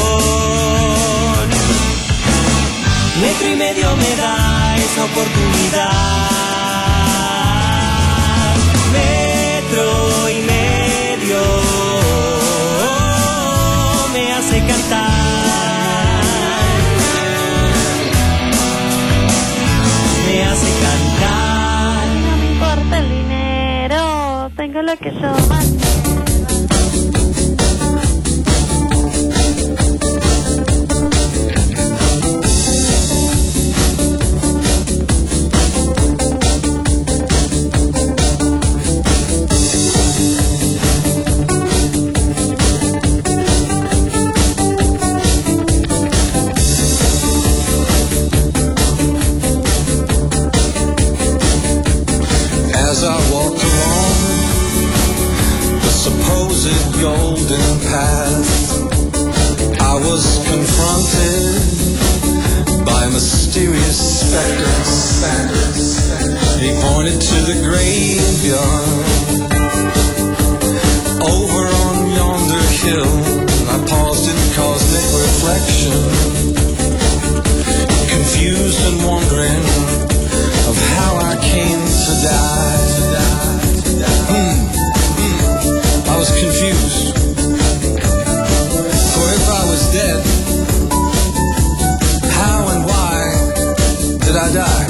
Metro y medio me da esa oportunidad. Metro y medio me hace cantar. Me hace cantar. No me importa el dinero, tengo lo que yo más. As I walked along the supposed golden path, I was confronted by mysterious specters. He pointed to the graveyard over on yonder hill. I paused in cosmic reflection, confused and wondering of how I came to die. Hmm. Hmm. I was confused. For if I was dead, how and why did I die?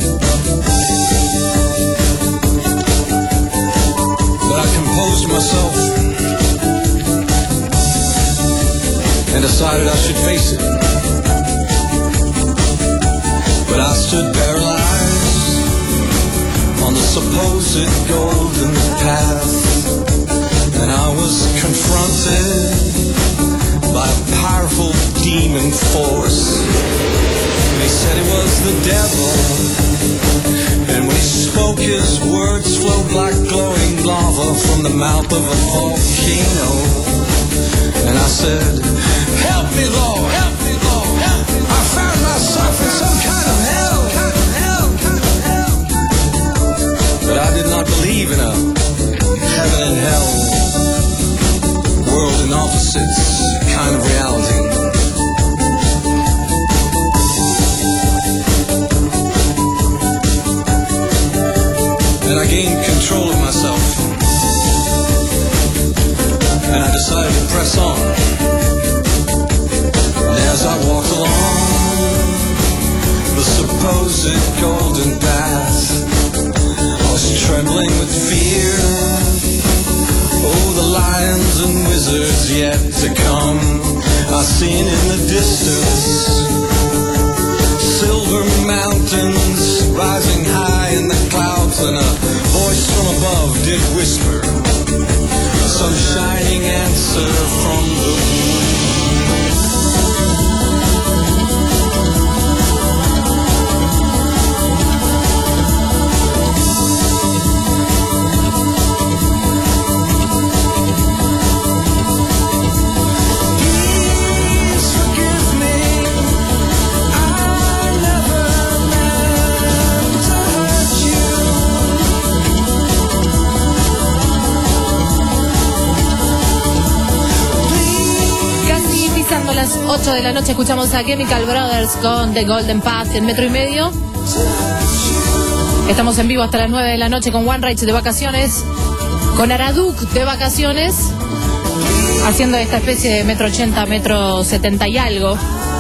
But I composed myself and decided I should face it. But I stood paralyzed on the supposed golden path, and I was confronted by a powerful demon force. They said it was the devil, and when he spoke his words flowed like glowing lava from the mouth of a volcano. And I said, help me Lord, help me Lord, help me. I found myself in some kind of hell, kind of hell, kind of hell. But I did not believe in a heaven and hell, world in opposites kind of reality. And I gained control of myself, and I decided to press on. And as I walked along the supposed golden path, I was trembling with fear. Oh, the lions and wizards yet to come, I seen in the distance silver mountains rising high in the clouds, and a voice from above did whisper some shining answer from the moon. Las ocho de la noche escuchamos a Chemical Brothers con The Golden Path en Metro y Medio. Estamos en vivo hasta las nueve de la noche con One Rage de vacaciones, con Araduk de vacaciones, haciendo esta especie de Metro ochenta, Metro setenta y algo.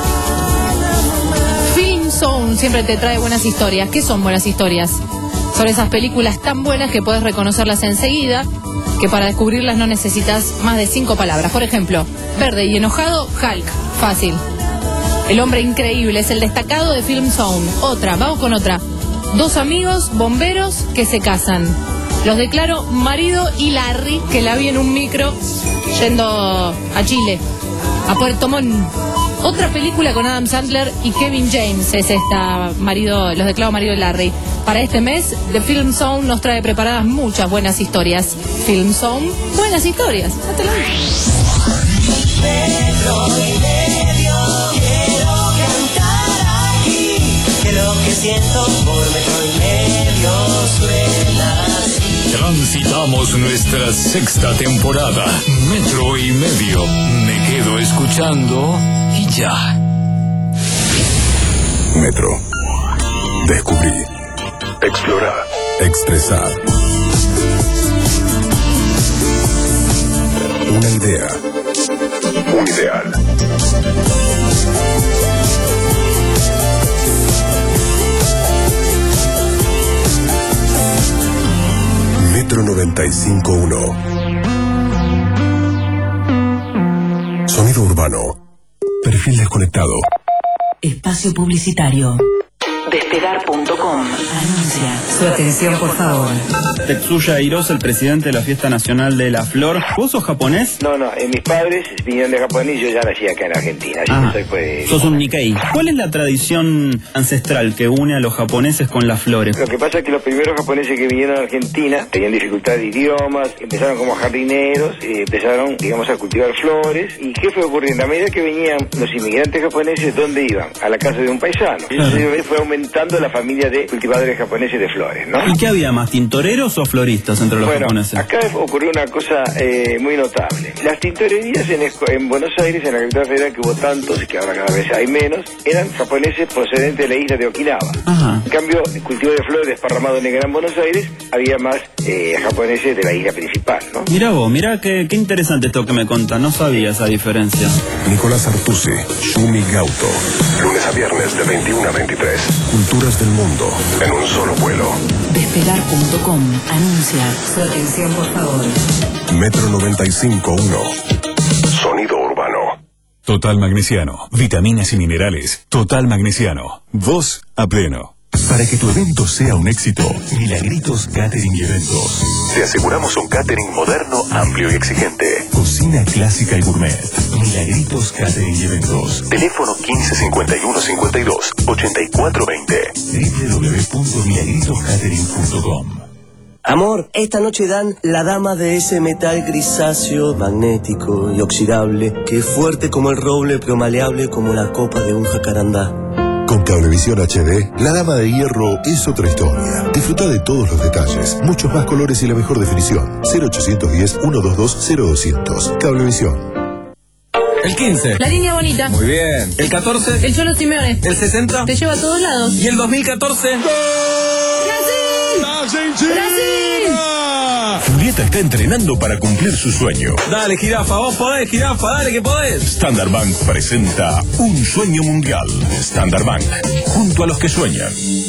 Film Zone siempre te trae buenas historias. ¿Qué son buenas historias? Son esas películas tan buenas que puedes reconocerlas enseguida, que para descubrirlas no necesitas más de cinco palabras. Por ejemplo, verde y enojado, Hulk. Fácil. El hombre increíble es el destacado de Film Zone. Otra, vamos con otra. Dos amigos bomberos que se casan. Los declaro marido y Larry, que la vi en un micro yendo a Chile, a Puerto Montt. Otra película con Adam Sandler y Kevin James es esta, marido, los declaro marido de Larry. Para este mes, The Film Zone nos trae preparadas muchas buenas historias. Film Zone, buenas historias. Hasta luego. Metro y medio, quiero cantar aquí, que lo que siento por metro y medio suena así. Transitamos nuestra sexta temporada. Metro y medio. Me quedo escuchando y ya. Metro. Descubrir. Explorar. Expresar. Una idea. Un ideal. Metro noventa y cinco punto uno. Sonido urbano. Perfil desconectado. Espacio publicitario. Despegar punto com anuncia. Su atención, por favor. Tetsuya Hirosa, el presidente de la Fiesta Nacional de la Flor. ¿Vos sos japonés? No, no, eh, mis padres vinieron de Japón y yo ya nací acá en Argentina, así Ah, que soy pues... sos un Nikkei. ¿Cuál es la tradición ancestral que une a los japoneses con las flores? Lo que pasa es que los primeros japoneses que vinieron a Argentina tenían dificultad de idiomas, empezaron como jardineros, eh, empezaron, digamos, a cultivar flores. ¿Y qué fue ocurriendo? A medida que venían los inmigrantes japoneses, ¿dónde iban? A la casa de un paisano. Y eso fue aumentando la familia de cultivadores japoneses de flores, ¿no? ¿Y qué había más, tintoreros o floristas entre los Bueno, japoneses? acá ocurrió una cosa eh, muy notable. Las tintorerías en, Esco- en Buenos Aires, en la capital federal, que hubo tantos y que ahora cada vez hay menos, eran japoneses procedentes de la isla de Okinawa. Ajá. En cambio, el cultivo de flores desparramado en el Gran Buenos Aires, había más eh, japoneses de la isla principal, ¿no? Mirá vos, mirá qué, qué interesante esto que me contás. No sabía esa diferencia. Nicolás Artusi, Shumi Gauto. Lunes a viernes de veintiuno a veintitrés. Culturas del mundo en un solo vuelo. Despegar punto com anuncia. Su atención, por favor. Metro noventa y cinco punto uno. Sonido urbano. Total Magnesiano. Vitaminas y minerales. Total Magnesiano. Vos a pleno. Para que tu evento sea un éxito, Milagritos Catering y Eventos. Te aseguramos un catering moderno, amplio y exigente. Cocina clásica y gourmet. Milagritos Catering y Eventos. Teléfono quince cincuenta y uno cincuenta y dos ochenta y cuatro veinte. doble u doble u doble u punto milagritos catering punto com. Amor, esta noche dan la dama de ese metal grisáceo, magnético y oxidable, que es fuerte como el roble pero maleable como la copa de un jacarandá. Con Cablevisión H D, la dama de hierro es otra historia. Disfruta de todos los detalles, muchos más colores y la mejor definición. cero ochocientos diez, ciento veintidós, cero doscientos. Cablevisión. El quince. La línea bonita. Muy bien. El catorce. El Cholo Simeone. El sesenta. Te lleva a todos lados. Y el dos mil catorce. ¡Brasil! ¡Brasil! Julieta está entrenando para cumplir su sueño. Dale, jirafa, vos podés, jirafa, dale que podés. Standard Bank presenta Un Sueño Mundial. Standard Bank, junto a los que sueñan.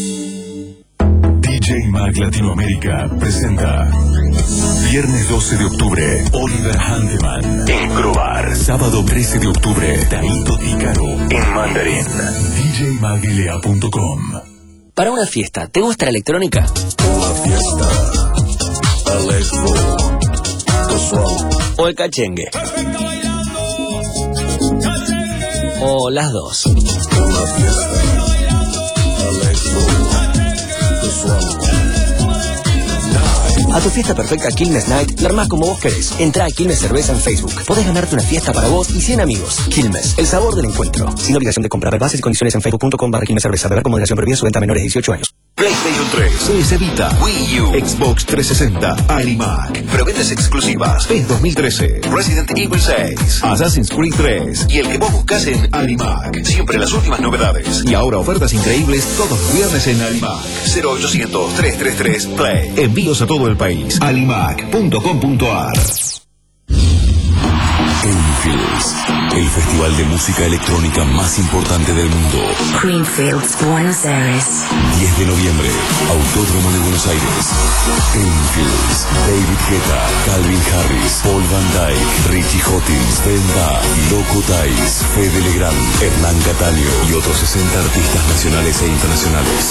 D J Mag Latinoamérica presenta Viernes doce de octubre, Oliver Handeman en Crobar. Sábado trece de octubre, Taito Tícaro en Mandarín. D J mag L A punto com. Para una fiesta, ¿te gusta la electrónica? Una fiesta. Electro. Casual. ¿O el cachengue? ¿O las dos? Una fiesta. Electro. Casual. A tu fiesta perfecta Quilmes Night la armás como vos querés. Entrá a Quilmes Cerveza en Facebook. Podés ganarte una fiesta para vos y cien amigos. Quilmes, el sabor del encuentro. Sin obligación de comprar. Bases y condiciones en facebook punto com barra Quilmes Cerveza. Beber con moderación prohibida. Su venta a menores de dieciocho años. PlayStation tres, P S Vita, Wii U, Xbox trescientos sesenta, iMac. Preventas exclusivas. P E S dos mil trece, Resident Evil seis, Assassin's Creed tres y el que vos buscás en iMac. Siempre las últimas novedades. Y ahora ofertas increíbles todos los viernes en iMac. cero ochocientos, trescientos treinta y tres, Play. Envíos a todo el país. alimac punto com punto ar. Enfields, el festival de música electrónica más importante del mundo. Greenfields, Buenos Aires. diez de noviembre, Autódromo de Buenos Aires. Enfields, David Guetta, Calvin Harris, Paul Van Dyke, Richie Hottis, Benda, Loco Tais, Fede Legrand, Hernán Cataño y otros sesenta artistas nacionales e internacionales.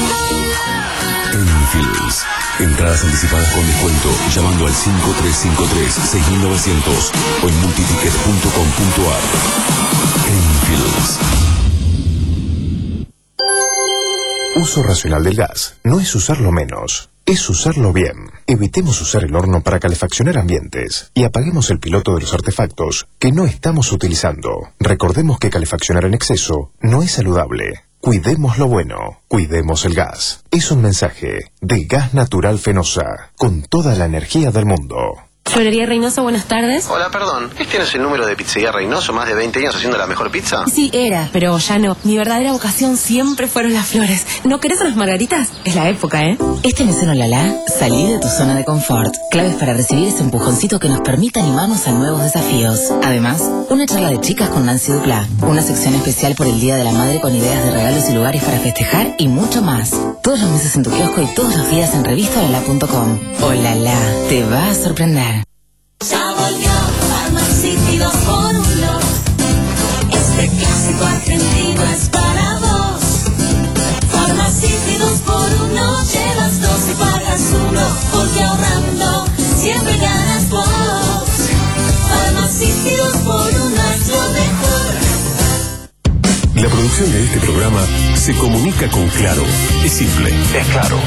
Enfields. Entradas anticipadas con descuento llamando al cinco tres cinco tres, seis mil novecientos o en multiticket punto com punto ar. Enfields. uso racional del gas no es usarlo menos, es usarlo bien. Evitemos usar el horno para calefaccionar ambientes y apaguemos el piloto de los artefactos que no estamos utilizando. Recordemos que calefaccionar en exceso no es saludable. Cuidemos lo bueno, cuidemos el gas. Es un mensaje de Gas Natural Fenosa, con toda la energía del mundo. Florería Reynoso, buenas tardes. Hola, perdón. ¿Este no es el número de Pizzería Reynoso? ¿Más de veinte años haciendo la mejor pizza? Sí, era, pero ya no. Mi verdadera vocación siempre fueron las flores. ¿No querés unas margaritas? Es la época, ¿eh? Este mesero Lala, salí de tu zona de confort. Claves para recibir ese empujoncito que nos permite animarnos a nuevos desafíos. Además, una charla de chicas con Nancy Duplá. Una sección especial por el Día de la Madre con ideas de regalos y lugares para festejar y mucho más. Todos los meses en tu kiosco y todos los días en revista lala punto com. Oh, Lala, te va a sorprender. Ya volvió Pharmacity dos por uno. Este clásico argentino es para vos. Pharmacity dos por uno. Llevas dos y pagas uno. Porque ahorrando siempre ganas vos. Pharmacity dos por uno es lo mejor. La producción de este programa se comunica con Claro. Es simple, es claro.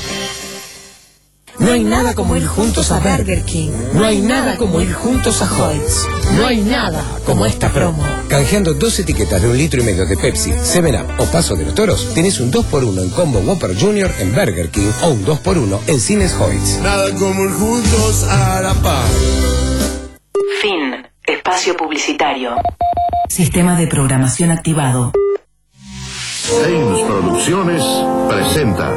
No hay nada como ir juntos a Burger King. No hay nada como ir juntos a Hoyts. No hay nada como esta promo. Canjeando dos etiquetas de un litro y medio de Pepsi, seven up o Paso de los Toros, tenés un dos por uno en combo Whopper Junior en Burger King o un dos por uno en Cines Hoyts. Nada como ir juntos a la par. Fin. Espacio publicitario. Sistema de programación activado. Ames Producciones presenta.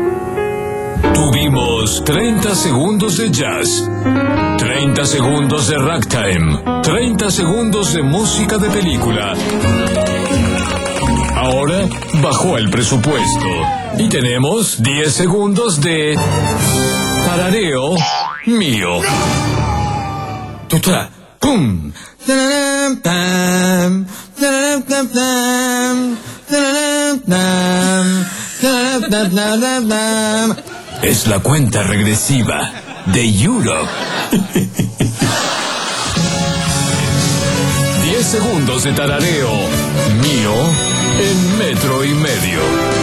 Tuvimos treinta segundos de jazz, treinta segundos de ragtime, treinta segundos de música de película. Ahora bajó el presupuesto y tenemos diez segundos de tarareo mío. Tuta, pum. Es la cuenta regresiva de Europe. diez segundos de tarareo mío en metro y medio.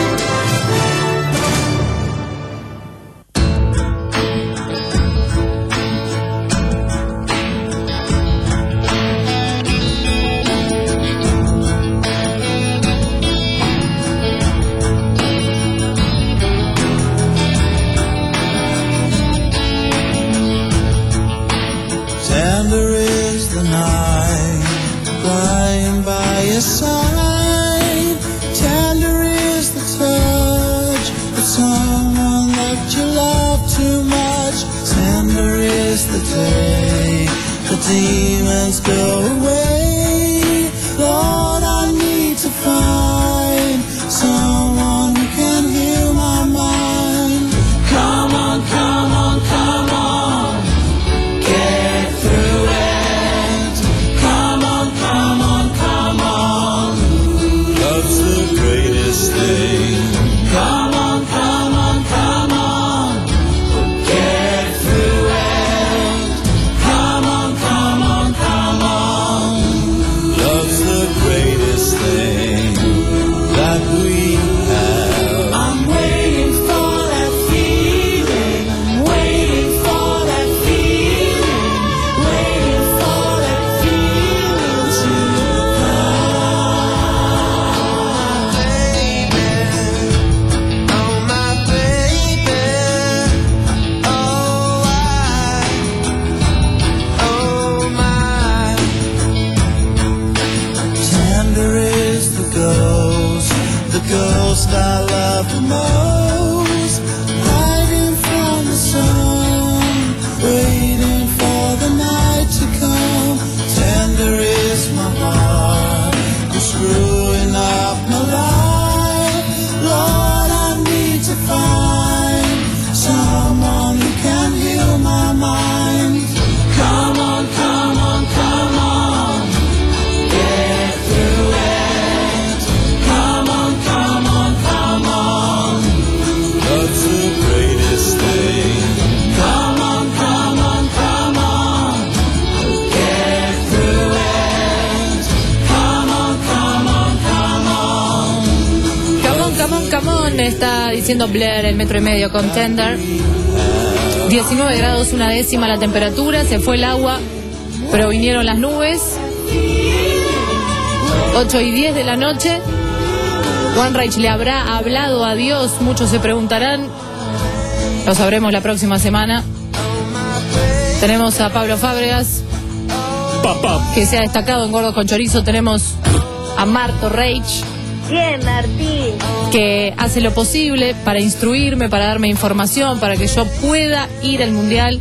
Tender is the night, lying by your side. Tender is the touch of someone that you love too much. Tender is the day the demons go away. Lord, I need to find someone who can heal my mind. Come on, come on, come on. Get through it. Come on, come on, come on. Love's the greatest thing. Come on, come on, come on. Get through it. Come on, come on, come on. Love's the greatest thing that we have. I'm waiting for that feeling. I'm waiting for that feeling. Waiting for that feeling to come. Baby, oh my baby, oh I, oh my. Tender is the ghost, the ghost I love the most. Hiding from the sun, waiting for the night to come. Tender is my heart, who's screwing up my life. Lord, I need to find someone who can heal my mind. Come on, come on, come on. Get through it. Come on, come on, come on. on, come on, está diciendo Blair, el metro y medio Contender. diecinueve grados, una décima la temperatura, se fue el agua, pero vinieron las nubes. ocho y diez de la noche. One Reich le habrá hablado a Dios, muchos se preguntarán. Lo sabremos la próxima semana. Tenemos a Pablo Fábregas, que se ha destacado en Gordos con Chorizo. Tenemos a Marto Reich. Bien, Martín. Que hace lo posible para instruirme, para darme información, para que yo pueda ir al Mundial.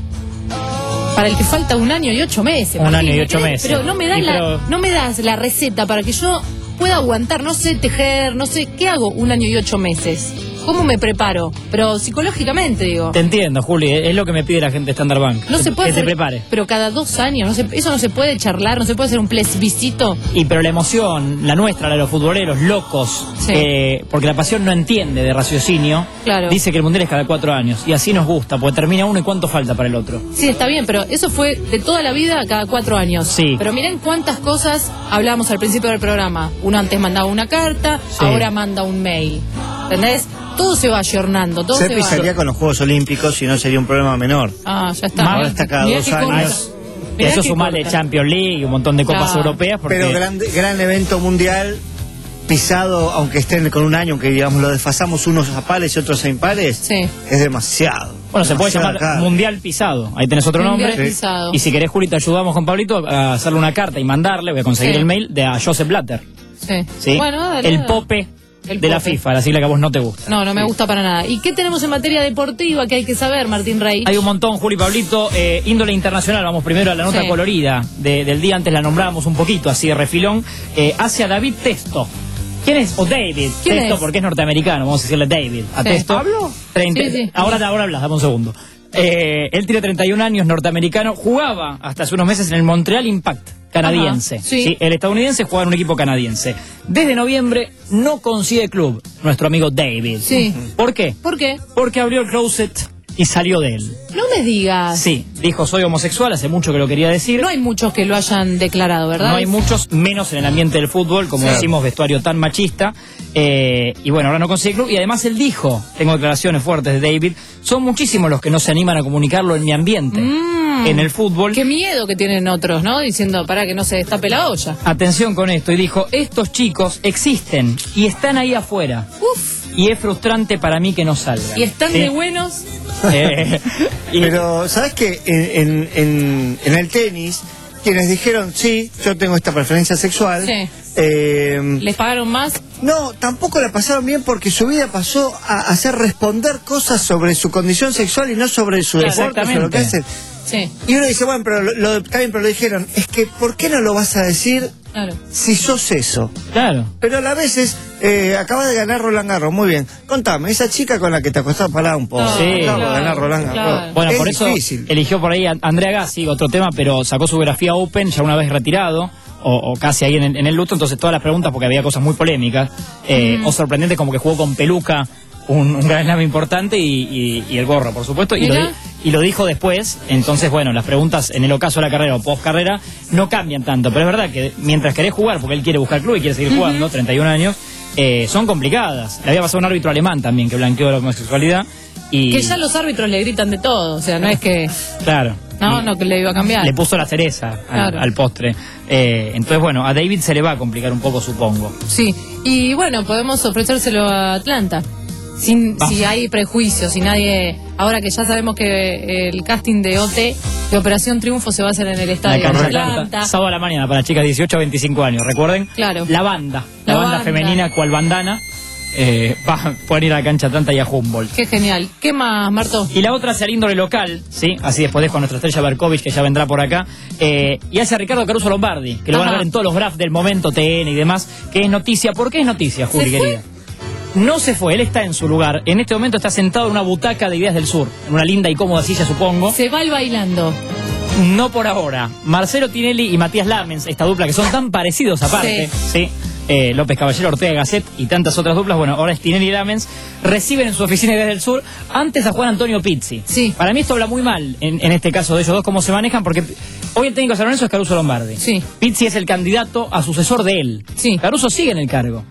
Para el que falta un año y ocho meses. Un Martín, año y ocho ¿querés? meses. Pero no me das Sí, la, pero- no me das la receta para que yo pueda aguantar. No sé tejer, no sé qué hago un año y ocho meses. ¿Cómo me preparo? Pero psicológicamente, digo. Te entiendo, Juli, es lo que me pide la gente de Standard Bank. No que, se puede que te hacer- prepare. Pero cada dos años, no se, eso no se puede charlar, no se puede hacer un plebiscito. Y pero la emoción, la nuestra, la de los futboleros locos, Sí. eh, porque la pasión no entiende de raciocinio, Claro. dice que el mundial es cada cuatro años. Y así nos gusta, porque termina uno y cuánto falta para el otro. Sí, está bien, pero eso fue de toda la vida cada cuatro años. Sí. Pero miren cuántas cosas hablábamos al principio del programa. Uno antes mandaba una carta, Sí. ahora manda un mail. ¿Entendés? Todo se va ayornando, todo se Seppi va. salía con los Juegos Olímpicos y no sería un problema menor. Ah, ya está. Ahora está cada Mirá dos qué años. corta. Mirá Eso qué sumale corta. Champions League y un montón de copas Claro. europeas. Porque... Pero gran, gran evento mundial, pisado, aunque estén con un año, aunque digamos lo desfasamos unos a pares y otros a impares, es demasiado. Bueno, se puede Demasiada llamar carga. Mundial Pisado. Ahí tenés otro Mundial nombre. Pisado. Y si querés, Juli, te ayudamos con Pablito a hacerle una carta y mandarle, voy a conseguir Sí. el mail, de a Joseph Blatter. Sí. ¿Sí? Bueno, dale, el dale. pope El de la pope. FIFA, la sigla que a vos no te gusta. No, no me gusta para nada. ¿Y qué tenemos en materia deportiva que hay que saber, Martín Rey? Hay un montón, Juli, Pablito. Eh, índole internacional, vamos primero a la nota Sí. colorida de- del día. Antes la nombrábamos un poquito, así de refilón. Eh, hacia David Testo. ¿Quién es? O David. ¿Quién Testo es? porque es norteamericano, vamos a decirle David. A Sí. Testo. ¿Pablo? treinta Sí, sí. Ahora, ahora hablas, dame un segundo. Eh, él tiene treinta y un años, norteamericano. Jugaba hasta hace unos meses en el Montreal Impact canadiense. Ajá, sí. El estadounidense juega en un equipo canadiense. Desde noviembre no consigue club, nuestro amigo David. Sí. ¿Por qué? ¿Por qué? Porque abrió el closet y salió de él. No me digas. Sí, dijo soy homosexual, hace mucho que lo quería decir. No hay muchos que lo hayan declarado, ¿verdad? No hay muchos, menos en el ambiente del fútbol, como Sí. decimos, vestuario tan machista. Eh, y bueno, ahora no consigue club. Y además él dijo, tengo declaraciones fuertes de David, son muchísimos los que no se animan a comunicarlo en mi ambiente, Mm. en el fútbol. Qué miedo que tienen otros, ¿no? Diciendo, para que no se destape la olla. Atención con esto, y dijo, estos chicos existen y están ahí afuera. Uf. Y es frustrante para mí que no salgan. Y están ¿Sí? de buenos. Eh, y- Pero, ¿sabes qué? En, en, en, en el tenis, quienes dijeron, sí, yo tengo esta preferencia sexual, Sí. eh, ¿Les pagaron más? no, tampoco la pasaron bien porque su vida pasó a hacer responder cosas sobre su condición sexual y no sobre su deporte, sobre lo que hacen. Sí. Y uno dice, bueno, pero lo, lo- está bien, pero lo dijeron, es que, ¿por qué no lo vas a decir Claro. si sos eso? Claro. Pero a la vez es, eh, acabas de ganar Roland Garros, muy bien. Contame, esa chica con la que te acostás, pará un poco. Sí. Acabo de Claro, ganar Roland Garros. claro. Bueno, Es por eso difícil. eligió por ahí a Andrea Gassi, otro tema, pero sacó su biografía Open ya una vez retirado, o, o casi ahí en el, en el luto, entonces todas las preguntas, porque había cosas muy polémicas, eh, Mm. o sorprendentes, como que jugó con peluca, un, un gran slam importante, y, y- y el gorro, por supuesto, y lo, Mirá. di- y lo dijo después. Entonces, bueno, las preguntas en el ocaso de la carrera o post carrera no cambian tanto, pero es verdad que mientras querés jugar, porque él quiere buscar club y quiere seguir Ujú. jugando, treinta y un años, eh, son complicadas. Le había pasado a un árbitro alemán también que blanqueó la homosexualidad. Y, Que ya los árbitros le gritan de todo. O sea, no es que. Claro. No, no, que le iba a cambiar. Le puso la cereza a- Claro. al postre. Eh, entonces, bueno, a David se le va a complicar un poco, supongo. Sí. Y bueno, podemos ofrecérselo a Atlanta. Sin, Va. si hay prejuicios, si nadie. Ahora que ya sabemos que el casting de O T, de Operación Triunfo, se va a hacer en el La estadio de cancha Atlanta. Atlanta, sábado a la mañana para chicas dieciocho a veinticinco años. Recuerden, Claro. la banda, la, La banda, banda. femenina, cual bandana, eh, va, pueden ir a la cancha Atlanta y a Humboldt. Qué genial. ¿Qué más, Marto? Y la otra hacia el índole local, ¿sí? Así después dejo a nuestra estrella Berkovich, que ya vendrá por acá. Eh, y hacia Ricardo Caruso Lombardi, que lo van a Ajá. ver en todos los graphs del momento, T N y demás, que es noticia. ¿Por qué es noticia, Juli, ¿Se fue? querida? No se fue, él está en su lugar. En este momento está sentado en una butaca de Ideas del Sur, en una linda y cómoda silla, supongo. Se va el bailando. No por ahora. Marcelo Tinelli y Matías Lamens, esta dupla que son tan parecidos aparte, ¿sí? Eh, López Caballero, Ortega Gasset y tantas otras duplas, bueno, ahora es Tinelli y Lamens, reciben en su oficina Ideas del Sur antes a Juan Antonio Pizzi. Sí. Para mí esto habla muy mal, en, en este caso de ellos dos, cómo se manejan, porque hoy el técnico de San Lorenzo es Caruso Lombardi. Sí. Pizzi es el candidato a sucesor de él. Sí. Caruso sigue en el cargo.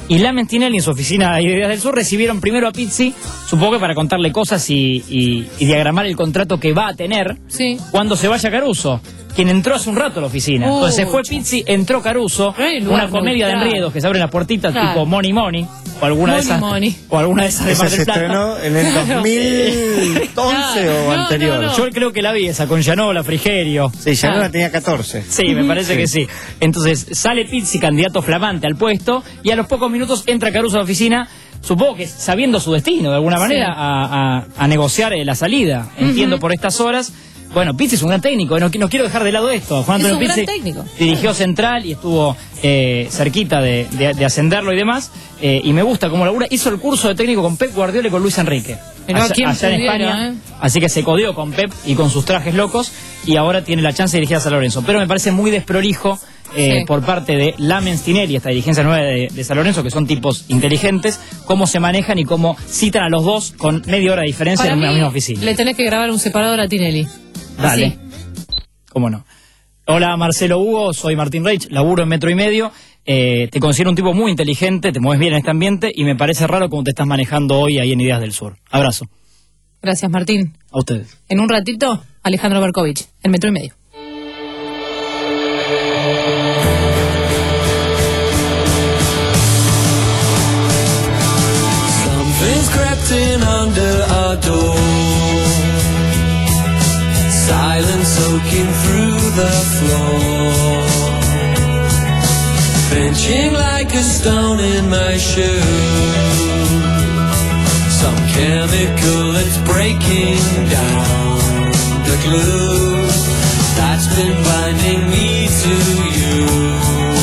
y Lamens Tinelli en su oficina de Ideas del Sur recibieron primero a Pizzi, supongo que para contarle cosas y, y, y diagramar el contrato que va a tener sí. cuando se vaya Caruso, quien entró hace un rato a la oficina. Uh, Entonces se fue Pizzi, entró Caruso, una comedia de enredos que se abren las puertitas claro. tipo Money Money, o alguna Money de esas, Money. o alguna de esas de Esa Mar se del Plata. estrenó en el dos mil once Claro. o No, anterior. no, no. Yo creo que la vi esa, con Llanola, Frigerio. Sí, Llanola tenía catorce. Sí, me parece Sí. que sí. Entonces sale Pizzi, candidato flamante al puesto, y a los pocos minutos entra Caruso a la oficina, supongo que sabiendo su destino de alguna manera, Sí. a, a- a negociar eh, la salida. Entiendo Ujú. por estas horas. Bueno, Pizzi es un gran técnico, no, no quiero dejar de lado esto. Juan Es Antonio un gran Pizzi técnico. dirigió Central y estuvo eh, cerquita de, de- de ascenderlo y demás. eh, y me gusta cómo labura. Hizo el curso de técnico con Pep Guardiola y con Luis Enrique. Pero allá, ¿quién allá en pudiera, España. eh? Así que se codió con Pep y con sus trajes locos. Y ahora tiene la chance de dirigir a San Lorenzo. Pero me parece muy desprolijo eh, Sí. por parte de Lamens Tinelli, esta dirigencia nueva de, de San Lorenzo, que son tipos inteligentes, cómo se manejan y cómo citan a los dos con media hora de diferencia Para en una mí, misma oficina. le tenés que grabar un separador a Tinelli. Dale. Así. ¿Cómo no? Hola Marcelo Hugo, soy Martín Reich, laburo en Metro y Medio. Eh, te considero un tipo muy inteligente, te mueves bien en este ambiente y me parece raro cómo te estás manejando hoy ahí en Ideas del Sur. Abrazo. Gracias, Martín. A ustedes. En un ratito, Alejandro Berkovich, en Metro y Medio. Something's crept in under our door. Silence soaking through the floor. Benching like a stone in my shoe. Some chemical that's breaking down the glue that's been binding me to you.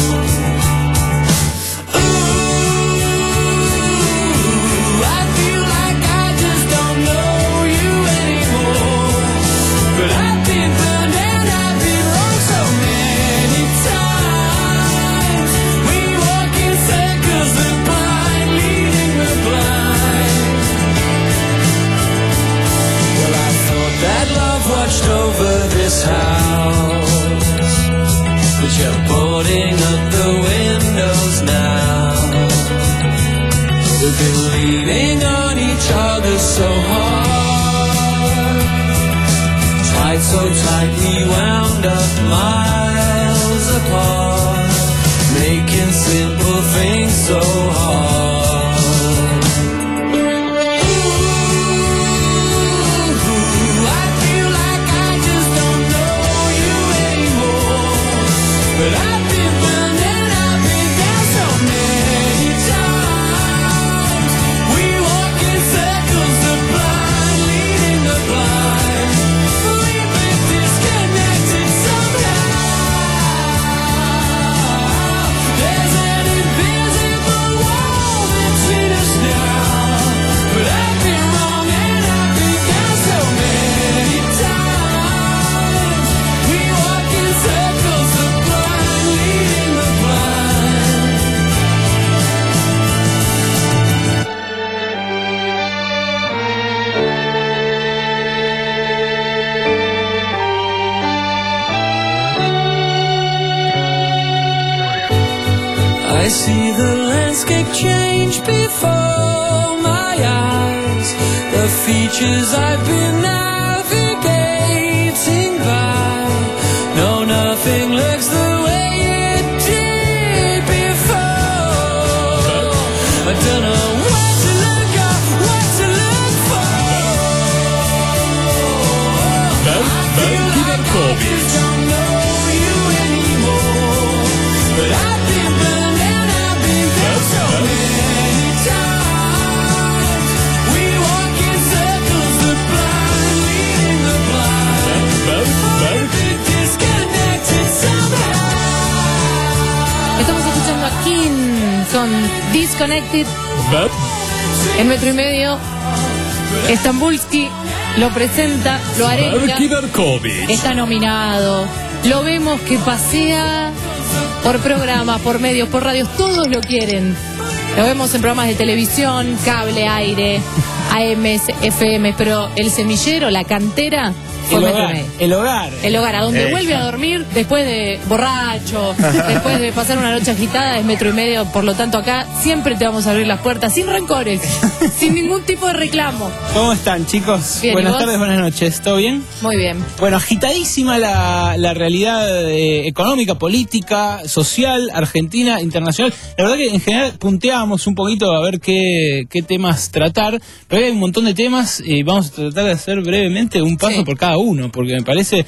Over this house, but you're boarding up the windows now. We've been leaning on each other so hard, tied so tightly wound up miles apart, making simple things so hard. But I've been burned and I've been down so many times. We walk in circles, the blind leading the blind. We've been disconnected somehow. There's an invisible wall between us now. But I've been wrong and I've been down so many times. We walk in circles, the blind leading the blind. I see the landscape change before my eyes. The features I've been navigating by. No, nothing looks the way it did before. I don't know what to look up, what to look for. I feel like I just don't know you anymore. But I've been burned and I've been down so many times. We walk in circles, the blind leading the blind. We've been disconnected somehow. Estamos escuchando a King con Disconnected en Metro y Medio. Stambulski lo presenta, lo arenga. Está nominado. Lo vemos que pasea por programas, por medios, por radios. Todos lo quieren. Lo vemos en programas de televisión, cable, aire, A M, F M. Pero el semillero, la cantera, Fue el metro y hogar, medio. el hogar. El hogar, a donde Ella. vuelve a dormir después de borracho, después de pasar una noche agitada, es metro y medio. Por lo tanto, acá siempre te vamos a abrir las puertas sin rencores, sin ningún tipo de reclamo. ¿Cómo están, chicos? Bien, ¿y buenas vos? tardes, buenas noches. ¿Todo bien? Muy bien. Bueno, agitadísima la, la realidad eh, económica, política, social, argentina, internacional. La verdad que en general punteábamos un poquito a ver qué, qué temas tratar, pero hay un montón de temas y vamos a tratar de hacer brevemente un paso sí. por cada uno, porque me parece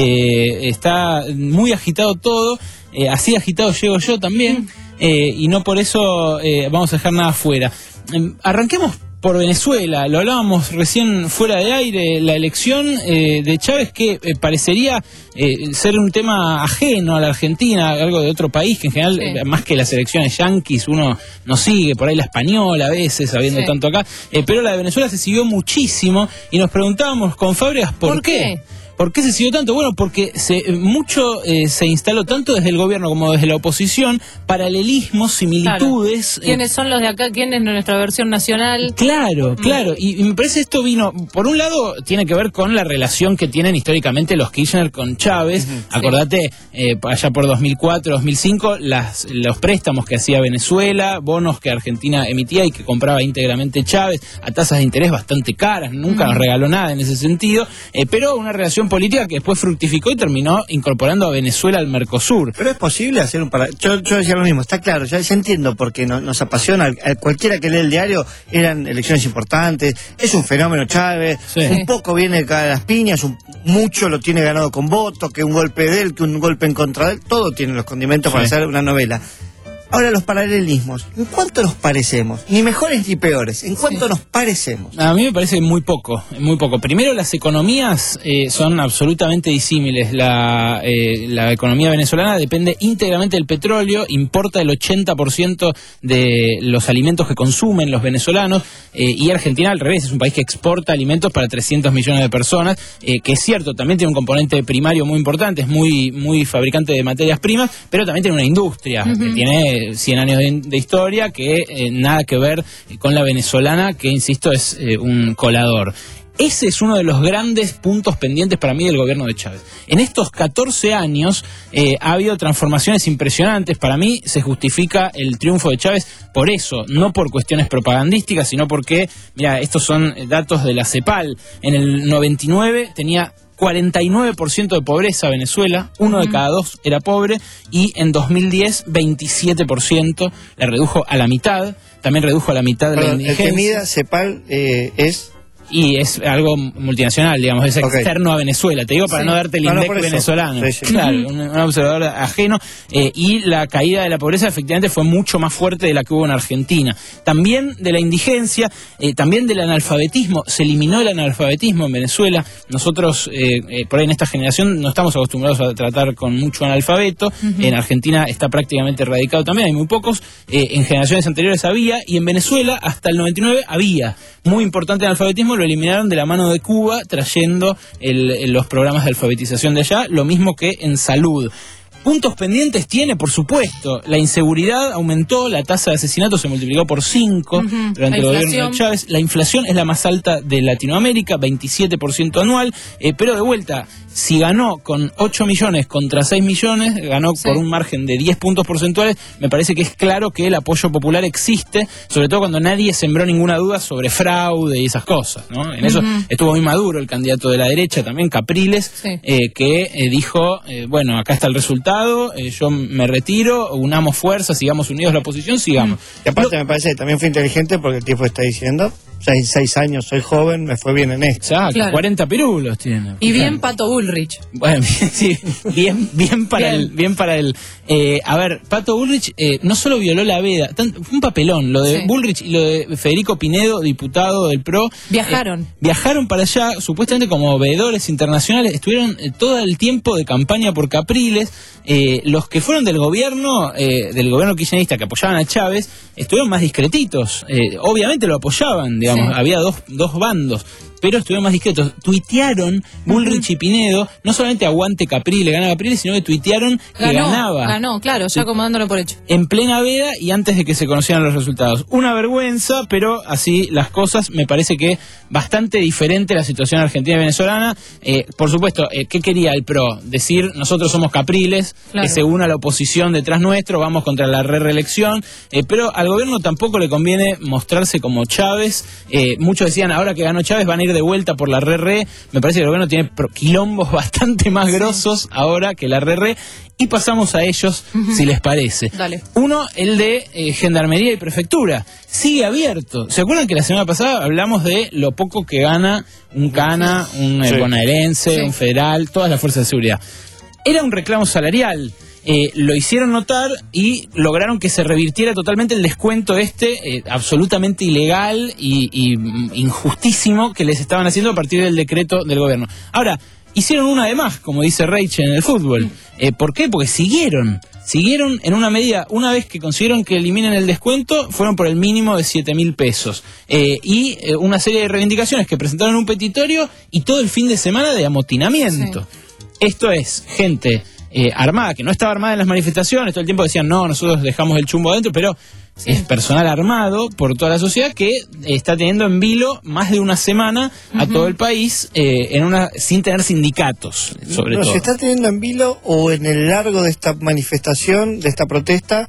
eh, está muy agitado todo, eh, así agitado llego yo también, eh, y no por eso eh, vamos a dejar nada afuera. Eh, arranquemos por Venezuela, lo hablábamos recién fuera de aire, la elección eh, de Chávez que eh, parecería eh, ser un tema ajeno a la Argentina, algo de otro país, que en general, sí. eh, más que las elecciones yanquis, uno no sigue, por ahí la española a veces, habiendo sí. tanto acá, eh, pero la de Venezuela se siguió muchísimo y nos preguntábamos con Fábregas por, ¿Por qué? qué. ¿Por qué se siguió tanto? Bueno, porque se, mucho eh, se instaló tanto desde el gobierno como desde la oposición, paralelismos, similitudes. Claro. ¿Quiénes son los de acá? ¿Quién es nuestra versión nacional? Claro, claro. Y, y me parece esto vino, por un lado, tiene que ver con la relación que tienen históricamente los Kirchner con Chávez. Uh-huh. Acordate, eh, allá por dos mil cuatro, dos mil cinco, las, los préstamos que hacía Venezuela, bonos que Argentina emitía y que compraba íntegramente Chávez, a tasas de interés bastante caras. Nunca uh-huh. nos regaló nada en ese sentido, eh, pero una relación política que después fructificó y terminó incorporando a Venezuela al Mercosur. Pero es posible hacer un para... Yo, yo decía lo mismo, está claro, ya, ya entiendo porque no, nos apasiona, a cualquiera que lee el diario, eran elecciones importantes, es un fenómeno Chávez, sí. un poco viene cada las piñas, un, mucho lo tiene ganado con votos, que un golpe de él, que un golpe en contra de él, todo tiene los condimentos sí. para hacer una novela. Ahora los paralelismos, ¿en cuánto nos parecemos? Ni mejores ni peores, ¿en cuánto sí. nos parecemos? A mí me parece muy poco, muy poco. Primero, las economías eh, son absolutamente disímiles. La, eh, la economía venezolana depende íntegramente del petróleo, importa el ochenta por ciento de los alimentos que consumen los venezolanos, eh, y Argentina al revés, es un país que exporta alimentos para trescientos millones de personas, eh, que es cierto, también tiene un componente primario muy importante, es muy, muy fabricante de materias primas, pero también tiene una industria uh-huh. que tiene cien años de, de historia, que eh, nada que ver con la venezolana, que insisto es eh, un colador. Ese es uno de los grandes puntos pendientes para mí del gobierno de Chávez. En estos catorce años eh, ha habido transformaciones impresionantes. Para mí se justifica el triunfo de Chávez por eso, no por cuestiones propagandísticas, sino porque, mira, estos son datos de la CEPAL. En el noventa y nueve tenía cuarenta y nueve por ciento de pobreza Venezuela, uno de cada dos era pobre, y en dos mil diez veintisiete por ciento, la redujo a la mitad, también redujo a la mitad de Perdón, la indigencia. El que mida CEPAL eh, es... Y es algo multinacional, digamos, es okay. externo a Venezuela. Te digo para sí. no darte el no, INDEC no venezolano. Sí, sí. Claro, un, un observador ajeno. Eh, y la caída de la pobreza efectivamente fue mucho más fuerte de la que hubo en Argentina. También de la indigencia, eh, también del analfabetismo. Se eliminó el analfabetismo en Venezuela. Nosotros, eh, eh, por ahí en esta generación, no estamos acostumbrados a tratar con mucho analfabeto. Uh-huh. En Argentina está prácticamente erradicado también, hay muy pocos. Eh, en generaciones anteriores había, y en Venezuela hasta el noventa y nueve había. Muy importante el analfabetismo, lo eliminaron de la mano de Cuba, trayendo el, el, los programas de alfabetización de allá, lo mismo que en salud. Puntos pendientes tiene, por supuesto. La inseguridad aumentó, la tasa de asesinatos se multiplicó por cinco uh-huh. durante el gobierno de Chávez. La inflación es la más alta de Latinoamérica, veintisiete por ciento anual, eh, pero de vuelta, si ganó con ocho millones contra seis millones, ganó sí. por un margen de diez puntos porcentuales, me parece que es claro que el apoyo popular existe, sobre todo cuando nadie sembró ninguna duda sobre fraude y esas cosas, ¿no? En eso uh-huh. estuvo muy maduro el candidato de la derecha también, Capriles, sí. eh, que eh, dijo, eh, bueno, acá está el resultado, eh, yo me retiro, unamos fuerzas, sigamos unidos la oposición, sigamos. Y aparte Lo... me parece que también fue inteligente porque el tipo está diciendo, seis, seis años, soy joven, me fue bien en esto. Exacto, claro. cuarenta pirulos tiene. Y bien Pato Bullrich. Bueno, sí, bien, bien para bien. él, bien para él. Eh, a ver, Pato Bullrich eh, no solo violó la veda, tan, fue un papelón, lo de sí. Bullrich y lo de Federico Pinedo, diputado del P R O. Viajaron. Eh, viajaron para allá, supuestamente como veedores internacionales, estuvieron eh, todo el tiempo de campaña por Capriles. Eh, los que fueron del gobierno, eh, del gobierno kirchnerista que apoyaban a Chávez, estuvieron más discretitos. Eh, obviamente lo apoyaban, digamos, sí. había dos, dos bandos. pero estuvieron más discretos. Tuitearon Bullrich uh-huh. y Pinedo, no solamente aguante Capriles, gana Capriles, sino que tuitearon que ganó, ganaba. Ganó, claro, ya como dándolo por hecho. En plena veda y antes de que se conocieran los resultados. Una vergüenza, pero así las cosas, me parece que bastante diferente la situación argentina y venezolana. Eh, por supuesto, eh, ¿qué quería el P R O? Decir, nosotros somos Capriles, claro. que se una la oposición detrás nuestro, vamos contra la re reelección, eh, pero al gobierno tampoco le conviene mostrarse como Chávez. Eh, muchos decían, ahora que ganó Chávez van a ir de vuelta por la re-re. Me parece que el gobierno tiene quilombos bastante más sí. grosos ahora que la re-re. Y pasamos a ellos, uh-huh. si les parece. Dale. Uno, el de eh, Gendarmería y Prefectura. Sigue abierto. ¿Se acuerdan que la semana pasada hablamos de lo poco que gana un cana, un sí. bonaerense, sí. un federal, todas las fuerzas de seguridad? Era un reclamo salarial. Eh, lo hicieron notar y lograron que se revirtiera totalmente el descuento este, eh, absolutamente ilegal y, y injustísimo que les estaban haciendo a partir del decreto del gobierno. Ahora, hicieron una de más, como dice Rachel en el fútbol. Eh, ¿Por qué? Porque siguieron. Siguieron en una medida, una vez que consiguieron que eliminen el descuento, fueron por el mínimo de siete mil pesos. Eh, y eh, una serie de reivindicaciones que presentaron un petitorio y todo el fin de semana de amotinamiento. Sí. Esto es gente eh, armada, que no estaba armada en las manifestaciones, todo el tiempo decían, no, nosotros dejamos el chumbo adentro, pero... Sí. Es personal armado por toda la sociedad que está teniendo en vilo más de una semana uh-huh. a todo el país eh, en una sin tener sindicatos, sobre no, todo. ¿Se está teniendo en vilo o en el largo de esta manifestación, de esta protesta,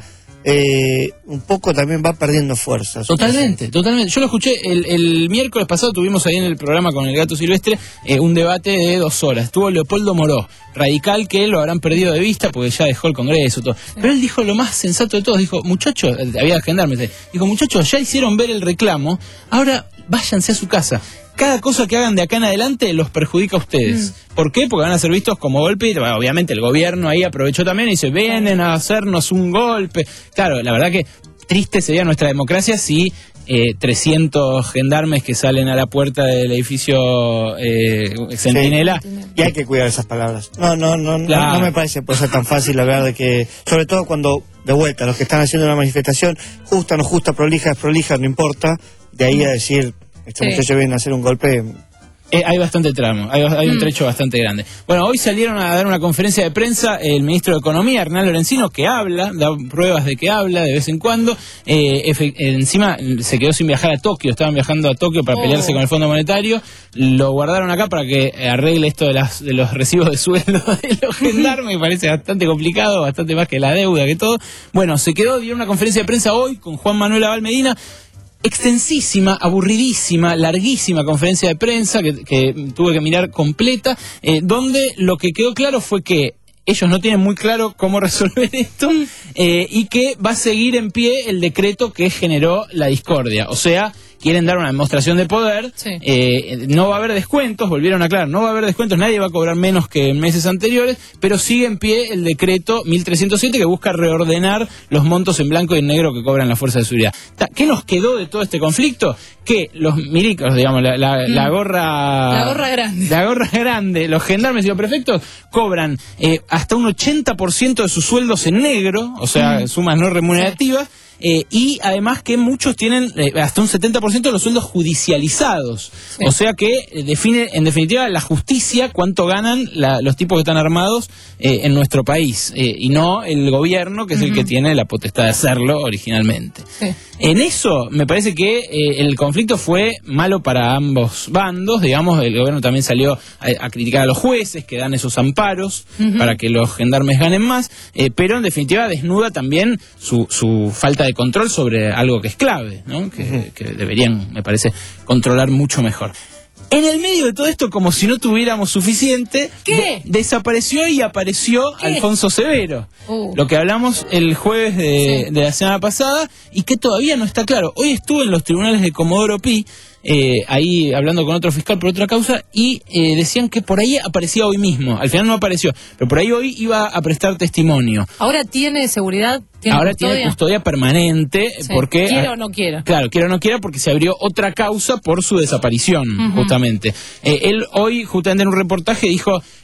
eh, un poco también va perdiendo fuerzas? Totalmente, totalmente. Yo lo escuché el, el miércoles pasado, tuvimos ahí en el programa con el Gato Silvestre eh, un debate de dos horas. Estuvo Leopoldo Moró, radical, que lo habrán perdido de vista porque ya dejó el Congreso, todo. Pero él dijo lo más sensato de todos, dijo, muchachos, había gendarmes, dijo, muchachos, ya hicieron ver el reclamo, ahora váyanse a su casa. Cada cosa que hagan de acá en adelante los perjudica a ustedes. Mm. ¿Por qué? Porque van a ser vistos como golpe. Y, bueno, obviamente el gobierno ahí aprovechó también y dice, vienen a hacernos un golpe. Claro, la verdad que triste sería nuestra democracia si eh, trescientos gendarmes que salen a la puerta del edificio eh, Centinela. Sí. Y hay que cuidar esas palabras. No, no, no, claro. no, no me parece puede ser tan fácil hablar de que, sobre todo cuando, de vuelta, los que están haciendo una manifestación, justa, no justa, prolija, es prolija, no importa, de ahí a decir... Estos sí. muchachos vienen a hacer un golpe. Eh, hay bastante tramo, hay, hay un trecho bastante grande. Bueno, hoy salieron a dar una conferencia de prensa el ministro de Economía, Hernán Lorenzino, que habla, da pruebas de que habla de vez en cuando. Eh, efe, encima se quedó sin viajar a Tokio, estaban viajando a Tokio para oh. pelearse con el Fondo Monetario. Lo guardaron acá para que arregle esto de, las, de los recibos de sueldo de los gendarmes, me parece bastante complicado, bastante más que la deuda, que todo. Bueno, se quedó, dio una conferencia de prensa hoy con Juan Manuel Abal Medina. Extensísima, aburridísima, larguísima conferencia de prensa que, que tuve que mirar completa, eh, donde lo que quedó claro fue que ellos no tienen muy claro cómo resolver esto eh, y que va a seguir en pie el decreto que generó la discordia. O sea, quieren dar una demostración de poder, sí. eh, no va a haber descuentos, volvieron a aclarar, no va a haber descuentos, nadie va a cobrar menos que en meses anteriores, pero sigue en pie el decreto mil trescientos siete que busca reordenar los montos en blanco y en negro que cobran las fuerzas de seguridad. ¿Qué nos quedó de todo este conflicto? Que los milicos, digamos, la, la, mm. la gorra... La gorra grande. La gorra grande, los gendarmes y los prefectos cobran eh, hasta un ochenta por ciento de sus sueldos en negro, o sea, mm. sumas no remunerativas, sí. Eh, y además que muchos tienen eh, hasta un setenta por ciento de los sueldos judicializados. Sí. O sea que eh, define, en definitiva, la justicia cuánto ganan la, los tipos que están armados eh, en nuestro país. Eh, y no el gobierno, que es uh-huh. el que tiene la potestad de hacerlo originalmente. Sí. En eso, me parece que eh, el conflicto fue malo para ambos bandos. Digamos, el gobierno también salió a, a criticar a los jueces que dan esos amparos uh-huh. para que los gendarmes ganen más. Eh, pero, en definitiva, desnuda también su, su falta de control sobre algo que es clave, ¿no? Que, que deberían, me parece, controlar mucho mejor. En el medio de todo esto, como si no tuviéramos suficiente, ¿qué? De, desapareció y apareció ¿qué? Alfonso Severo. Uh. Lo que hablamos el jueves de, sí. de la semana pasada y que todavía no está claro. Hoy estuve en los tribunales de Comodoro Pi, eh, ahí hablando con otro fiscal por otra causa, y eh, decían que por ahí aparecía hoy mismo. Al final no apareció, pero por ahí hoy iba a prestar testimonio. ¿Ahora tiene seguridad? ¿Tiene Ahora custodia? tiene custodia permanente, sí. porque... Quiera o no quiera. Claro, quiera o no quiera, porque se abrió otra causa por su desaparición, uh-huh. justamente. Eh, él hoy, justamente en un reportaje, dijo,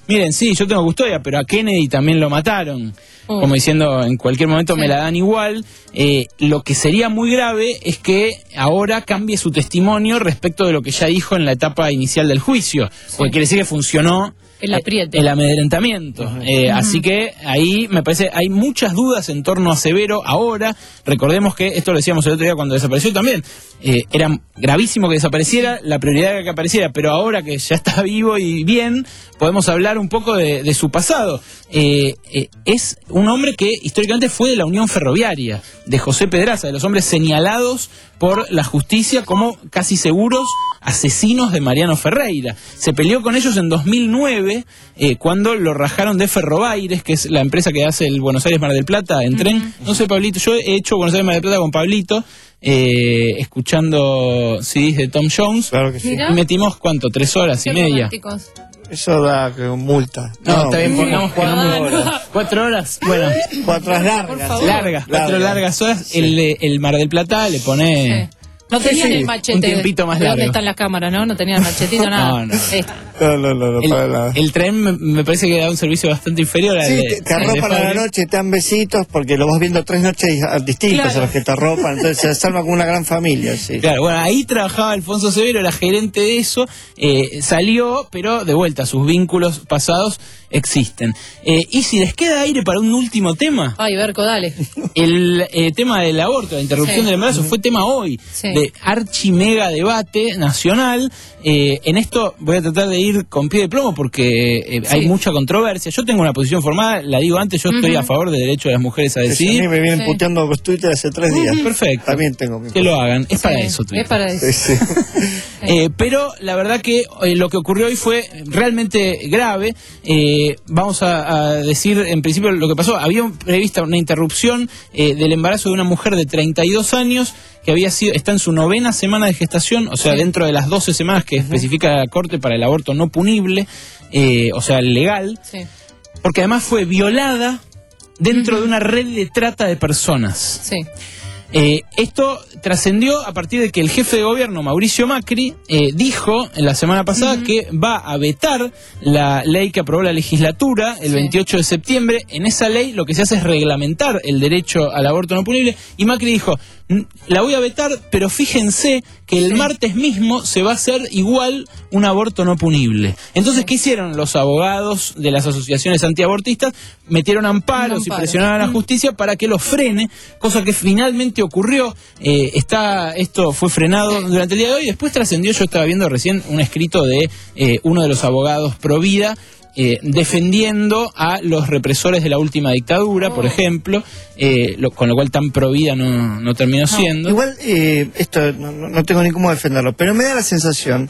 miren, sí, yo tengo custodia, pero a Kennedy también lo mataron. Oh. Como diciendo, en cualquier momento sí. me la dan igual. Eh, lo que sería muy grave es que ahora cambie su testimonio respecto de lo que ya dijo en la etapa inicial del juicio. Sí. Porque quiere decir que funcionó el apriete. El amedrentamiento. Uh-huh. Eh, uh-huh. Así que ahí me parece, hay muchas dudas en torno a Severo ahora. Recordemos que, esto lo decíamos el otro día cuando desapareció también, eh, era gravísimo que desapareciera, la prioridad era que apareciera, pero ahora que ya está vivo y bien, podemos hablar un poco de, de su pasado. Eh, eh, es un hombre que históricamente fue de la Unión Ferroviaria, de José Pedraza, de los hombres señalados por la justicia como casi seguros asesinos de Mariano Ferreira. Se peleó con ellos en dos mil nueve, eh, cuando lo rajaron de Ferrobaires, que es la empresa que hace el Buenos Aires Mar del Plata en uh-huh. tren. No sé, Pablito, yo he hecho Buenos Aires Mar del Plata con Pablito, eh, escuchando C Ds de Tom Jones. Claro que sí. Y metimos, ¿cuánto? Tres horas y media. Románticos. Eso da que multa. No, no está bien, pongamos cuatro no, horas. no. ¿Cuatro horas? Bueno. Cuatro horas largas. Largas, cuatro Larga. largas horas. Sí. El, el Mar del Plata le pone... Sí. No tenían sí, sí. el machete. Un tiempito más ¿De largo. ¿Dónde están las cámaras, no? No tenían el machetito, nada. No, no. Eh. No, no, no, no, el, para nada. El tren me, me parece que da un servicio bastante inferior al sí, de... te, te arropan a la noche, te dan besitos, porque lo vas viendo tres noches distintas claro. a los que te arropan, entonces se salva con una gran familia. Sí. Claro, bueno, ahí trabajaba Alfonso Severo, era gerente de eso, eh, salió, pero de vuelta, sus vínculos pasados existen. Eh, y si les queda aire para un último tema... Ay, Berco, dale. El eh, tema del aborto, la interrupción sí. del embarazo, fue tema hoy, sí. de archi mega debate nacional. Eh, en esto voy a tratar de ir con pie de plomo porque eh, sí. hay mucha controversia. Yo tengo una posición formada, la digo antes, yo uh-huh. estoy a favor del derecho de las mujeres a decidir. Sí, a mí me vienen sí. puteando con Twitter hace tres días. Uh-huh. Perfecto. También tengo mi que lo hagan, es sí. para eso Twitter. Es para eso. Sí, sí. eh, pero la verdad que eh, lo que ocurrió hoy fue realmente grave. Eh, vamos a, a decir en principio lo que pasó. Había prevista una interrupción eh, del embarazo de una mujer de treinta y dos años que había sido, está en su novena semana de gestación, o sea, sí. dentro de las doce semanas que uh-huh. especifica la Corte para el aborto no punible, eh, o sea, legal, sí. porque además fue violada dentro uh-huh. de una red de trata de personas. Sí. Eh, esto trascendió a partir de que el jefe de gobierno, Mauricio Macri, eh, dijo en la semana pasada uh-huh. que va a vetar la ley que aprobó la legislatura el sí. veintiocho de septiembre. En esa ley lo que se hace es reglamentar el derecho al aborto no punible, y Macri dijo, la voy a vetar, pero fíjense que el sí. martes mismo se va a hacer igual un aborto no punible. Entonces, sí. ¿qué hicieron los abogados de las asociaciones antiabortistas? Metieron amparos amparo. y presionaron a la justicia para que lo frene, cosa que finalmente ocurrió. Eh, está, esto fue frenado durante el día de hoy. Después trascendió, yo estaba viendo recién un escrito de eh, uno de los abogados pro vida, Eh, defendiendo a los represores de la última dictadura, oh. por ejemplo, eh, lo, con lo cual tan provida no, no terminó no, siendo. Igual, eh, esto no, no tengo ni cómo defenderlo, pero me da la sensación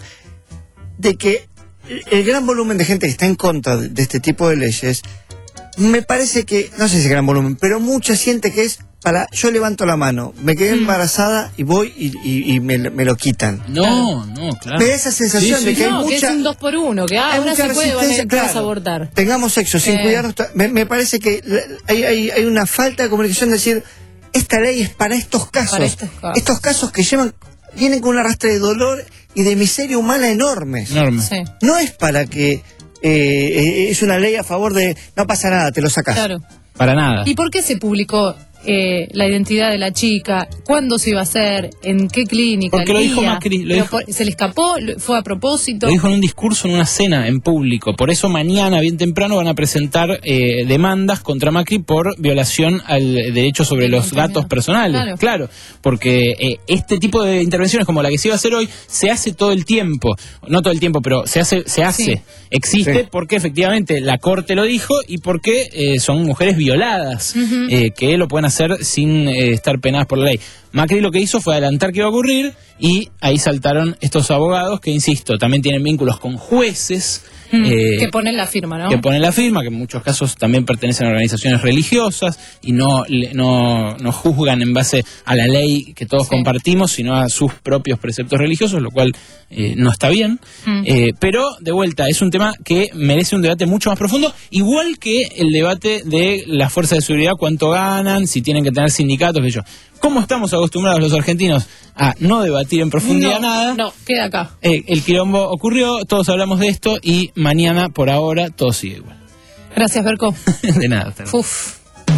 de que el gran volumen de gente que está en contra de, de este tipo de leyes, me parece que, no sé si es gran volumen, pero mucha siente que es para, yo levanto la mano, me quedé mm. embarazada y voy y, y, y me, me lo quitan. No, no, claro. Me da esa sensación sí, sí, de que no, hay mucha... que es un dos por uno, que ah, ahora se puede, vas a, claro, vas a abortar. Tengamos sexo sin eh. cuidarnos. Me, me parece que hay, hay, hay una falta de comunicación de decir, esta ley es para estos casos. Para estos casos. Estos casos que llevan, vienen con un arrastre de dolor y de miseria humana enormes. Enorme. Sí. No es para que... Eh, es una ley a favor de, no pasa nada, te lo sacas. Claro. Para nada. ¿Y por qué se publicó eh, la identidad de la chica? ¿Cuándo se iba a hacer? ¿En qué clínica? Porque lo dijo Macri. Lo dijo, por, ¿Se le escapó? ¿Fue a propósito? Lo dijo en un discurso en una cena en público. Por eso mañana, bien temprano, van a presentar eh, demandas contra Macri por violación al derecho sobre sí, los datos personales. Claro, claro porque eh, este tipo de intervenciones como la que se iba a hacer hoy se hace todo el tiempo. No todo el tiempo, pero se hace, se hace. Sí. Existe sí. porque efectivamente la Corte lo dijo y porque eh, son mujeres violadas, uh-huh. eh, que lo pueden hacer sin eh, estar penadas por la ley. Macri lo que hizo fue adelantar que iba a ocurrir y ahí saltaron estos abogados que, insisto, también tienen vínculos con jueces. Mm, eh, que ponen la firma, ¿no? Que ponen la firma, que en muchos casos también pertenecen a organizaciones religiosas y no, no, no juzgan en base a la ley que todos sí. compartimos, sino a sus propios preceptos religiosos, lo cual eh, no está bien. Mm. Eh, pero, de vuelta, es un tema que merece un debate mucho más profundo, igual que el debate de las fuerzas de seguridad, cuánto ganan, si tienen que tener sindicatos, que yo. como estamos acostumbrados los argentinos a no debatir en profundidad no, nada. No, queda acá. Eh, el quilombo ocurrió, todos hablamos de esto y mañana, por ahora, todo sigue igual. Gracias, Berco. De nada. Uf.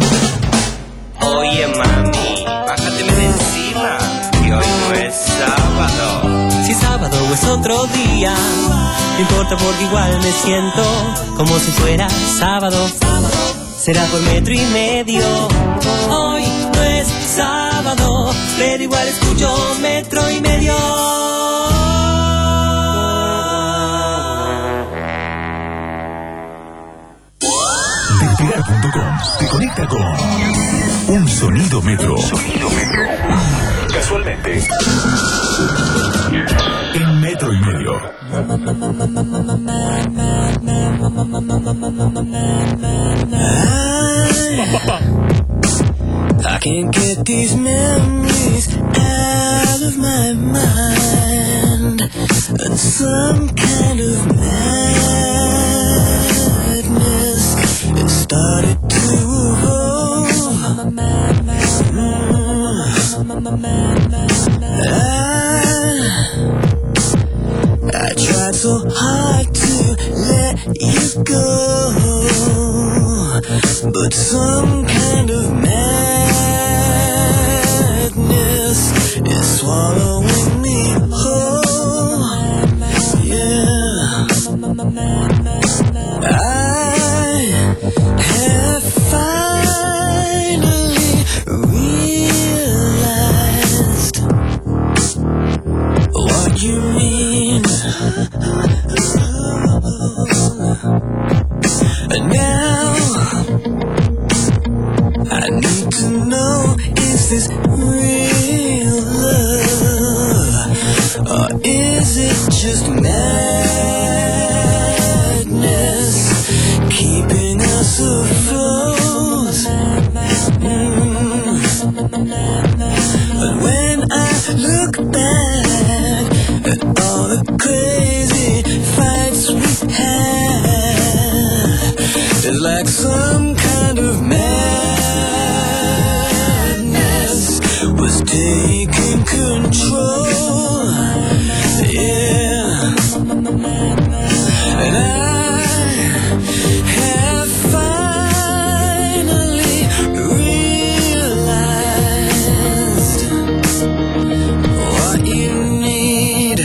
Oye, mami, bájateme de encima, que hoy no es sábado. Si sábado es otro día, no importa porque igual me siento como si fuera sábado. Será por metro y medio. Hoy no es sábado, pero igual escucho metro y medio. Despegar punto com te conecta con un sonido metro. Sonido metro. Casualmente. En metro y medio. I can't get these memories out of my mind. And some kind of madness, it started to evolve. I, I tried so hard to let you go, but some kind of madness is swallowing me whole. Yeah, I have finally realized what you mean. And now I need to know, is this real love, or is it just madness keeping us afloat? Mm. But when I look back at all the crazy fights we had, it's like some kind of madness was taking control. Yeah, and I have finally realized what you need.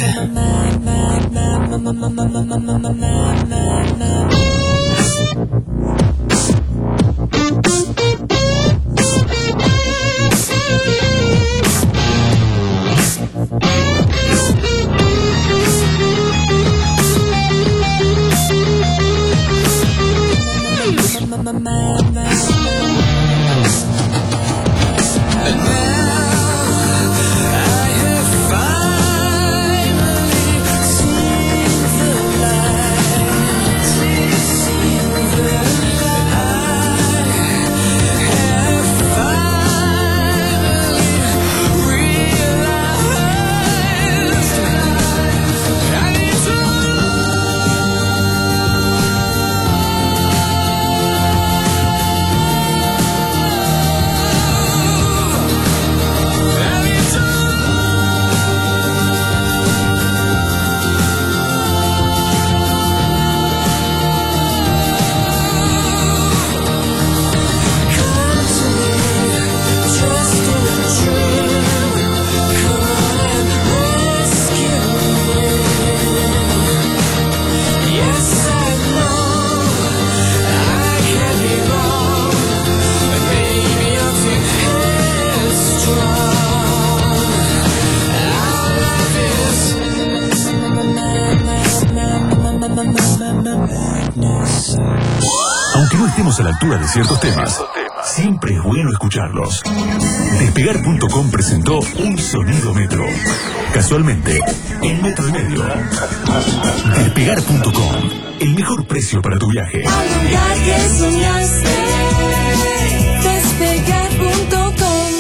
Aunque no estemos a la altura de ciertos temas, siempre es bueno escucharlos. Despegar punto com presentó un sonido metro. Casualmente, en metro y medio. Despegar punto com, el mejor precio para tu viaje. Al lugar que soñaste, despegar punto com.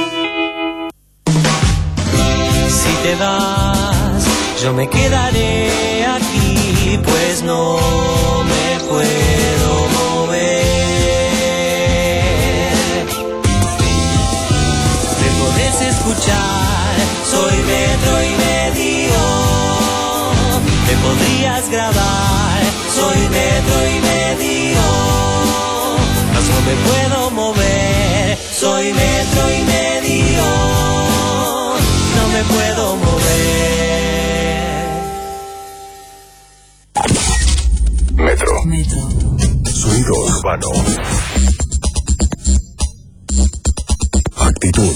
Si te vas, yo me quedaré aquí, pues no me puedo mover. Te podrías grabar. Soy metro y medio, no me puedo mover. Soy metro y medio, no me puedo mover. Metro. Metro. Sonido urbano. Actitud.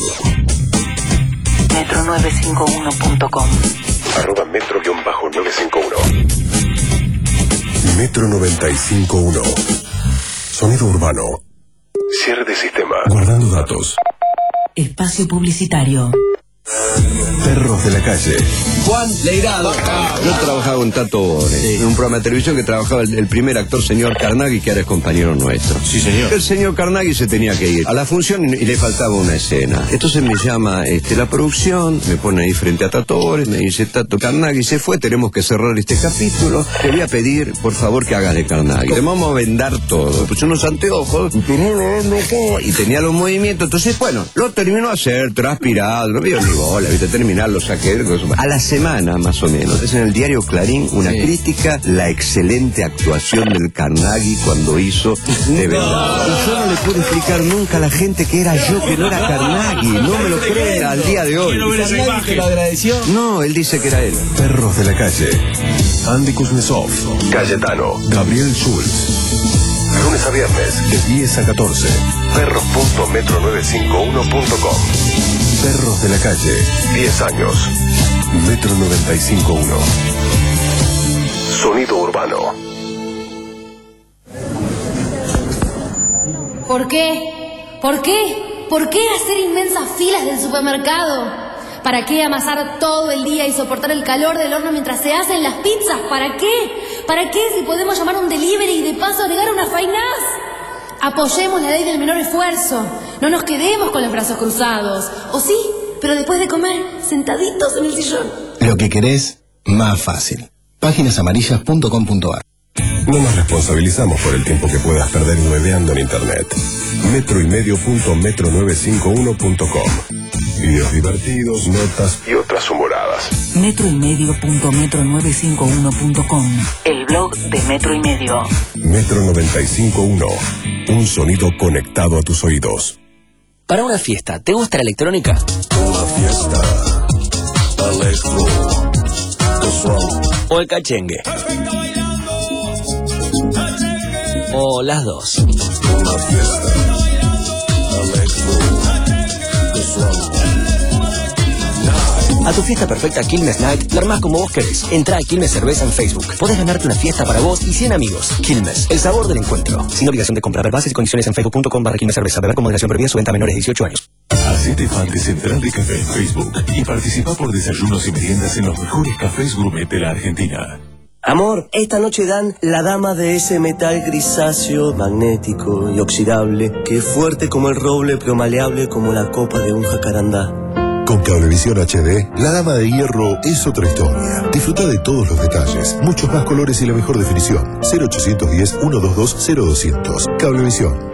metro nueve cinco uno punto com. Arroba metro nueve cinco uno. Metro noventa y cinco punto uno. Sonido urbano. Cierre de sistema. Guardando datos. Espacio publicitario. Perros de la calle. Juan Leirado. Yo trabajaba en Tato Bores, sí. En un programa de televisión que trabajaba el, el primer actor, señor Carnaghi, que ahora es compañero nuestro. Sí, señor. El señor Carnaghi se tenía que ir a la función y, y le faltaba una escena. Entonces me llama este, la producción, me pone ahí frente a Tato Bores, me dice, Tato, Carnaghi se fue, tenemos que cerrar este capítulo. Te voy a pedir, por favor, que hagas de Carnaghi. Te vamos a vendar todo. Puse unos anteojos y tenía los movimientos. Entonces, bueno, lo terminó a hacer, transpirado, no vio ni bola, viste, terminar, lo saqué. A la semana, más o menos, es en el diario Clarín una sí. crítica, la excelente actuación del Carnaghi cuando hizo de verdad. Y yo no le pude explicar nunca a la gente que era yo, que no era Carnaghi. No me lo creen al día de hoy. ¿Carnaghi te lo agradeció? No, él dice que era él. Perros de la calle. Andy Kuznetsov, Cayetano, Gabriel Schultz. Lunes a viernes, de diez a catorce. perros punto metro nueve cinco uno punto com. Perros de la calle, diez años. Metro noventa y cinco punto uno. Sonido urbano. ¿Por qué? ¿Por qué? ¿Por qué hacer inmensas filas del supermercado? ¿Para qué amasar todo el día y soportar el calor del horno mientras se hacen las pizzas? ¿Para qué? ¿Para qué si podemos llamar a un delivery y de paso agregar unas fainas? Apoyemos la ley del menor esfuerzo. No nos quedemos con los brazos cruzados. ¿O sí? Pero después de comer, sentaditos en el sillón. Lo que querés, más fácil. páginas amarillas punto com punto ar. No nos responsabilizamos por el tiempo que puedas perder nueveando en internet. Metro y medio punto metro nueve cinco uno punto com. Videos divertidos, notas y otras humoradas. metro y medio punto metro nueve cinco uno punto com. El blog de Metro y Medio. Metro noventa y cinco punto uno. Un sonido conectado a tus oídos. Para una fiesta, ¿te gusta la electrónica? Una fiesta. Electro. ¿O el cachengue? ¿O las dos? Una fiesta. Electro. A tu fiesta perfecta Quilmes Night, la armás como vos querés. Entrá a Quilmes Cerveza en Facebook. Podés ganarte una fiesta para vos y cien amigos. Quilmes, el sabor del encuentro. Sin obligación de compra. Ver bases y condiciones en facebook punto com barra Quilmes Cerveza. Beber con moderación previa. Su venta a menores de dieciocho años. Hacete fan de Central de Café en Facebook y participa por desayunos y meriendas en los mejores cafés gourmet de la Argentina. Amor, esta noche dan la dama de ese metal grisáceo, magnético y oxidable, que es fuerte como el roble pero maleable como la copa de un jacarandá. Con Cablevisión H D, la dama de hierro es otra historia. Disfruta de todos los detalles, muchos más colores y la mejor definición. cero ochocientos diez, ciento veintidós, cero doscientos. Cablevisión.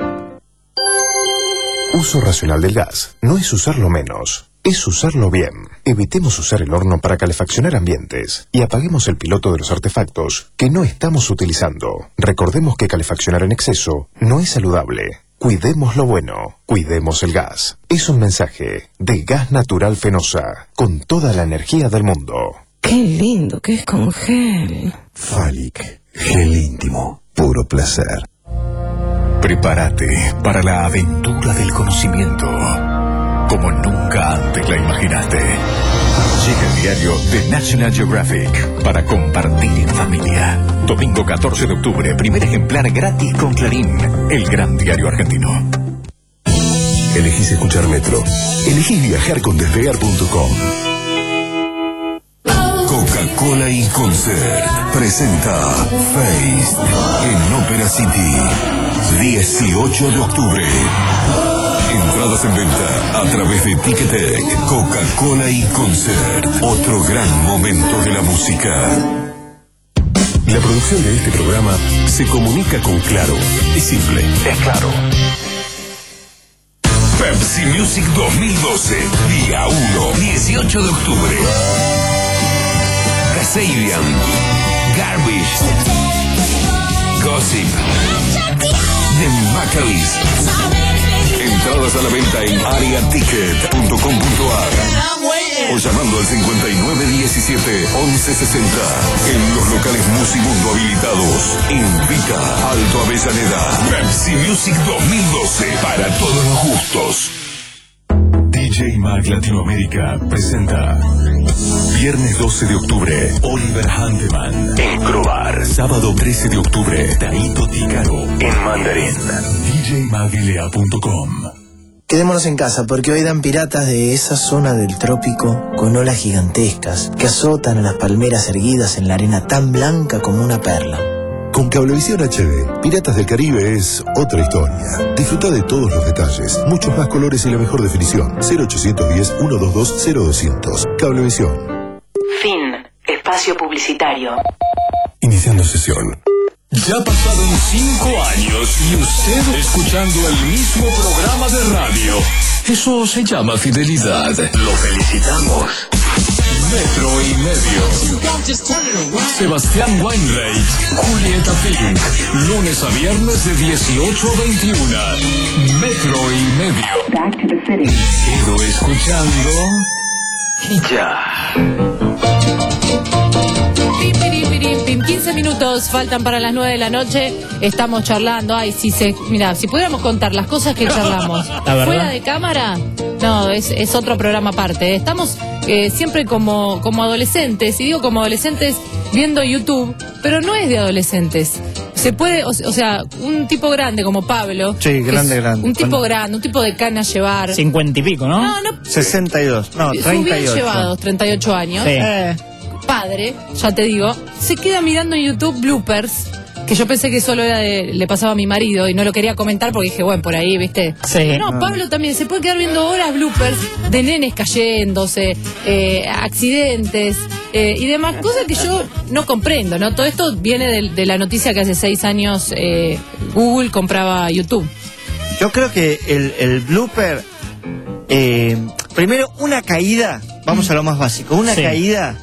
Uso racional del gas no es usarlo menos, es usarlo bien. Evitemos usar el horno para calefaccionar ambientes y apaguemos el piloto de los artefactos que no estamos utilizando. Recordemos que calefaccionar en exceso no es saludable. Cuidemos lo bueno, cuidemos el gas. Es un mensaje de Gas Natural Fenosa, con toda la energía del mundo. Qué lindo que es con gel. Falic, gel íntimo, puro placer. Prepárate para la aventura del conocimiento, como nunca antes la imaginaste. Llega el diario de National Geographic para compartir en familia. Domingo catorce de octubre, primer ejemplar gratis con Clarín, el gran diario argentino. Elegís escuchar Metro. Elegís viajar con despegar punto com. Coca-Cola y Concert presenta Face en Ópera City. dieciocho de octubre. Entradas en venta a través de Ticketek. Coca-Cola y Concert. Otro gran momento de la música. La producción de este programa se comunica con Claro. Es simple, es claro. Pepsi Music dos mil doce. Día uno. dieciocho de octubre. Kasabian. Garbage, Gossip, The Maccabees. Entradas a la venta en aria ticket punto com punto a r o llamando al cincuenta y nueve diecisiete once sesenta. En los locales Musimundo habilitados. Invita Alto Avellaneda. Pepsi Music dos mil doce para todos los gustos. D J Mag Latinoamérica presenta viernes doce de octubre, Oliver Handeman en Crobar. Sábado trece de octubre, Taito Tícaro en Mandarín. D J Magilea punto com. Quedémonos en casa porque hoy dan piratas de esa zona del trópico con olas gigantescas que azotan a las palmeras erguidas en la arena tan blanca como una perla. Con Cablevisión H D, Piratas del Caribe es otra historia. Disfruta de todos los detalles, muchos más colores y la mejor definición. cero ochocientos diez, ciento veintidós, cero doscientos. Cablevisión. Fin. Espacio publicitario. Iniciando sesión. Ya pasaron cinco años y usted escuchando el mismo programa de radio. Eso se llama fidelidad. Lo felicitamos. Metro y medio. Sebastián Weinreich, Julieta Pink. Lunes a viernes de dieciocho a veintiuno. Metro y medio. Quedo escuchando y ya. quince minutos faltan para las nueve de la noche. Estamos charlando. Ay, si se, mira, si pudiéramos contar las cosas que charlamos fuera de cámara, no, es, es otro programa aparte. Estamos eh, siempre como, como adolescentes, y digo como adolescentes viendo YouTube, pero no es de adolescentes. Se puede, o, o sea, un tipo grande como Pablo. Sí, grande, grande. Un tipo grande, un tipo de cana llevar. Cincuenta y pico, ¿no? No, no. sesenta y dos, no, treinta y ocho. Bien llevados, treinta y ocho años. Sí. Eh, padre, ya te digo, se queda mirando en YouTube bloopers, que yo pensé que solo era de, le pasaba a mi marido y no lo quería comentar porque dije, bueno, por ahí, ¿viste? Sí. No, Pablo también se puede quedar viendo horas bloopers de nenes cayéndose, eh, accidentes eh, y demás, cosas que yo no comprendo, ¿no? Todo esto viene de, de la noticia que hace seis años eh, Google compraba YouTube. Yo creo que el, el blooper, eh, primero, una caída, vamos a lo más básico, una Sí. caída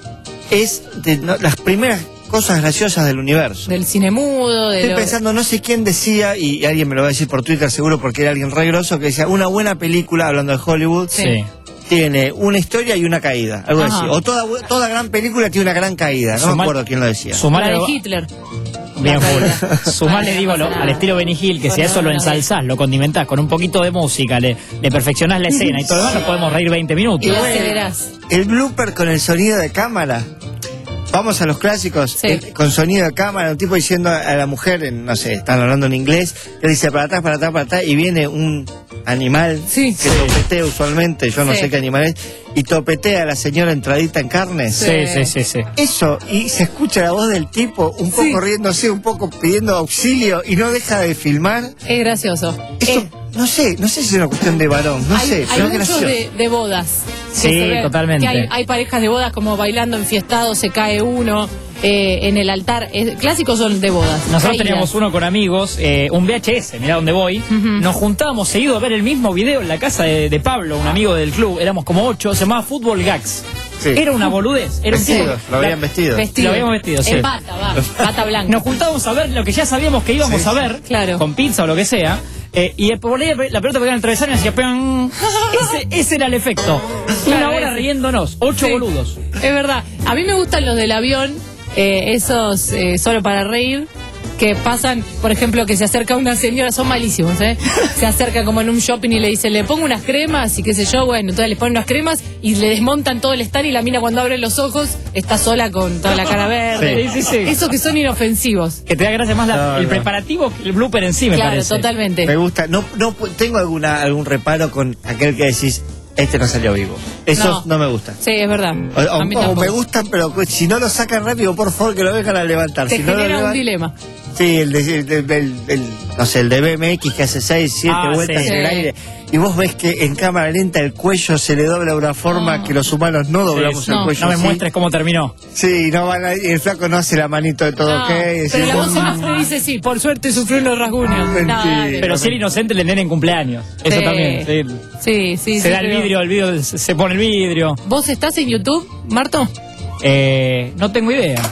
es de no, las primeras cosas graciosas del universo. Del cine mudo, de Estoy lo- pensando, no sé quién decía, y alguien me lo va a decir por Twitter seguro porque era alguien re groso, que decía, una buena película, hablando de Hollywood, Sí. tiene una historia y una caída, algo Ajá. así. O toda, toda gran película tiene una gran caída, no Suma- me acuerdo quién lo decía. la Sumale, de Hitler. bien, La Julio. caída. Sumale, digo, lo- al estilo Benny Hill, que si a eso lo ensalzás, lo condimentás con un poquito de música, le, le perfeccionás la escena y todo lo demás, nos podemos reír veinte minutos. Y la acelerás. El blooper con el sonido de cámara. Vamos a los clásicos, Sí. eh, con sonido de cámara, un tipo diciendo a la mujer, en, no sé, están hablando en inglés, le dice para atrás, para atrás, para atrás, y viene un animal Sí. que topetea usualmente, yo no Sí. sé qué animal es, y topetea a la señora entradita en carne. Sí, sí, sí, sí. Eso, y se escucha la voz del tipo, un poco Sí. riéndose, un poco pidiendo auxilio, y no deja de filmar. Es gracioso. Eso, Eh, no sé, no sé si es una cuestión de varón, no hay sé, hay pero es muchos gracioso. de, de bodas. Sí, que se ve, totalmente. que hay, hay parejas de bodas como bailando enfiestados, se cae uno eh, en el altar. Eh, clásicos son de bodas. Nosotros Caídas. teníamos uno con amigos, eh, un V H S, mirá dónde voy. Nos juntábamos seguido a ver el mismo video en la casa de, de Pablo, un amigo del club. Éramos como ocho, se llamaba Fútbol Gags. Sí. Era una boludez. Era un Vestidos, tipo- lo habían la- vestido. Vestido. Lo habíamos vestido, sí. En bata, va. Bata blanca. Nos juntábamos a ver lo que ya sabíamos que íbamos Sí. a ver, Claro. con pizza o lo que sea. Eh, y por ahí la pelota pegaba en el travesaño y hacía ¡peang! Ese, ese era el efecto. Claro, Una hora ese. riéndonos, ocho Sí. boludos. Es verdad. A mí me gustan los del avión, eh, esos eh, solo para reír, que pasan, por ejemplo, que se acerca una señora, son malísimos, ¿eh? Se acerca como en un shopping y le dice, le pongo unas cremas y qué sé yo, bueno, entonces le ponen unas cremas y le desmontan todo el stand y la mina cuando abre los ojos está sola con toda la cara verde. Sí, sí, sí. Esos que son inofensivos. Que te da gracia más la- No, el no. preparativo que el blooper en sí, me Claro, parece. totalmente. Me gusta, no, no pu- tengo alguna algún reparo con aquel que decís, este no salió vivo. Esos no, No. me gustan. Sí, es verdad. O, o- A mí o tampoco. me gustan, pero pues, si no lo sacan rápido, por favor, que lo dejan a levantar. Te si no lo genera un levan- dilema. Sí, el de, el, de- el- el- no sé, el de B M X que hace seis, siete Ah, vueltas sí. en el Sí. aire. Y vos ves que en cámara lenta el cuello se le dobla de una forma No. que los humanos no doblamos Sí, el no, cuello No me así. muestres cómo terminó. Sí, no van a- y el flaco no hace la manito de todo No, ok. y pero la decís, voz en off te dice sí, por suerte sufrió unos rasguños. Mentira. No, dale. Pero si era inocente, le nene en cumpleaños. Eso Sí. también. sí. Sí, sí, Se sí, da el pero- vidrio, el vidrio se se pone el vidrio. ¿Vos estás en YouTube, Marto? Eh, no tengo idea.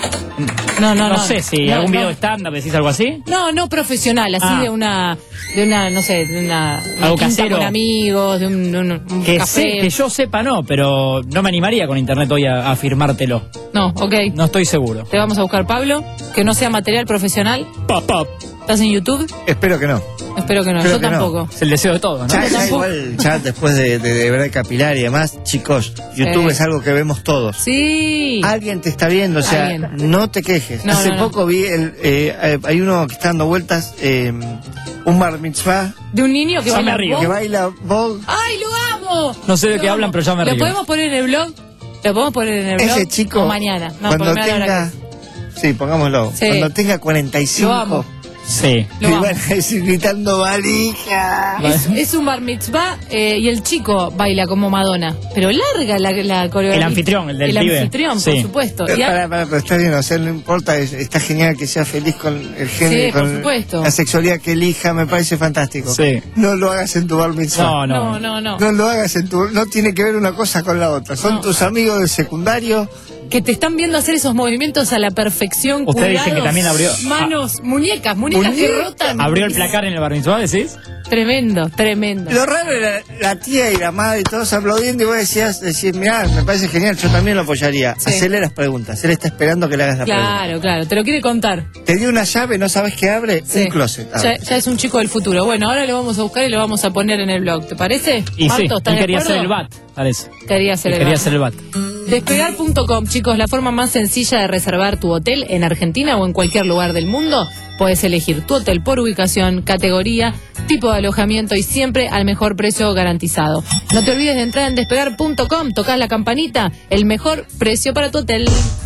No, no, No, no. sé si No, algún no. video de stand-up decís algo así. No, no profesional, así Ah. de una, de una, no sé, de una, una Algo quinta casero. con amigos, de un, de un- un Que, café. sé, que yo sepa no, pero no me animaría con internet hoy a a afirmártelo. No, ok. No estoy seguro. Te vamos a buscar, Pablo, que no sea material profesional. Pop, pop. ¿Estás en YouTube? Espero que no. Espero que no, Espero yo que no. tampoco. Es el deseo de todos, ¿no? Ya, Yo ya tampoco. igual, ya después de, de, de ver el capilar y demás, chicos, YouTube Sí. es algo que vemos todos. Sí. Alguien te está viendo, o sea, Alguien. no te quejes. No, Hace no, no. poco vi, el, eh, eh, hay uno que está dando vueltas, eh, un bar mitzvah De un niño que Ya me baila río. que bol. baila bol. ¡Ay, lo amo! No sé de Lo qué amo. hablan, pero ya me ¿Lo río. podemos poner en el blog? ¿Lo podemos poner en el blog? Ese chico, O mañana. No, cuando porque me da la hora tenga, sí, pongámoslo, Sí. cuando tenga cuarenta y cinco, Lo amo. Sí. Lo y amo. van a decir gritando valija. Es, es un bar mitzvah eh, y el chico baila como Madonna. Pero larga la, la coreografía. El anfitrión, el del El pibe. anfitrión, Sí. por supuesto. Pero, Y a- pará, pará, pero está bien, o sea, no importa, es- está genial que sea feliz con el género, Sí, por con supuesto. la sexualidad que elija, me parece fantástico. Sí. No lo hagas en tu bar mitzvah. No, no. no, no, no. No lo hagas en tu... No tiene que ver una cosa con la otra. Son No. tus amigos del secundario. Que te están viendo hacer esos movimientos a la perfección. Ustedes dicen cuidados, que también abrió- Manos, muñecas, muñecas que Muñecas. rotan. ¿Abrió el placar en el bar mitzvah, decís? Tremendo, tremendo. Lo raro era la tía y la madre y todos aplaudiendo y vos decías, decís, mirá, me parece genial, yo también lo apoyaría. Sí. Hacele las preguntas. Él está esperando que le hagas la Claro, claro, te lo quiere contar. pregunta. Te dio una llave, no sabes qué abre, Sí. un closet. Ah. Ya, ya es un chico del futuro. Bueno, ahora lo vamos a buscar y lo vamos a poner en el blog. ¿Te parece? Y sí, Marto, ¿estás él de quería acuerdo? hacer el bat, parece. Quería hacer Él el quería bat. hacer el bat. Despegar punto com, chicos, la forma más sencilla de reservar tu hotel en Argentina o en cualquier lugar del mundo. Puedes elegir tu hotel por ubicación, categoría, tipo de alojamiento y siempre al mejor precio garantizado. No te olvides de entrar en despegar punto com, tocas la campanita, el mejor precio para tu hotel.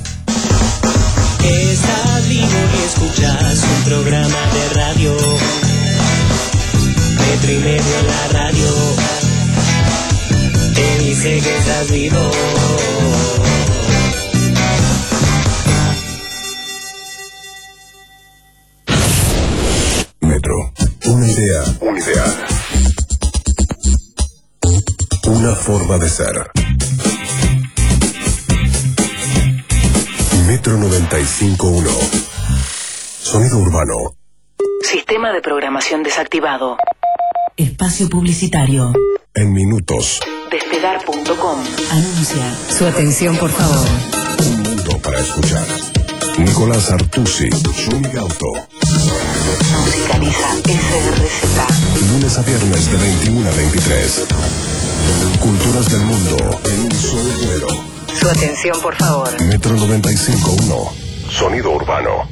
Estás vivo y escuchas un programa de radio. Metro y medio en la radio. Te dice que estás vivo. Metro. Una idea. Un ideal. Una forma de ser. Metro noventa y cinco punto uno. Sonido urbano. Sistema de programación desactivado. Espacio publicitario. En minutos. Despegar punto com. Anuncia. Su atención, por favor. Un mundo para escuchar. Nicolás Artusi. Juni Gauto. Musicaliza S R Z. Lunes a viernes de veintiuno a veintitrés. Culturas del mundo en un solo vuelo. Su atención, por favor. Metro noventa y cinco punto uno. Sonido urbano.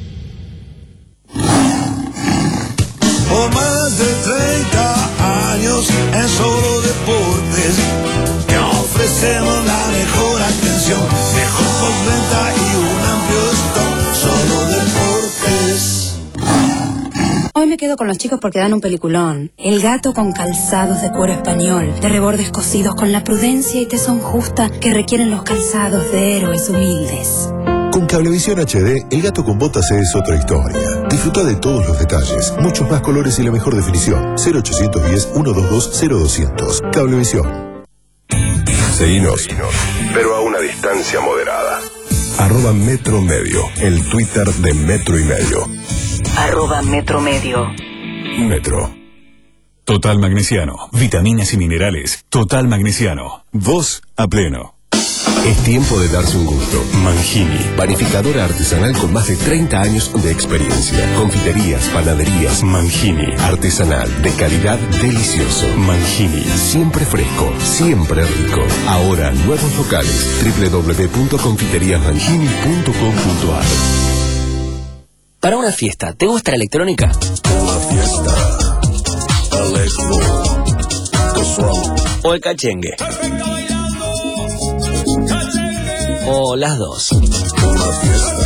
Por más de treinta años en Solo Deportes te ofrecemos la mejor atención, mejor postventa y un amplio stock. Solo Deportes. Hoy me quedo con los chicos porque dan un peliculón. El gato con calzados de cuero español, de rebordes cosidos con la prudencia y tesón justa que requieren los calzados de héroes humildes. Con Cablevisión H D, el gato con botas es otra historia. Disfruta de todos los detalles, muchos más colores y la mejor definición. cero ochocientos diez, ciento veintidós, cero doscientos. Cablevisión. Seguinos, pero a una distancia moderada. Arroba Metro Medio, el Twitter de Metro y Medio. Arroba Metro Medio. Metro. Total Magnesiano, vitaminas y minerales. Total Magnesiano, voz a pleno. Es tiempo de darse un gusto. Mangini, panificadora artesanal con más de treinta años de experiencia. Confiterías, panaderías. Mangini, artesanal, de calidad, delicioso. Mangini, siempre fresco, siempre rico. Ahora, nuevos locales. doble u doble u doble u punto confiterías mangini punto com punto a r. Para una fiesta, ¿te gusta la electrónica? Una fiesta. Electro. ¿O el cachengue? ¿O las dos? Una fiesta.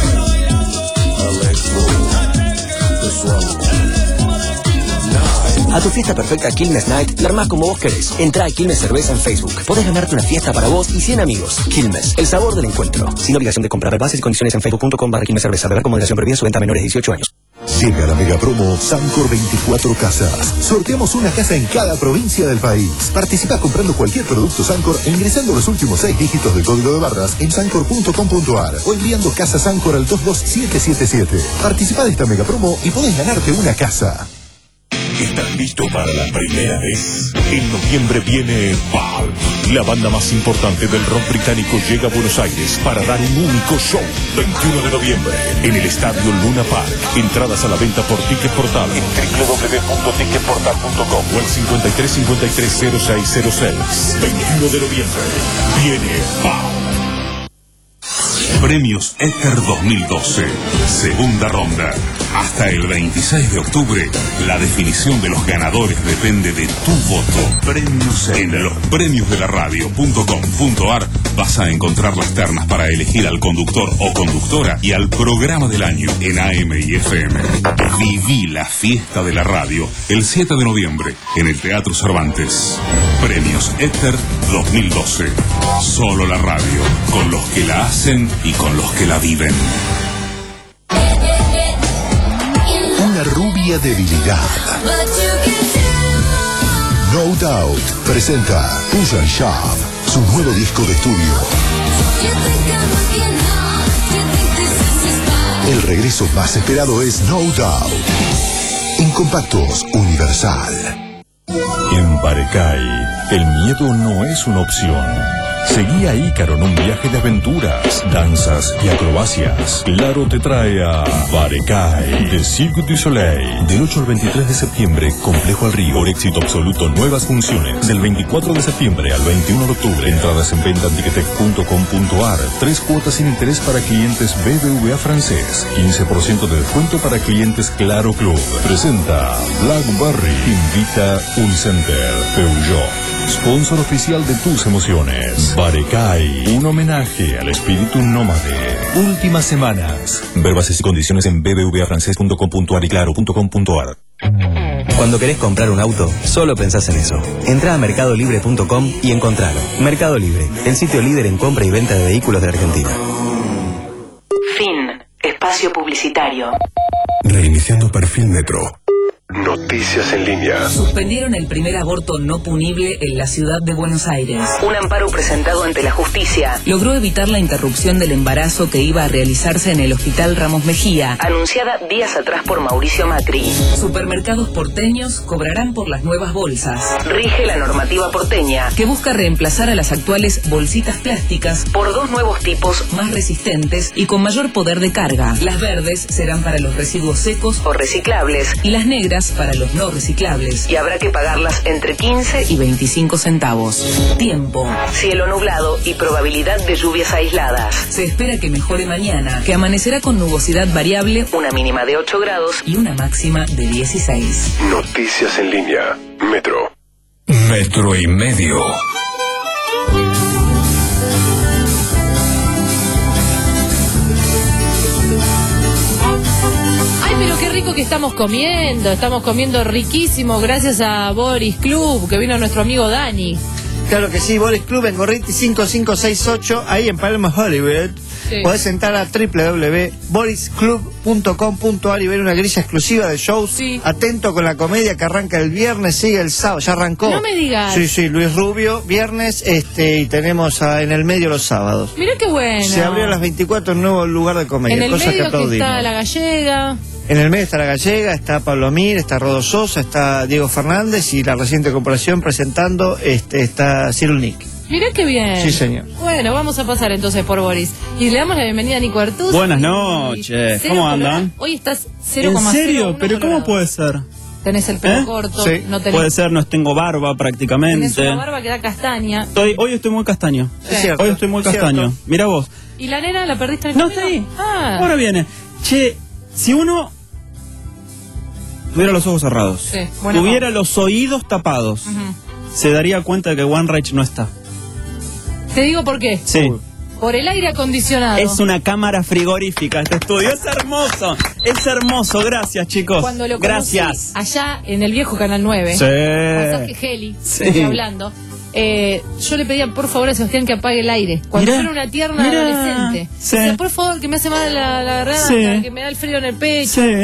A tu fiesta perfecta Quilmes Night, la armás como vos querés. Entrá a Quilmes Cerveza en Facebook. Podés ganarte una fiesta para vos y cien amigos. Quilmes, el sabor del encuentro. Sin obligación de comprar. Bases y condiciones en facebook punto com barra Quilmes Cerveza. Beber con moderación, prohibida su venta a menores de dieciocho años. Llega la mega promo Sancor veinticuatro Casas. Sorteamos una casa en cada provincia del país. Participa comprando cualquier producto Sancor e ingresando los últimos seis dígitos del código de barras en sancor punto com punto ar o enviando casa Sancor al dos dos siete siete siete. Participa de esta mega promo y podés ganarte una casa. ¿Estás listo para la primera vez? En noviembre viene Valve. La banda más importante del rock británico llega a Buenos Aires para dar un único show. veintiuno de noviembre en el Estadio Luna Park. Entradas a la venta por Ticket Portal en doble u doble u doble u punto ticket portal punto com o el cincuenta y tres cincuenta y tres cero seis cero seis. veintiuno de noviembre viene Valve. Premios Éter dos mil doce, segunda ronda. Hasta el veintiséis de octubre, la definición de los ganadores depende de tu voto. Premios Éter. En los premios de la radio punto com punto ar vas a encontrar las ternas para elegir al conductor o conductora y al programa del año en A M y F M. Viví la fiesta de la radio el siete de noviembre en el Teatro Cervantes. Premios Éter dos mil doce. Solo la radio, con los que la hacen y con los que la viven. Una rubia debilidad. No Doubt presenta Push and Shove, su nuevo disco de estudio. El regreso más esperado es No Doubt. En compactos Universal. En Barecay, el miedo no es una opción. Seguí a Ícaro en un viaje de aventuras, danzas y acrobacias. Claro te trae a Barecay, de Cirque du Soleil. Del ocho al veintitrés de septiembre, Complejo al Río. Por éxito absoluto, nuevas funciones. Del veinticuatro de septiembre al veintiuno de octubre. Entradas en venta en ticketek punto com punto ar. Tres cuotas sin interés para clientes B B V A francés. quince por ciento de descuento para clientes Claro Club. Presenta Blackberry. Invita Unicenter. Peugeot. Sponsor oficial de tus emociones. Barecay, un homenaje al espíritu nómade. Últimas semanas. Ver bases y condiciones en b b v a francés punto com punto ar y claro punto com punto ar. Cuando querés comprar un auto, solo pensás en eso. Entrá a mercado libre punto com y encontralo. Mercado Libre, el sitio líder en compra y venta de vehículos de la Argentina. Fin. Espacio publicitario. Reiniciando perfil Metro. Noticias en línea. Suspendieron el primer aborto no punible en la ciudad de Buenos Aires. Un amparo presentado ante la justicia logró evitar la interrupción del embarazo que iba a realizarse en el Hospital Ramos Mejía, anunciada días atrás por Mauricio Macri. Supermercados porteños cobrarán por las nuevas bolsas. Rige la normativa porteña, que busca reemplazar a las actuales bolsitas plásticas por dos nuevos tipos más resistentes y con mayor poder de carga. Las verdes serán para los residuos secos o reciclables y las negras para los no reciclables, y habrá que pagarlas entre quince y veinticinco centavos. Tiempo. Cielo nublado y probabilidad de lluvias aisladas. Se espera que mejore mañana, que amanecerá con nubosidad variable, una mínima de ocho grados y una máxima de dieciséis. Noticias en línea. Metro. Metro y medio. Qué rico que estamos comiendo, estamos comiendo riquísimo gracias a Boris Club, que vino nuestro amigo Dani. Claro que sí, Boris Club en Gorriti cinco cinco seis ocho, ahí en Palermo, Hollywood. Sí. Podés entrar a doble u doble u doble u punto boris club punto com punto ar y ver una grilla exclusiva de shows. Sí. Atento con la comedia que arranca el viernes, sigue el sábado, ya arrancó. No me digas. Sí, sí, Luis Rubio, viernes, este, y tenemos a, en el medio los sábados. Mirá qué bueno. Se abrió a las veinticuatro un nuevo lugar de comedia, en el cosa medio que aplaudimos. Que está La Gallega. En el medio está La Gallega, está Pablo Mir, está Rodo Sosa, está Diego Fernández y la reciente comparación presentando este, está Cyril Nick. Mirá qué bien. Sí, señor. Bueno, vamos a pasar entonces por Boris. Y le damos la bienvenida a Nico Artuz. Buenas noches, ¿cómo andan? Hoy estás cero coma cero. ¿En serio? ¿Pero cómo puede ser? Tenés el pelo ¿Eh? corto. Sí, no tenés... puede ser, no tengo barba prácticamente. Tenés una barba que da castaña. Estoy, hoy estoy muy castaño. Es cierto. Hoy estoy muy Cierto. castaño. Mira vos. ¿Y la nena la perdiste en el No, camino? está ahí. Ah. Ahora viene. Che, si uno tuviera los ojos cerrados, sí, bueno, tuviera los oídos tapados, uh-huh. se daría cuenta de que One Reich no está. Te digo por qué. Sí. Por el aire acondicionado. Es una cámara frigorífica este estudio. Es hermoso. Es hermoso. Gracias, chicos. Cuando lo Gracias. allá en el viejo Canal nueve. Sí. Pasaje Heli. Sí. Estoy hablando. Eh, yo le pedía por favor a Sebastián que apague el aire. Cuando Mirá, era una tierna mirá. adolescente. Sí. Decía, por favor, que me hace mal la, la garganta, Sí. que me da el frío en el pecho. Sí.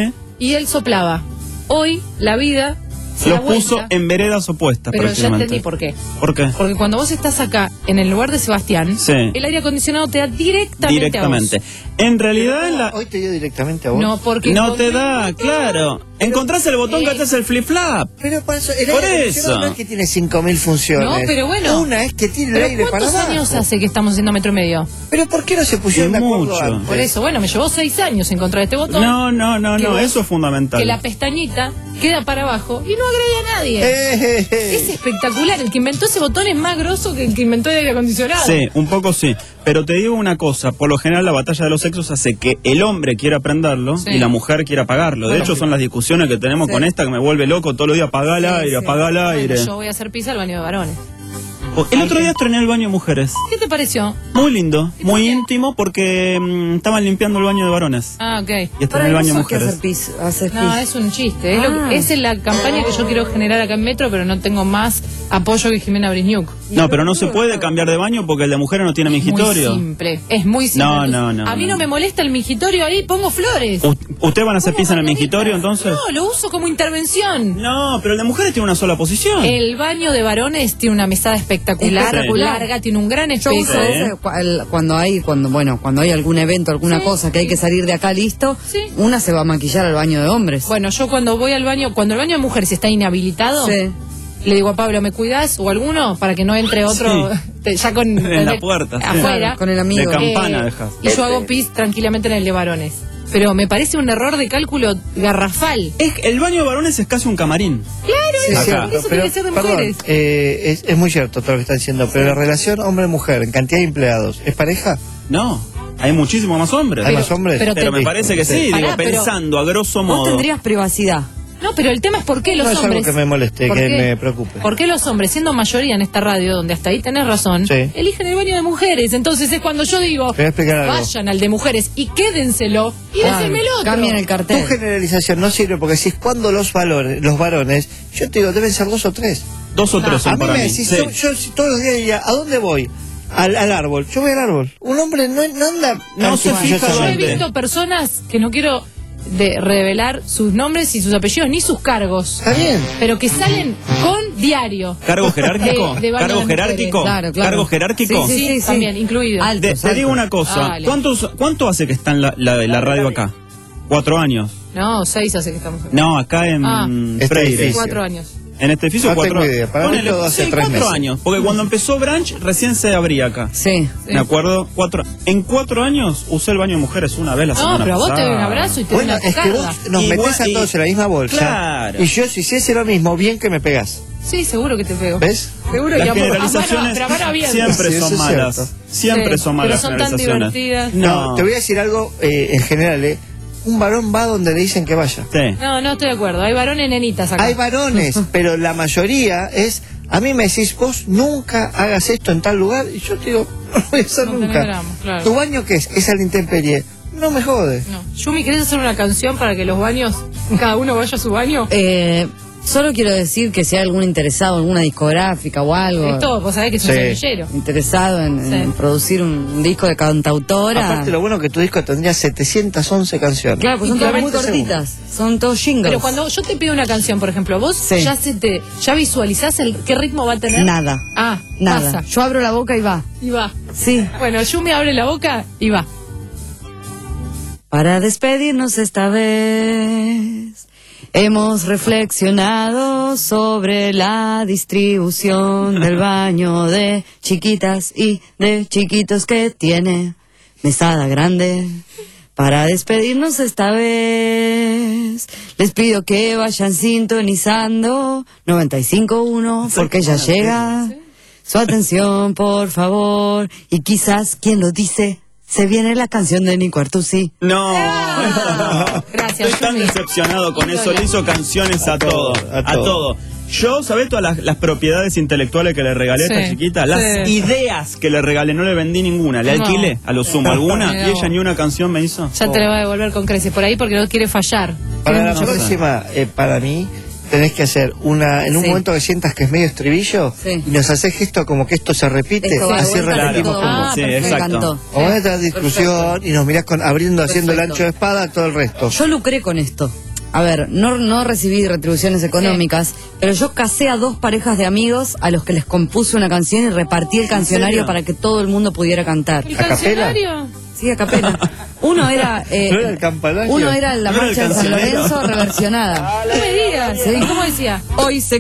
y él soplaba. Hoy la vida se da Los puso vuelta, en veredas opuestas, pero ya prácticamente. entendí por qué. ¿Por qué? Porque cuando vos estás acá, en el lugar de Sebastián, Sí. el aire acondicionado te da directamente, Directamente. a vos. En realidad... La... Hoy te dio directamente a vos. No, porque... No te da, claro. Encontrás el botón Eh. que haces el flip-flap. Pero por eso, el Por aire acondicionado eso. no es que tiene cinco mil funciones. No, pero bueno. Una es que tiene el ¿Pero aire para cuántos abajo. años hace que estamos haciendo metro y medio? Pero ¿por qué no se pusieron de acuerdo mucho. antes? Por eso, bueno, me llevó seis años encontrar este botón. No, no, no, Que no, vos- eso es fundamental. Que la pestañita queda para abajo y no agrede a nadie. Eh, eh, eh. Es espectacular. El que inventó ese botón es más grosso que el que inventó el aire acondicionado. Sí, un poco sí. Pero te digo una cosa, por lo general la batalla de los sexos hace que el hombre quiera prenderlo Sí. y la mujer quiera apagarlo. De Bueno, hecho, son las discusiones que tenemos Sí. con esta que me vuelve loco todos los días, apaga el aire, apaga el aire. Bueno, yo voy a hacer pizza al baño de varones. O- El otro día estrené el baño de mujeres. ¿Qué te pareció? Muy lindo, muy íntimo porque mm, estaban limpiando el baño de varones. Ah, ok. Y estrené el baño de mujeres. hacer pis, hacer No, pis. es un chiste. Es, lo Ah. que- es la campaña que yo quiero generar acá en Metro, pero no tengo más apoyo que Jimena Brisniuk. No, pero no se puede cambiar de baño porque el de mujeres no tiene mingitorio. Muy simple. Es muy simple. No, no, no, A mí no no. me molesta el mingitorio ahí, pongo flores. U- ¿Ustedes van a hacer pizza en el mingitorio entonces? No, lo uso como intervención. No, pero el de mujeres tiene una sola posición. El baño de varones tiene una mesada espectacular, Espectacular. larga, tiene un gran Yo espejo. uso ese cu- el- cuando hay, cuando bueno, cuando hay algún evento, alguna Sí, cosa que hay que salir de acá listo, Sí. una se va a maquillar al baño de hombres. Bueno, yo cuando voy al baño, cuando el baño de mujeres está inhabilitado, Sí. le digo a Pablo, ¿me cuidás? O alguno, para que no entre otro, Sí. te- ya con... En la puerta, sí. Afuera. Claro, con el amigo. De campana Eh, dejas. Y yo hago pis tranquilamente en el de varones. Pero me parece un error de cálculo garrafal. Es, el baño de varones es casi un camarín. Claro, Sí, eso, es cierto, eso pero, tiene que ser de perdón, mujeres. eh, es, es muy cierto todo lo que están diciendo, pero la relación hombre-mujer en cantidad de empleados, ¿es pareja? No, hay muchísimos más hombres. ¿Hay más hombres? pero Pero te- me parece que sí, Pará, digo, pero- pensando a grosso Vos modo. tendrías privacidad. No, pero el tema es por qué los No es algo hombres... que me moleste, ¿Por que qué? me preocupe. ¿Por qué los hombres, siendo mayoría en esta radio, donde hasta ahí tenés razón, Sí. eligen el baño de mujeres? Entonces es cuando yo digo, Te voy a explicar algo. vayan al de mujeres y quédenselo y Claro, déjenme el otro. cambien el Tu cartel. generalización no sirve porque si es cuando los valores, los varones, yo te digo, deben ser dos o tres. Dos o tres A son mí para me mí. decís, Sí. yo, yo si todos los días diría, ¿a dónde voy? Al, al árbol. Yo voy al árbol. Un hombre no, no anda No tan se fija Yo he quisquillosamente. visto personas que no quiero de revelar sus nombres y sus apellidos ni sus cargos, Está bien. pero que salen con diario. ¿Cargo jerárquico? De- de baño ¿Cargo de jerárquico? mujeres. Claro, claro. ¿Cargo jerárquico? Sí, Sí, sí, sí. también, incluido. Altos, De- te altos. digo una cosa, Dale. ¿cuántos, ¿cuánto hace que está en la, la, la radio acá? ¿Cuatro años? No, seis hace que estamos acá. No, acá en Ah. Freire. Este edificio. Cuatro años. En este edificio No cuatro tengo idea, para mí Ponele- todo hace sí, tres cuatro meses. años. Porque cuando empezó Branch recién se abría acá. Sí. ¿Me acuerdo? Cuatro. En cuatro años usé el baño de mujeres una vez la No, semana pero a vos te pasada. doy un abrazo y te doy Bueno, una es que carga. vos nos Igual- metés a todos y- en la misma bolsa. Claro. Y yo, si hiciese lo mismo, bien que me pegás. Sí, seguro que te pego. ¿Ves? Seguro Las y a mano- generalizaciones pero a mano abierta. siempre Sí, eso son es malas. cierto. Siempre Sí, son malas pero son tan generalizaciones. divertidas. No, No, te voy a decir algo eh, en general, ¿eh? Un varón va donde le dicen que vaya. Sí. No, no estoy de acuerdo. Hay varones nenitas acá. Hay varones, pero la mayoría es... A mí me decís, vos nunca hagas esto en tal lugar, y yo te digo, no lo voy a hacer No tenés nunca. drama, claro. ¿Tu baño qué es? Es a la intemperie. No me jode. No. Yumi, ¿querés hacer una canción para que los baños, cada uno vaya a su baño? Eh, solo quiero decir que si hay algún interesado, alguna discográfica o algo. Esto, vos sabés que es un Sí. semillero. Interesado en, Sí. en producir un disco de cantautora. Aparte, lo bueno que tu disco tendría setecientas once canciones. Claro, pues son Y todas muy cuarenta cortitas. Son todos jingles. Pero cuando yo te pido una canción, por ejemplo, vos Sí. ya se te, ya visualizás el, qué ritmo va a tener. Nada. Ah, Nada. pasa. Yo abro la boca y va. Y va. Sí. Bueno, Yumi abre la boca y va. Para despedirnos esta vez, hemos reflexionado sobre la distribución del baño de chiquitas y de chiquitos que tiene mesada grande. Para despedirnos esta vez, les pido que vayan sintonizando noventa y cinco punto uno porque ya llega. Su atención, por favor. Y quizás, quien lo dice, se viene la canción de Nico Artusi. No. Gracias, Estoy tan Yumi. decepcionado con eso. Le hizo canciones a, A todo. todo, a A todo. todo. Yo, ¿sabés todas las, las propiedades intelectuales que le regalé a esta Sí, chiquita? Las sí. ideas que le regalé, no le vendí ninguna. Le No. alquilé, a lo sumo, alguna. Mirá Y vos. ella ni una canción me hizo. Ya te la va a devolver con creces por ahí porque no quiere fallar. Para Tiene la mucho que- próxima, eh, para mí, tenés que hacer una, en un Sí. momento que sientas que es medio estribillo, Sí. y nos haces gesto como que esto se repite, Esto va de así vuelta repetimos todo. con Ah, vos. Sí, perfecto. exacto. Me encantó. O vas a tener discusión y nos mirás con, abriendo, haciendo el Perfecto. ancho de espada, todo el resto. Yo lucré con esto. a ver, no, no recibí retribuciones económicas, sí. pero yo casé a dos parejas de amigos a los que les compuse una canción y repartí el cancionario para que todo el mundo pudiera cantar. ¿El cancionario? Sí, a capela. Uno era, eh, ¿No era el campanario? Uno era la ¿No era marcha el de San cancionero? Lorenzo reversionada. No me digas. Sí. ¿Cómo decía? Hoy se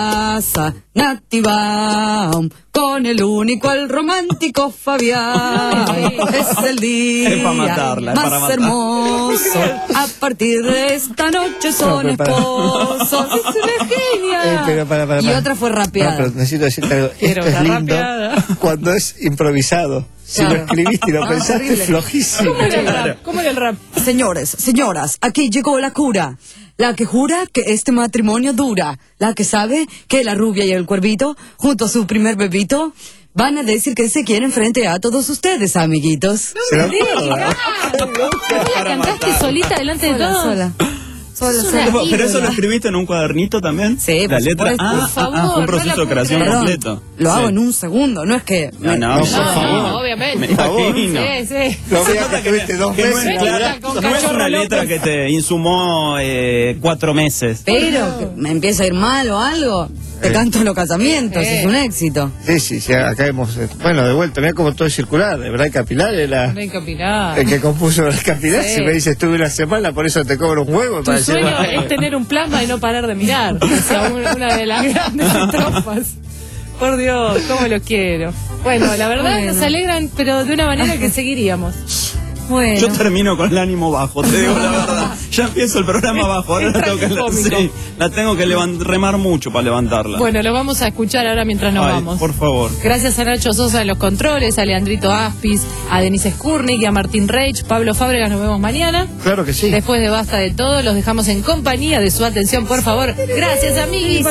casa Nati Baum con el único, el romántico Fabián. Es el día Es para matarla, es más para matar. hermoso. A partir de esta noche son No, pero para- esposos. Es una genia. Eh, pero para, para, Y para. otra fue No, rapeada. pero necesito decirte algo. Quiero Esto es una lindo rapeada. cuando es improvisado. Si Claro. lo escribiste y lo No, pensaste, horrible. es flojísimo. ¿Cómo era el rap? ¿Cómo era el rap? Señores, señoras, aquí llegó la cura. La que jura que este matrimonio dura. La que sabe que la rubia y el cuervito, junto a su primer bebito, van a decir que se quieren frente a todos ustedes, amiguitos. Se lo Sí, acuerda. ¿Vos la cantaste solita delante de Sola, todos? sola. Sola, Es sola. una Pero eso lo ídola. escribiste en un cuadernito también. Sí, la por letra. supuesto. Ah, Por ah, favor, ah, un no proceso la de creación Perdón, completo. lo Sí. hago en un segundo, no es que... No, no, por No, favor. obviamente. Me imagino. Sí, sí. Lo veas que tuviste dos Que no veces. es, clara- con no es Cachorro una letra López. que te insumó eh, cuatro meses. Pero que me empieza a ir mal o algo, te canto en los casamientos, Eh. es un éxito. Sí, sí, sí, acá hemos... eh, Bueno, de vuelta, mira cómo todo es circular. De verdad, Capilar era No hay que opinar. el que compuso el Capilar. Sí. Si me dice estuve una semana, por eso te cobro un huevo. Tu para decir, sueño bueno, es tener un plasma y no parar de mirar. O sea, una, una de las grandes estrofas. Por Dios, cómo lo quiero. Bueno, la verdad Bueno. nos alegran, pero de una manera que seguiríamos. Bueno. Yo termino con el ánimo bajo, te digo la verdad. Ya empiezo el programa bajo, ahora la tengo que, tragicómico. sí, la tengo que levan- remar mucho para levantarla. Bueno, lo vamos a escuchar ahora mientras nos Ay, vamos. por favor. Gracias a Nacho Sosa en los controles, a Leandrito Aspis, a Denise Skurnik y a Martín Reich. Pablo Fábregas, nos vemos mañana. Claro que sí. Después de Basta de Todo, los dejamos en compañía de su atención, por favor. Gracias, amiguis.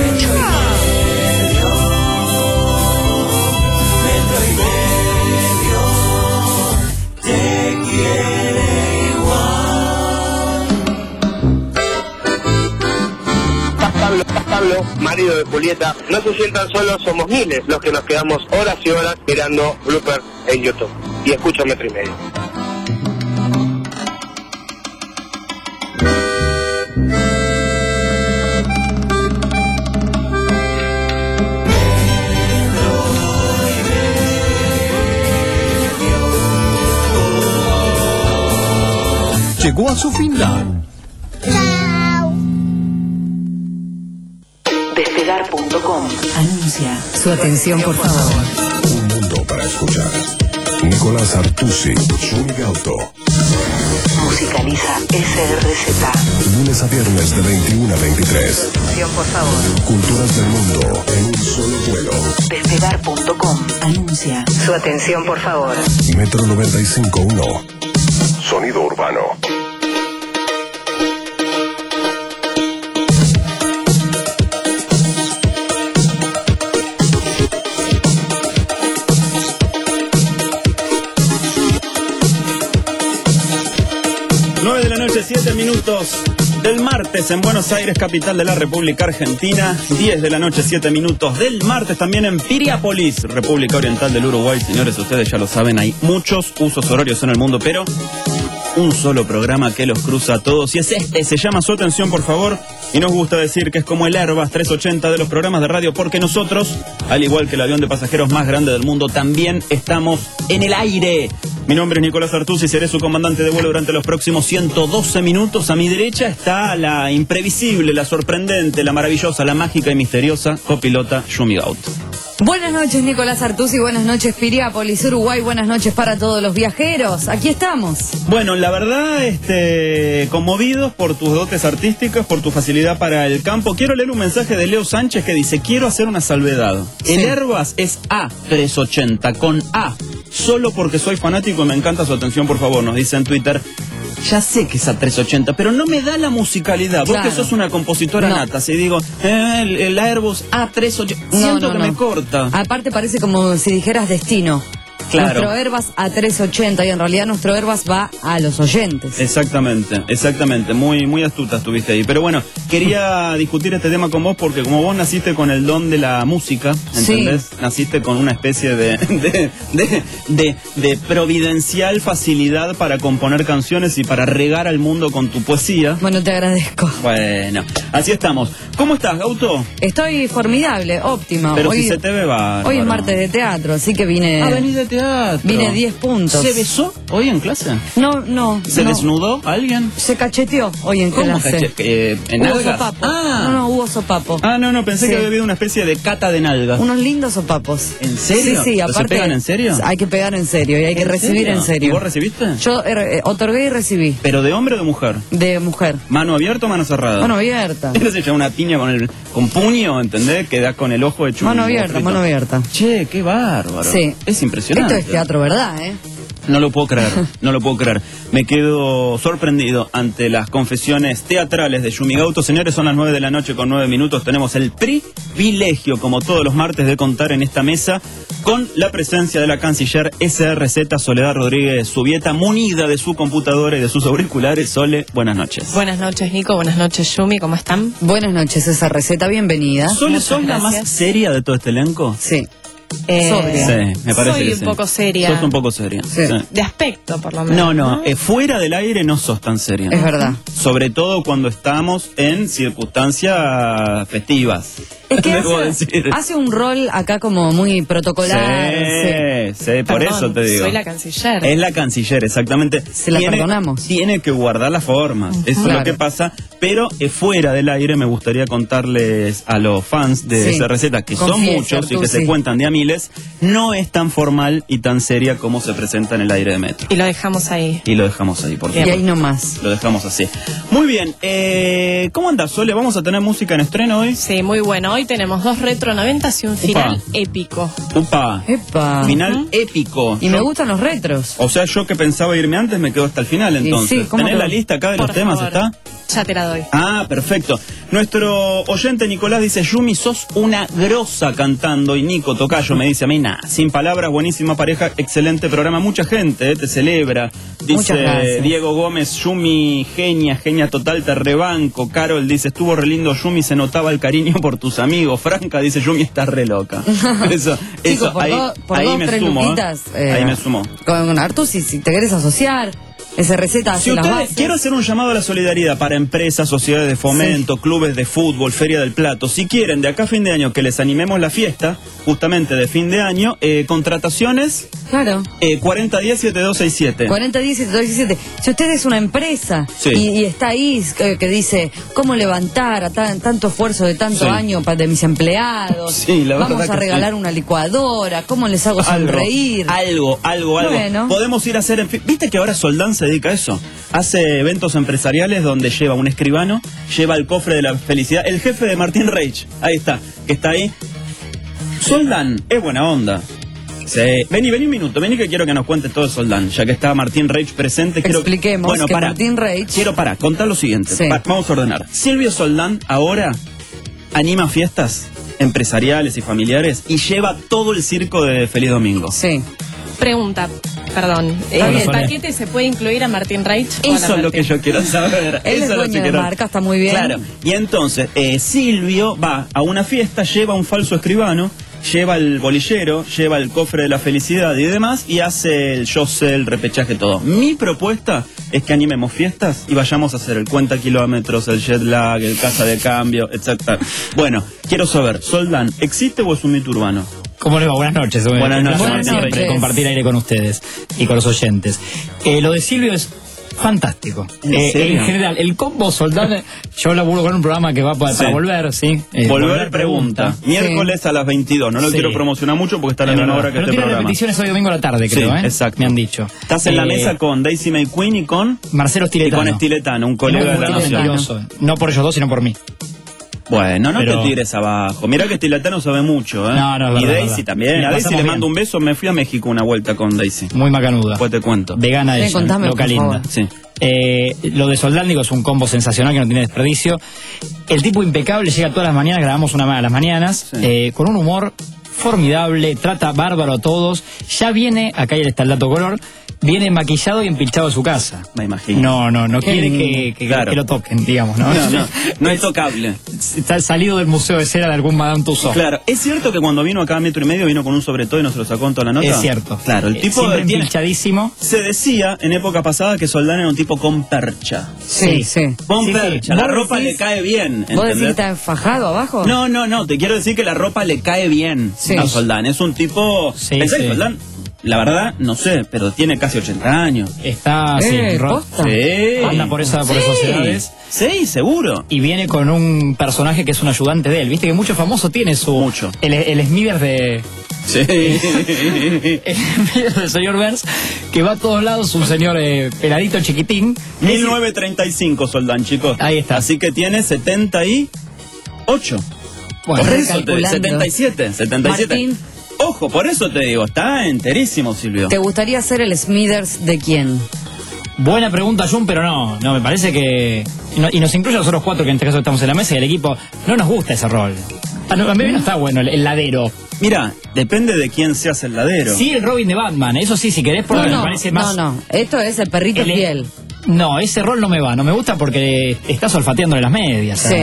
Pablo, Pablo, marido de Julieta, no se sientan solos, somos miles los que nos quedamos horas y horas mirando bloopers en YouTube. Y escucho Metro y Medio. Llegó a su final. Despegar punto com anuncia. Su atención, por favor. Un mundo para escuchar. Nicolás Artusi, Zúñiga Auto. Musicaliza S R Z. Lunes a viernes de veintiuno a veintitrés. Atención, por favor. Culturas del mundo en un solo vuelo. Despegar punto com anuncia. Su atención, por favor. Metro noventa y cinco punto uno. Sonido urbano. nueve de la noche, siete minutos del martes en Buenos Aires, capital de la República Argentina. diez de la noche, siete minutos del martes también en Piriápolis, República Oriental del Uruguay. Señores, ustedes ya lo saben, hay muchos usos horarios en el mundo, pero un solo programa que los cruza a todos. Y es este, se llama Su Atención, por favor. Y nos gusta decir que es como el Airbus trescientos ochenta de los programas de radio, porque nosotros, al igual que el avión de pasajeros más grande del mundo, también estamos en el aire. Mi nombre es Nicolás Artusi y seré su comandante de vuelo durante los próximos ciento doce minutos. A mi derecha está la imprevisible, la sorprendente, la maravillosa, la mágica y misteriosa copilota Yumi Gaut. Buenas noches, Nicolás Artusi, buenas noches, Piriápolis, Uruguay, buenas noches para todos los viajeros. Aquí estamos. Bueno, la verdad, este, conmovidos por tus dotes artísticas, por tu facilidad para el campo, quiero leer un mensaje de Leo Sánchez que dice: quiero hacer una salvedad. El Airbus es A trescientos ochenta con A, solo porque soy fanático y me encanta su atención, por favor, nos dice en Twitter. Ya sé que es A trescientos ochenta, pero no me da la musicalidad. Vos Claro. que sos una compositora No. nata, si digo, eh, el, el Airbus A trescientos ochenta, No, siento no, que no. me corta. Aparte parece como si dijeras destino. Claro. Nuestro Airbus a trescientos ochenta y en realidad nuestro Airbus va a los oyentes. Exactamente, exactamente. Muy, muy astuta estuviste ahí. Pero bueno, quería discutir este tema con vos porque como vos naciste con el don de la música, ¿entendés? Sí. Naciste con una especie de, de, de, de, de providencial facilidad para componer canciones y para regar al mundo con tu poesía. Bueno, te agradezco. Bueno, así estamos. ¿Cómo estás, Gauto? Estoy formidable, óptima. Pero hoy, si se te ve bárbaro. Hoy es martes de teatro, así que vine... Ah, venís de teatro. Vine diez puntos. ¿Se besó hoy en clase? No, no. ¿Se no. desnudó alguien? Se cacheteó hoy en ¿Cómo clase. cache eh, ¿En hubo nalgas? sopapo. Ah. No, no, hubo sopapo. Ah, no, no, pensé sí. que había habido una especie de cata de nalgas. Unos lindos sopapos. ¿En serio? Sí, sí, aparte. ¿Se pegan en serio? Hay que pegar en serio y hay que recibir serio? en serio. ¿Y vos recibiste? Yo eh, otorgué y recibí. ¿Pero de hombre o de mujer? De mujer. ¿Mano abierta o mano cerrada? Mano abierta. Eso se llama una piña con el con puño, ¿entendés? Que da con el ojo hecho Mano un abierta, frito. mano abierta. Che, qué bárbaro. Sí. Es impresionante. Esto es teatro, ¿verdad, eh? No lo puedo creer, no lo puedo creer. Me quedo sorprendido ante las confesiones teatrales de Yumi Gauto. Señores, son las nueve de la noche con nueve minutos. Tenemos el privilegio, como todos los martes, de contar en esta mesa con la presencia de la canciller S R Z Soledad Rodríguez Subieta, munida de su computadora y de sus auriculares. Sole, buenas noches. Buenas noches, Nico. Buenas noches, Yumi. ¿Cómo están? Buenas noches, S R Z. Bienvenida. ¿Sole, sos la más seria de todo este elenco? Sí. Eh, Sobria. Sí, me parece soy que un sí. poco seria. Sos un poco seria. Sí. Sí. De aspecto, por lo menos. No, no, eh, fuera del aire no sos tan seria. Es verdad. Sobre todo cuando estamos en circunstancias festivas. Es que Debo hace, decir. hace un rol acá como muy protocolar. Sí, sí, por Perdón, eso te digo. soy la canciller. Es la canciller, exactamente. Se la tiene, perdonamos. Tiene que guardar las formas, eso Claro. es lo que pasa. Pero eh, fuera del aire me gustaría contarles a los fans de Sí. S R Z, que son Confiesa, muchos y tú que se sí. cuentan de a miles, no es tan formal y tan seria como se presenta en el aire de Metro. Y lo dejamos ahí. Y lo dejamos ahí, por Y favor. ahí nomás. Lo dejamos así. Muy bien, eh, ¿cómo andas, Sole? ¿Vamos a tener música en estreno hoy? Sí, muy bueno. Hoy tenemos dos retro noventas y un final épico. Upa. Epa. Final Ujú. épico. Y me gustan los retros. O sea, yo que pensaba irme antes me quedo hasta el final, entonces. sí, ¿cómo ¿Tenés que la no? lista acá de Por los temas? favor. ¿Está? Ya te la doy. Ah, perfecto. Nuestro oyente Nicolás dice, Yumi, sos una grosa cantando. Y Nico Tocayo me dice a mí, nada, sin palabras, buenísima pareja, excelente programa. Mucha gente eh, te celebra. Muchas Dice gracias. Diego Gómez, Yumi, genia, genia total, te rebanco. Carol dice, estuvo re lindo, Yumi, se notaba el cariño por tus amigos. Franca dice, Yumi, estás re loca. Eso, Chicos, eso, por ahí, dos, por ahí dos, me tres sumo. ¿eh? luquitas, eh, Ahí me sumo. Con Artus, si, si te querés asociar, S R Z hace Si las ustedes, bases. quiero hacer un llamado a la solidaridad para empresas, sociedades de fomento, clubes de fútbol, Feria del Plato. Si quieren, de acá a fin de año, que les animemos la fiesta, justamente de fin de año, eh, contrataciones, Claro. eh, cuarenta diez, setenta y dos sesenta y siete. cuarenta diez, setenta y dos diecisiete. Si usted es una empresa Sí. y, y está ahí eh, que dice cómo levantar a tan- tanto esfuerzo de tanto Sí. año para de mis empleados, Sí, la verdad vamos a que regalar sí. una licuadora, cómo les hago sonreír. Algo, algo, algo. Bueno. Podemos ir a hacer... en fin- ¿Viste que ahora Soldán se dedica a eso? Hace eventos empresariales donde lleva un escribano, lleva el cofre de la felicidad. El jefe de Martín Reich, ahí está, que está ahí. Soldán es buena onda. Sí. Vení, vení un minuto, vení que quiero que nos cuentes todo de Soldán, ya que está Martín Reich presente. Quiero... Expliquemos bueno, que pará. Martín Reich... Quiero parar, contar lo siguiente. Sí. Va- vamos a ordenar. Silvio Soldán ahora anima fiestas empresariales y familiares y lleva todo el circo de Feliz Domingo. Sí. Pregunta, perdón. Está ¿En bien. el paquete se puede incluir a Martín Reich? o a la Eso es lo que Martín? yo quiero saber. Él Eso es lo dueño que de quiero- marca, está muy bien. Claro. Y entonces, eh, Silvio va a una fiesta, lleva un falso escribano, lleva el bolillero, lleva el cofre de la felicidad y demás, y hace el yo sé, el repechaje, todo. Mi propuesta es que animemos fiestas y vayamos a hacer el cuenta kilómetros, el jet lag, el casa de cambio, etcétera. Bueno, quiero saber, Soldán, ¿existe o es un mito urbano? ¿Cómo les va? Buenas noches. Buenas noches, Un Martín placer Reich. compartir aire con ustedes y con los oyentes. Eh, lo de Silvio es fantástico. ¿En Eh, serio? en general, el combo Soldán, yo laburo con un programa que va para, Sí. para volver, ¿sí? Eh, Volver pregunta. Miércoles a las veintidós. No lo Sí. quiero promocionar mucho porque está a la Es misma verdad. hora que Pero este tiene programa. repeticiones hoy domingo a la tarde, creo, Sí, ¿eh? exacto. Me han dicho. Estás en la Eh, mesa con Daisy May Queen y con Marcelo y Stiletano. con Estiletano, un colega de la Muy Nación. mentiroso. No por ellos dos, sino por mí. Bueno, no Pero- te tires abajo. Mirá que Estiletano sabe mucho, ¿eh? No, no, es y verdad, Daisy verdad. también. La A Daisy pasamos le bien. mando un beso. Me fui a México una vuelta con Daisy. Muy macanuda. Después te cuento. Vegana Sí, ella, contame, loca por linda. favor. Sí. Eh, lo de Soldán, digo, es un combo sensacional que no tiene desperdicio. El tipo impecable, llega todas las mañanas, grabamos una a las mañanas, Sí. eh, con un humor formidable, trata bárbaro a todos. Ya viene, acá está el dato color, viene maquillado y empilchado a su casa. Me imagino. No, no, no quiere que, que, claro. que lo toquen, digamos, ¿no? No, no, no es tocable. Está salido del Museo de Cera de algún Madame Tussauds. Claro, es cierto que cuando vino acá a Metro y Medio vino con un sobre todo y nos lo sacó en toda la nota. Es cierto. Claro, el tipo siempre tiene, empilchadísimo. Se decía en época pasada que Soldán era un tipo con percha. Sí, sí. Con Sí, percha, sí. la ¿Vos ropa decís- le cae bien. ¿Vos decís que ¿entendés? está enfajado abajo? No, no, no, te quiero decir que la ropa le cae bien Sí. a Soldán. Es un tipo... Sí, ¿Pensás que sí. Soldán? La verdad, no sé, pero tiene casi ochenta años. Está así, Eh, ro- ¿posta? Sí. anda por, esa, por Sí. esas edades. Sí, seguro. Y viene con un personaje que es un ayudante de él. Viste que mucho famoso tiene su... Mucho. El, el Smithers de... Sí. el Smithers del señor Burns, que va a todos lados, un señor eh, peladito, chiquitín. mil novecientos treinta y cinco Soldán, chicos. Ahí está. Así que tiene setenta y ocho. Bueno, por eso te, recalculando. setenta y siete, setenta y siete. Martín. Ojo, por eso te digo, está enterísimo, Silvio. ¿Te gustaría ser el Smithers de quién? Buena pregunta, Jun, pero no, no, me parece que... Y, no- y nos incluye a nosotros cuatro, que en este caso estamos en la mesa, y el equipo, no nos gusta ese rol. A, no- a mí no está bueno el, el ladero. Mira, depende de quién seas el ladero. Sí, el Robin de Batman, eso sí, si querés, porque No, me no, parece más... no, no. Esto es el perrito El- fiel. No, ese rol no me va, no me gusta porque estás olfateándole las medias. Sí.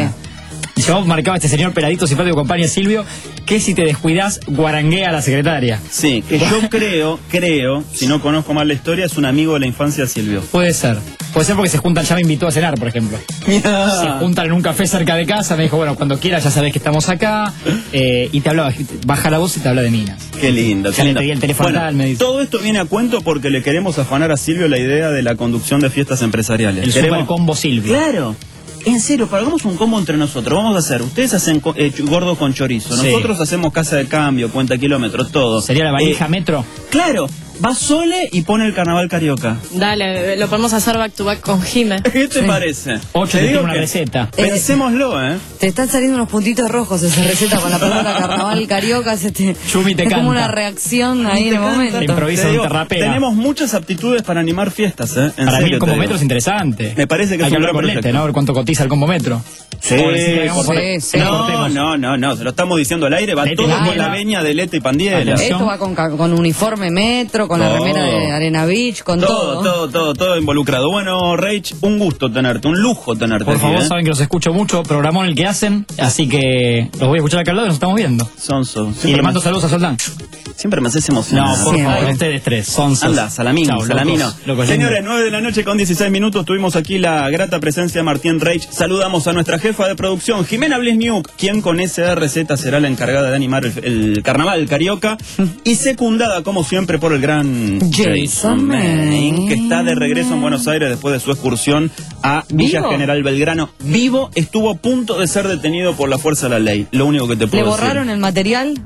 Yo marcaba este señor peladito simpático compañía Silvio, que si te descuidas, guaranguea a la secretaria. Sí, que yo creo, creo, si no conozco mal la historia, es un amigo de la infancia de Silvio. Puede ser. Puede ser porque se juntan, ya me invitó a cenar, por ejemplo. Se juntan en un café cerca de casa, me dijo, bueno, cuando quieras ya sabés que estamos acá, eh, y te hablaba, baja la voz y te habla de minas. Qué lindo, Ya qué le lindo. pedí el teléfono Bueno, tal, me dice. todo esto viene a cuento porque le queremos afanar a Silvio la idea de la conducción de fiestas empresariales. El Queremos- super combo Silvio. Claro. En serio, pero hagamos un combo entre nosotros. Vamos a hacer, ustedes hacen co- eh, gordo con chorizo, Sí. nosotros hacemos casa de cambio, cuenta kilómetros, todo. Sería la valija Eh, metro. Claro, va Sole y pone el carnaval carioca. Dale, lo podemos hacer back to back con Jime. ¿Qué te parece? Ocho Te te digo tiene una que- receta. Pensémoslo, ¿eh? Te están saliendo unos puntitos rojos esa receta con la palabra carnaval carioca. Se te, Chumi te es como canta. una reacción ahí en el momento. Te improvisa Te un digo, terrapea. tenemos muchas aptitudes para animar fiestas, ¿eh? En Para mí serio el te combo digo. metro es interesante. Me parece que Hay es que un hablar gran con Lete, proyecto. ¿no? A ver cuánto cotiza el combo metro. Sí, O decir que hagamos por- por- sí, sí. No, cortemos. no, no, no, se lo estamos diciendo al aire, va Lete todo y con Pandiela. la veña de Lete y Pandiela. Atención. Esto va con, ca- con uniforme metro, con la Todo. remera de Arena Beach, con Todo, todo. todo, todo, todo involucrado. Bueno, Rach, un gusto tenerte, un lujo tenerte Por aquí, favor, ¿eh? saben que los escucho mucho, programón el que hacen, así que los voy a escuchar acá al lado y nos estamos viendo. Sonso. Y Siempre le mando me- saludos a Soldán. Siempre me haces emocionar. No, por Siempre. favor, ustedes tres, son Anda, salamín, Chao, salamino. locos, locos, Señores, nueve de la noche con dieciséis minutos tuvimos aquí la grata presencia de Martín Reich. Saludamos a nuestra jefa de producción, Jimena Blesniuk, quien con esa receta será la encargada de animar el, el carnaval carioca y secundada, como siempre, por el gran Jason Manning, que Manning. está de regreso en Buenos Aires después de su excursión a Villa ¿Vivo? General Belgrano. Vivo, estuvo a punto de ser detenido por la fuerza de la ley. Lo único que te ¿Le puedo decir. borraron el material?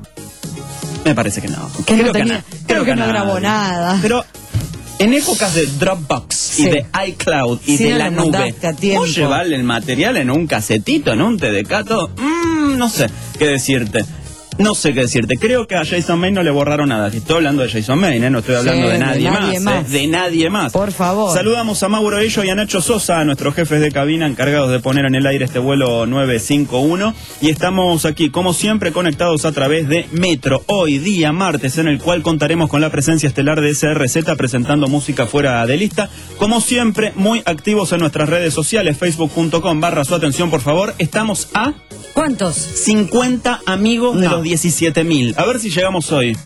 Me parece que no. Que creo no tenía- na- creo que no nadie. grabó nada. Pero en épocas de Dropbox Sí. y de iCloud y Sí, de no la lo nube, mandaste a tiempo. vos llevarle el material en un casetito, en un T D K, todo, mm, no sé qué decirte. No sé qué decirte. Creo que a Jason May no le borraron nada. Estoy hablando de Jason May, ¿eh? No estoy hablando Sí, de de nadie, nadie más, más. ¿eh? De nadie más. Por favor. Saludamos a Mauro Ello y a Nacho Sosa, a nuestros jefes de cabina encargados de poner en el aire este vuelo nueve cinco uno. Y estamos aquí, como siempre, conectados a través de Metro. Hoy, día martes, en el cual contaremos con la presencia estelar de S R Z presentando música fuera de lista. Como siempre, muy activos en nuestras redes sociales, facebook punto com barra su atención, por favor. Estamos a ¿Cuántos? cincuenta amigos de No. los diecisiete mil. A ver si llegamos hoy.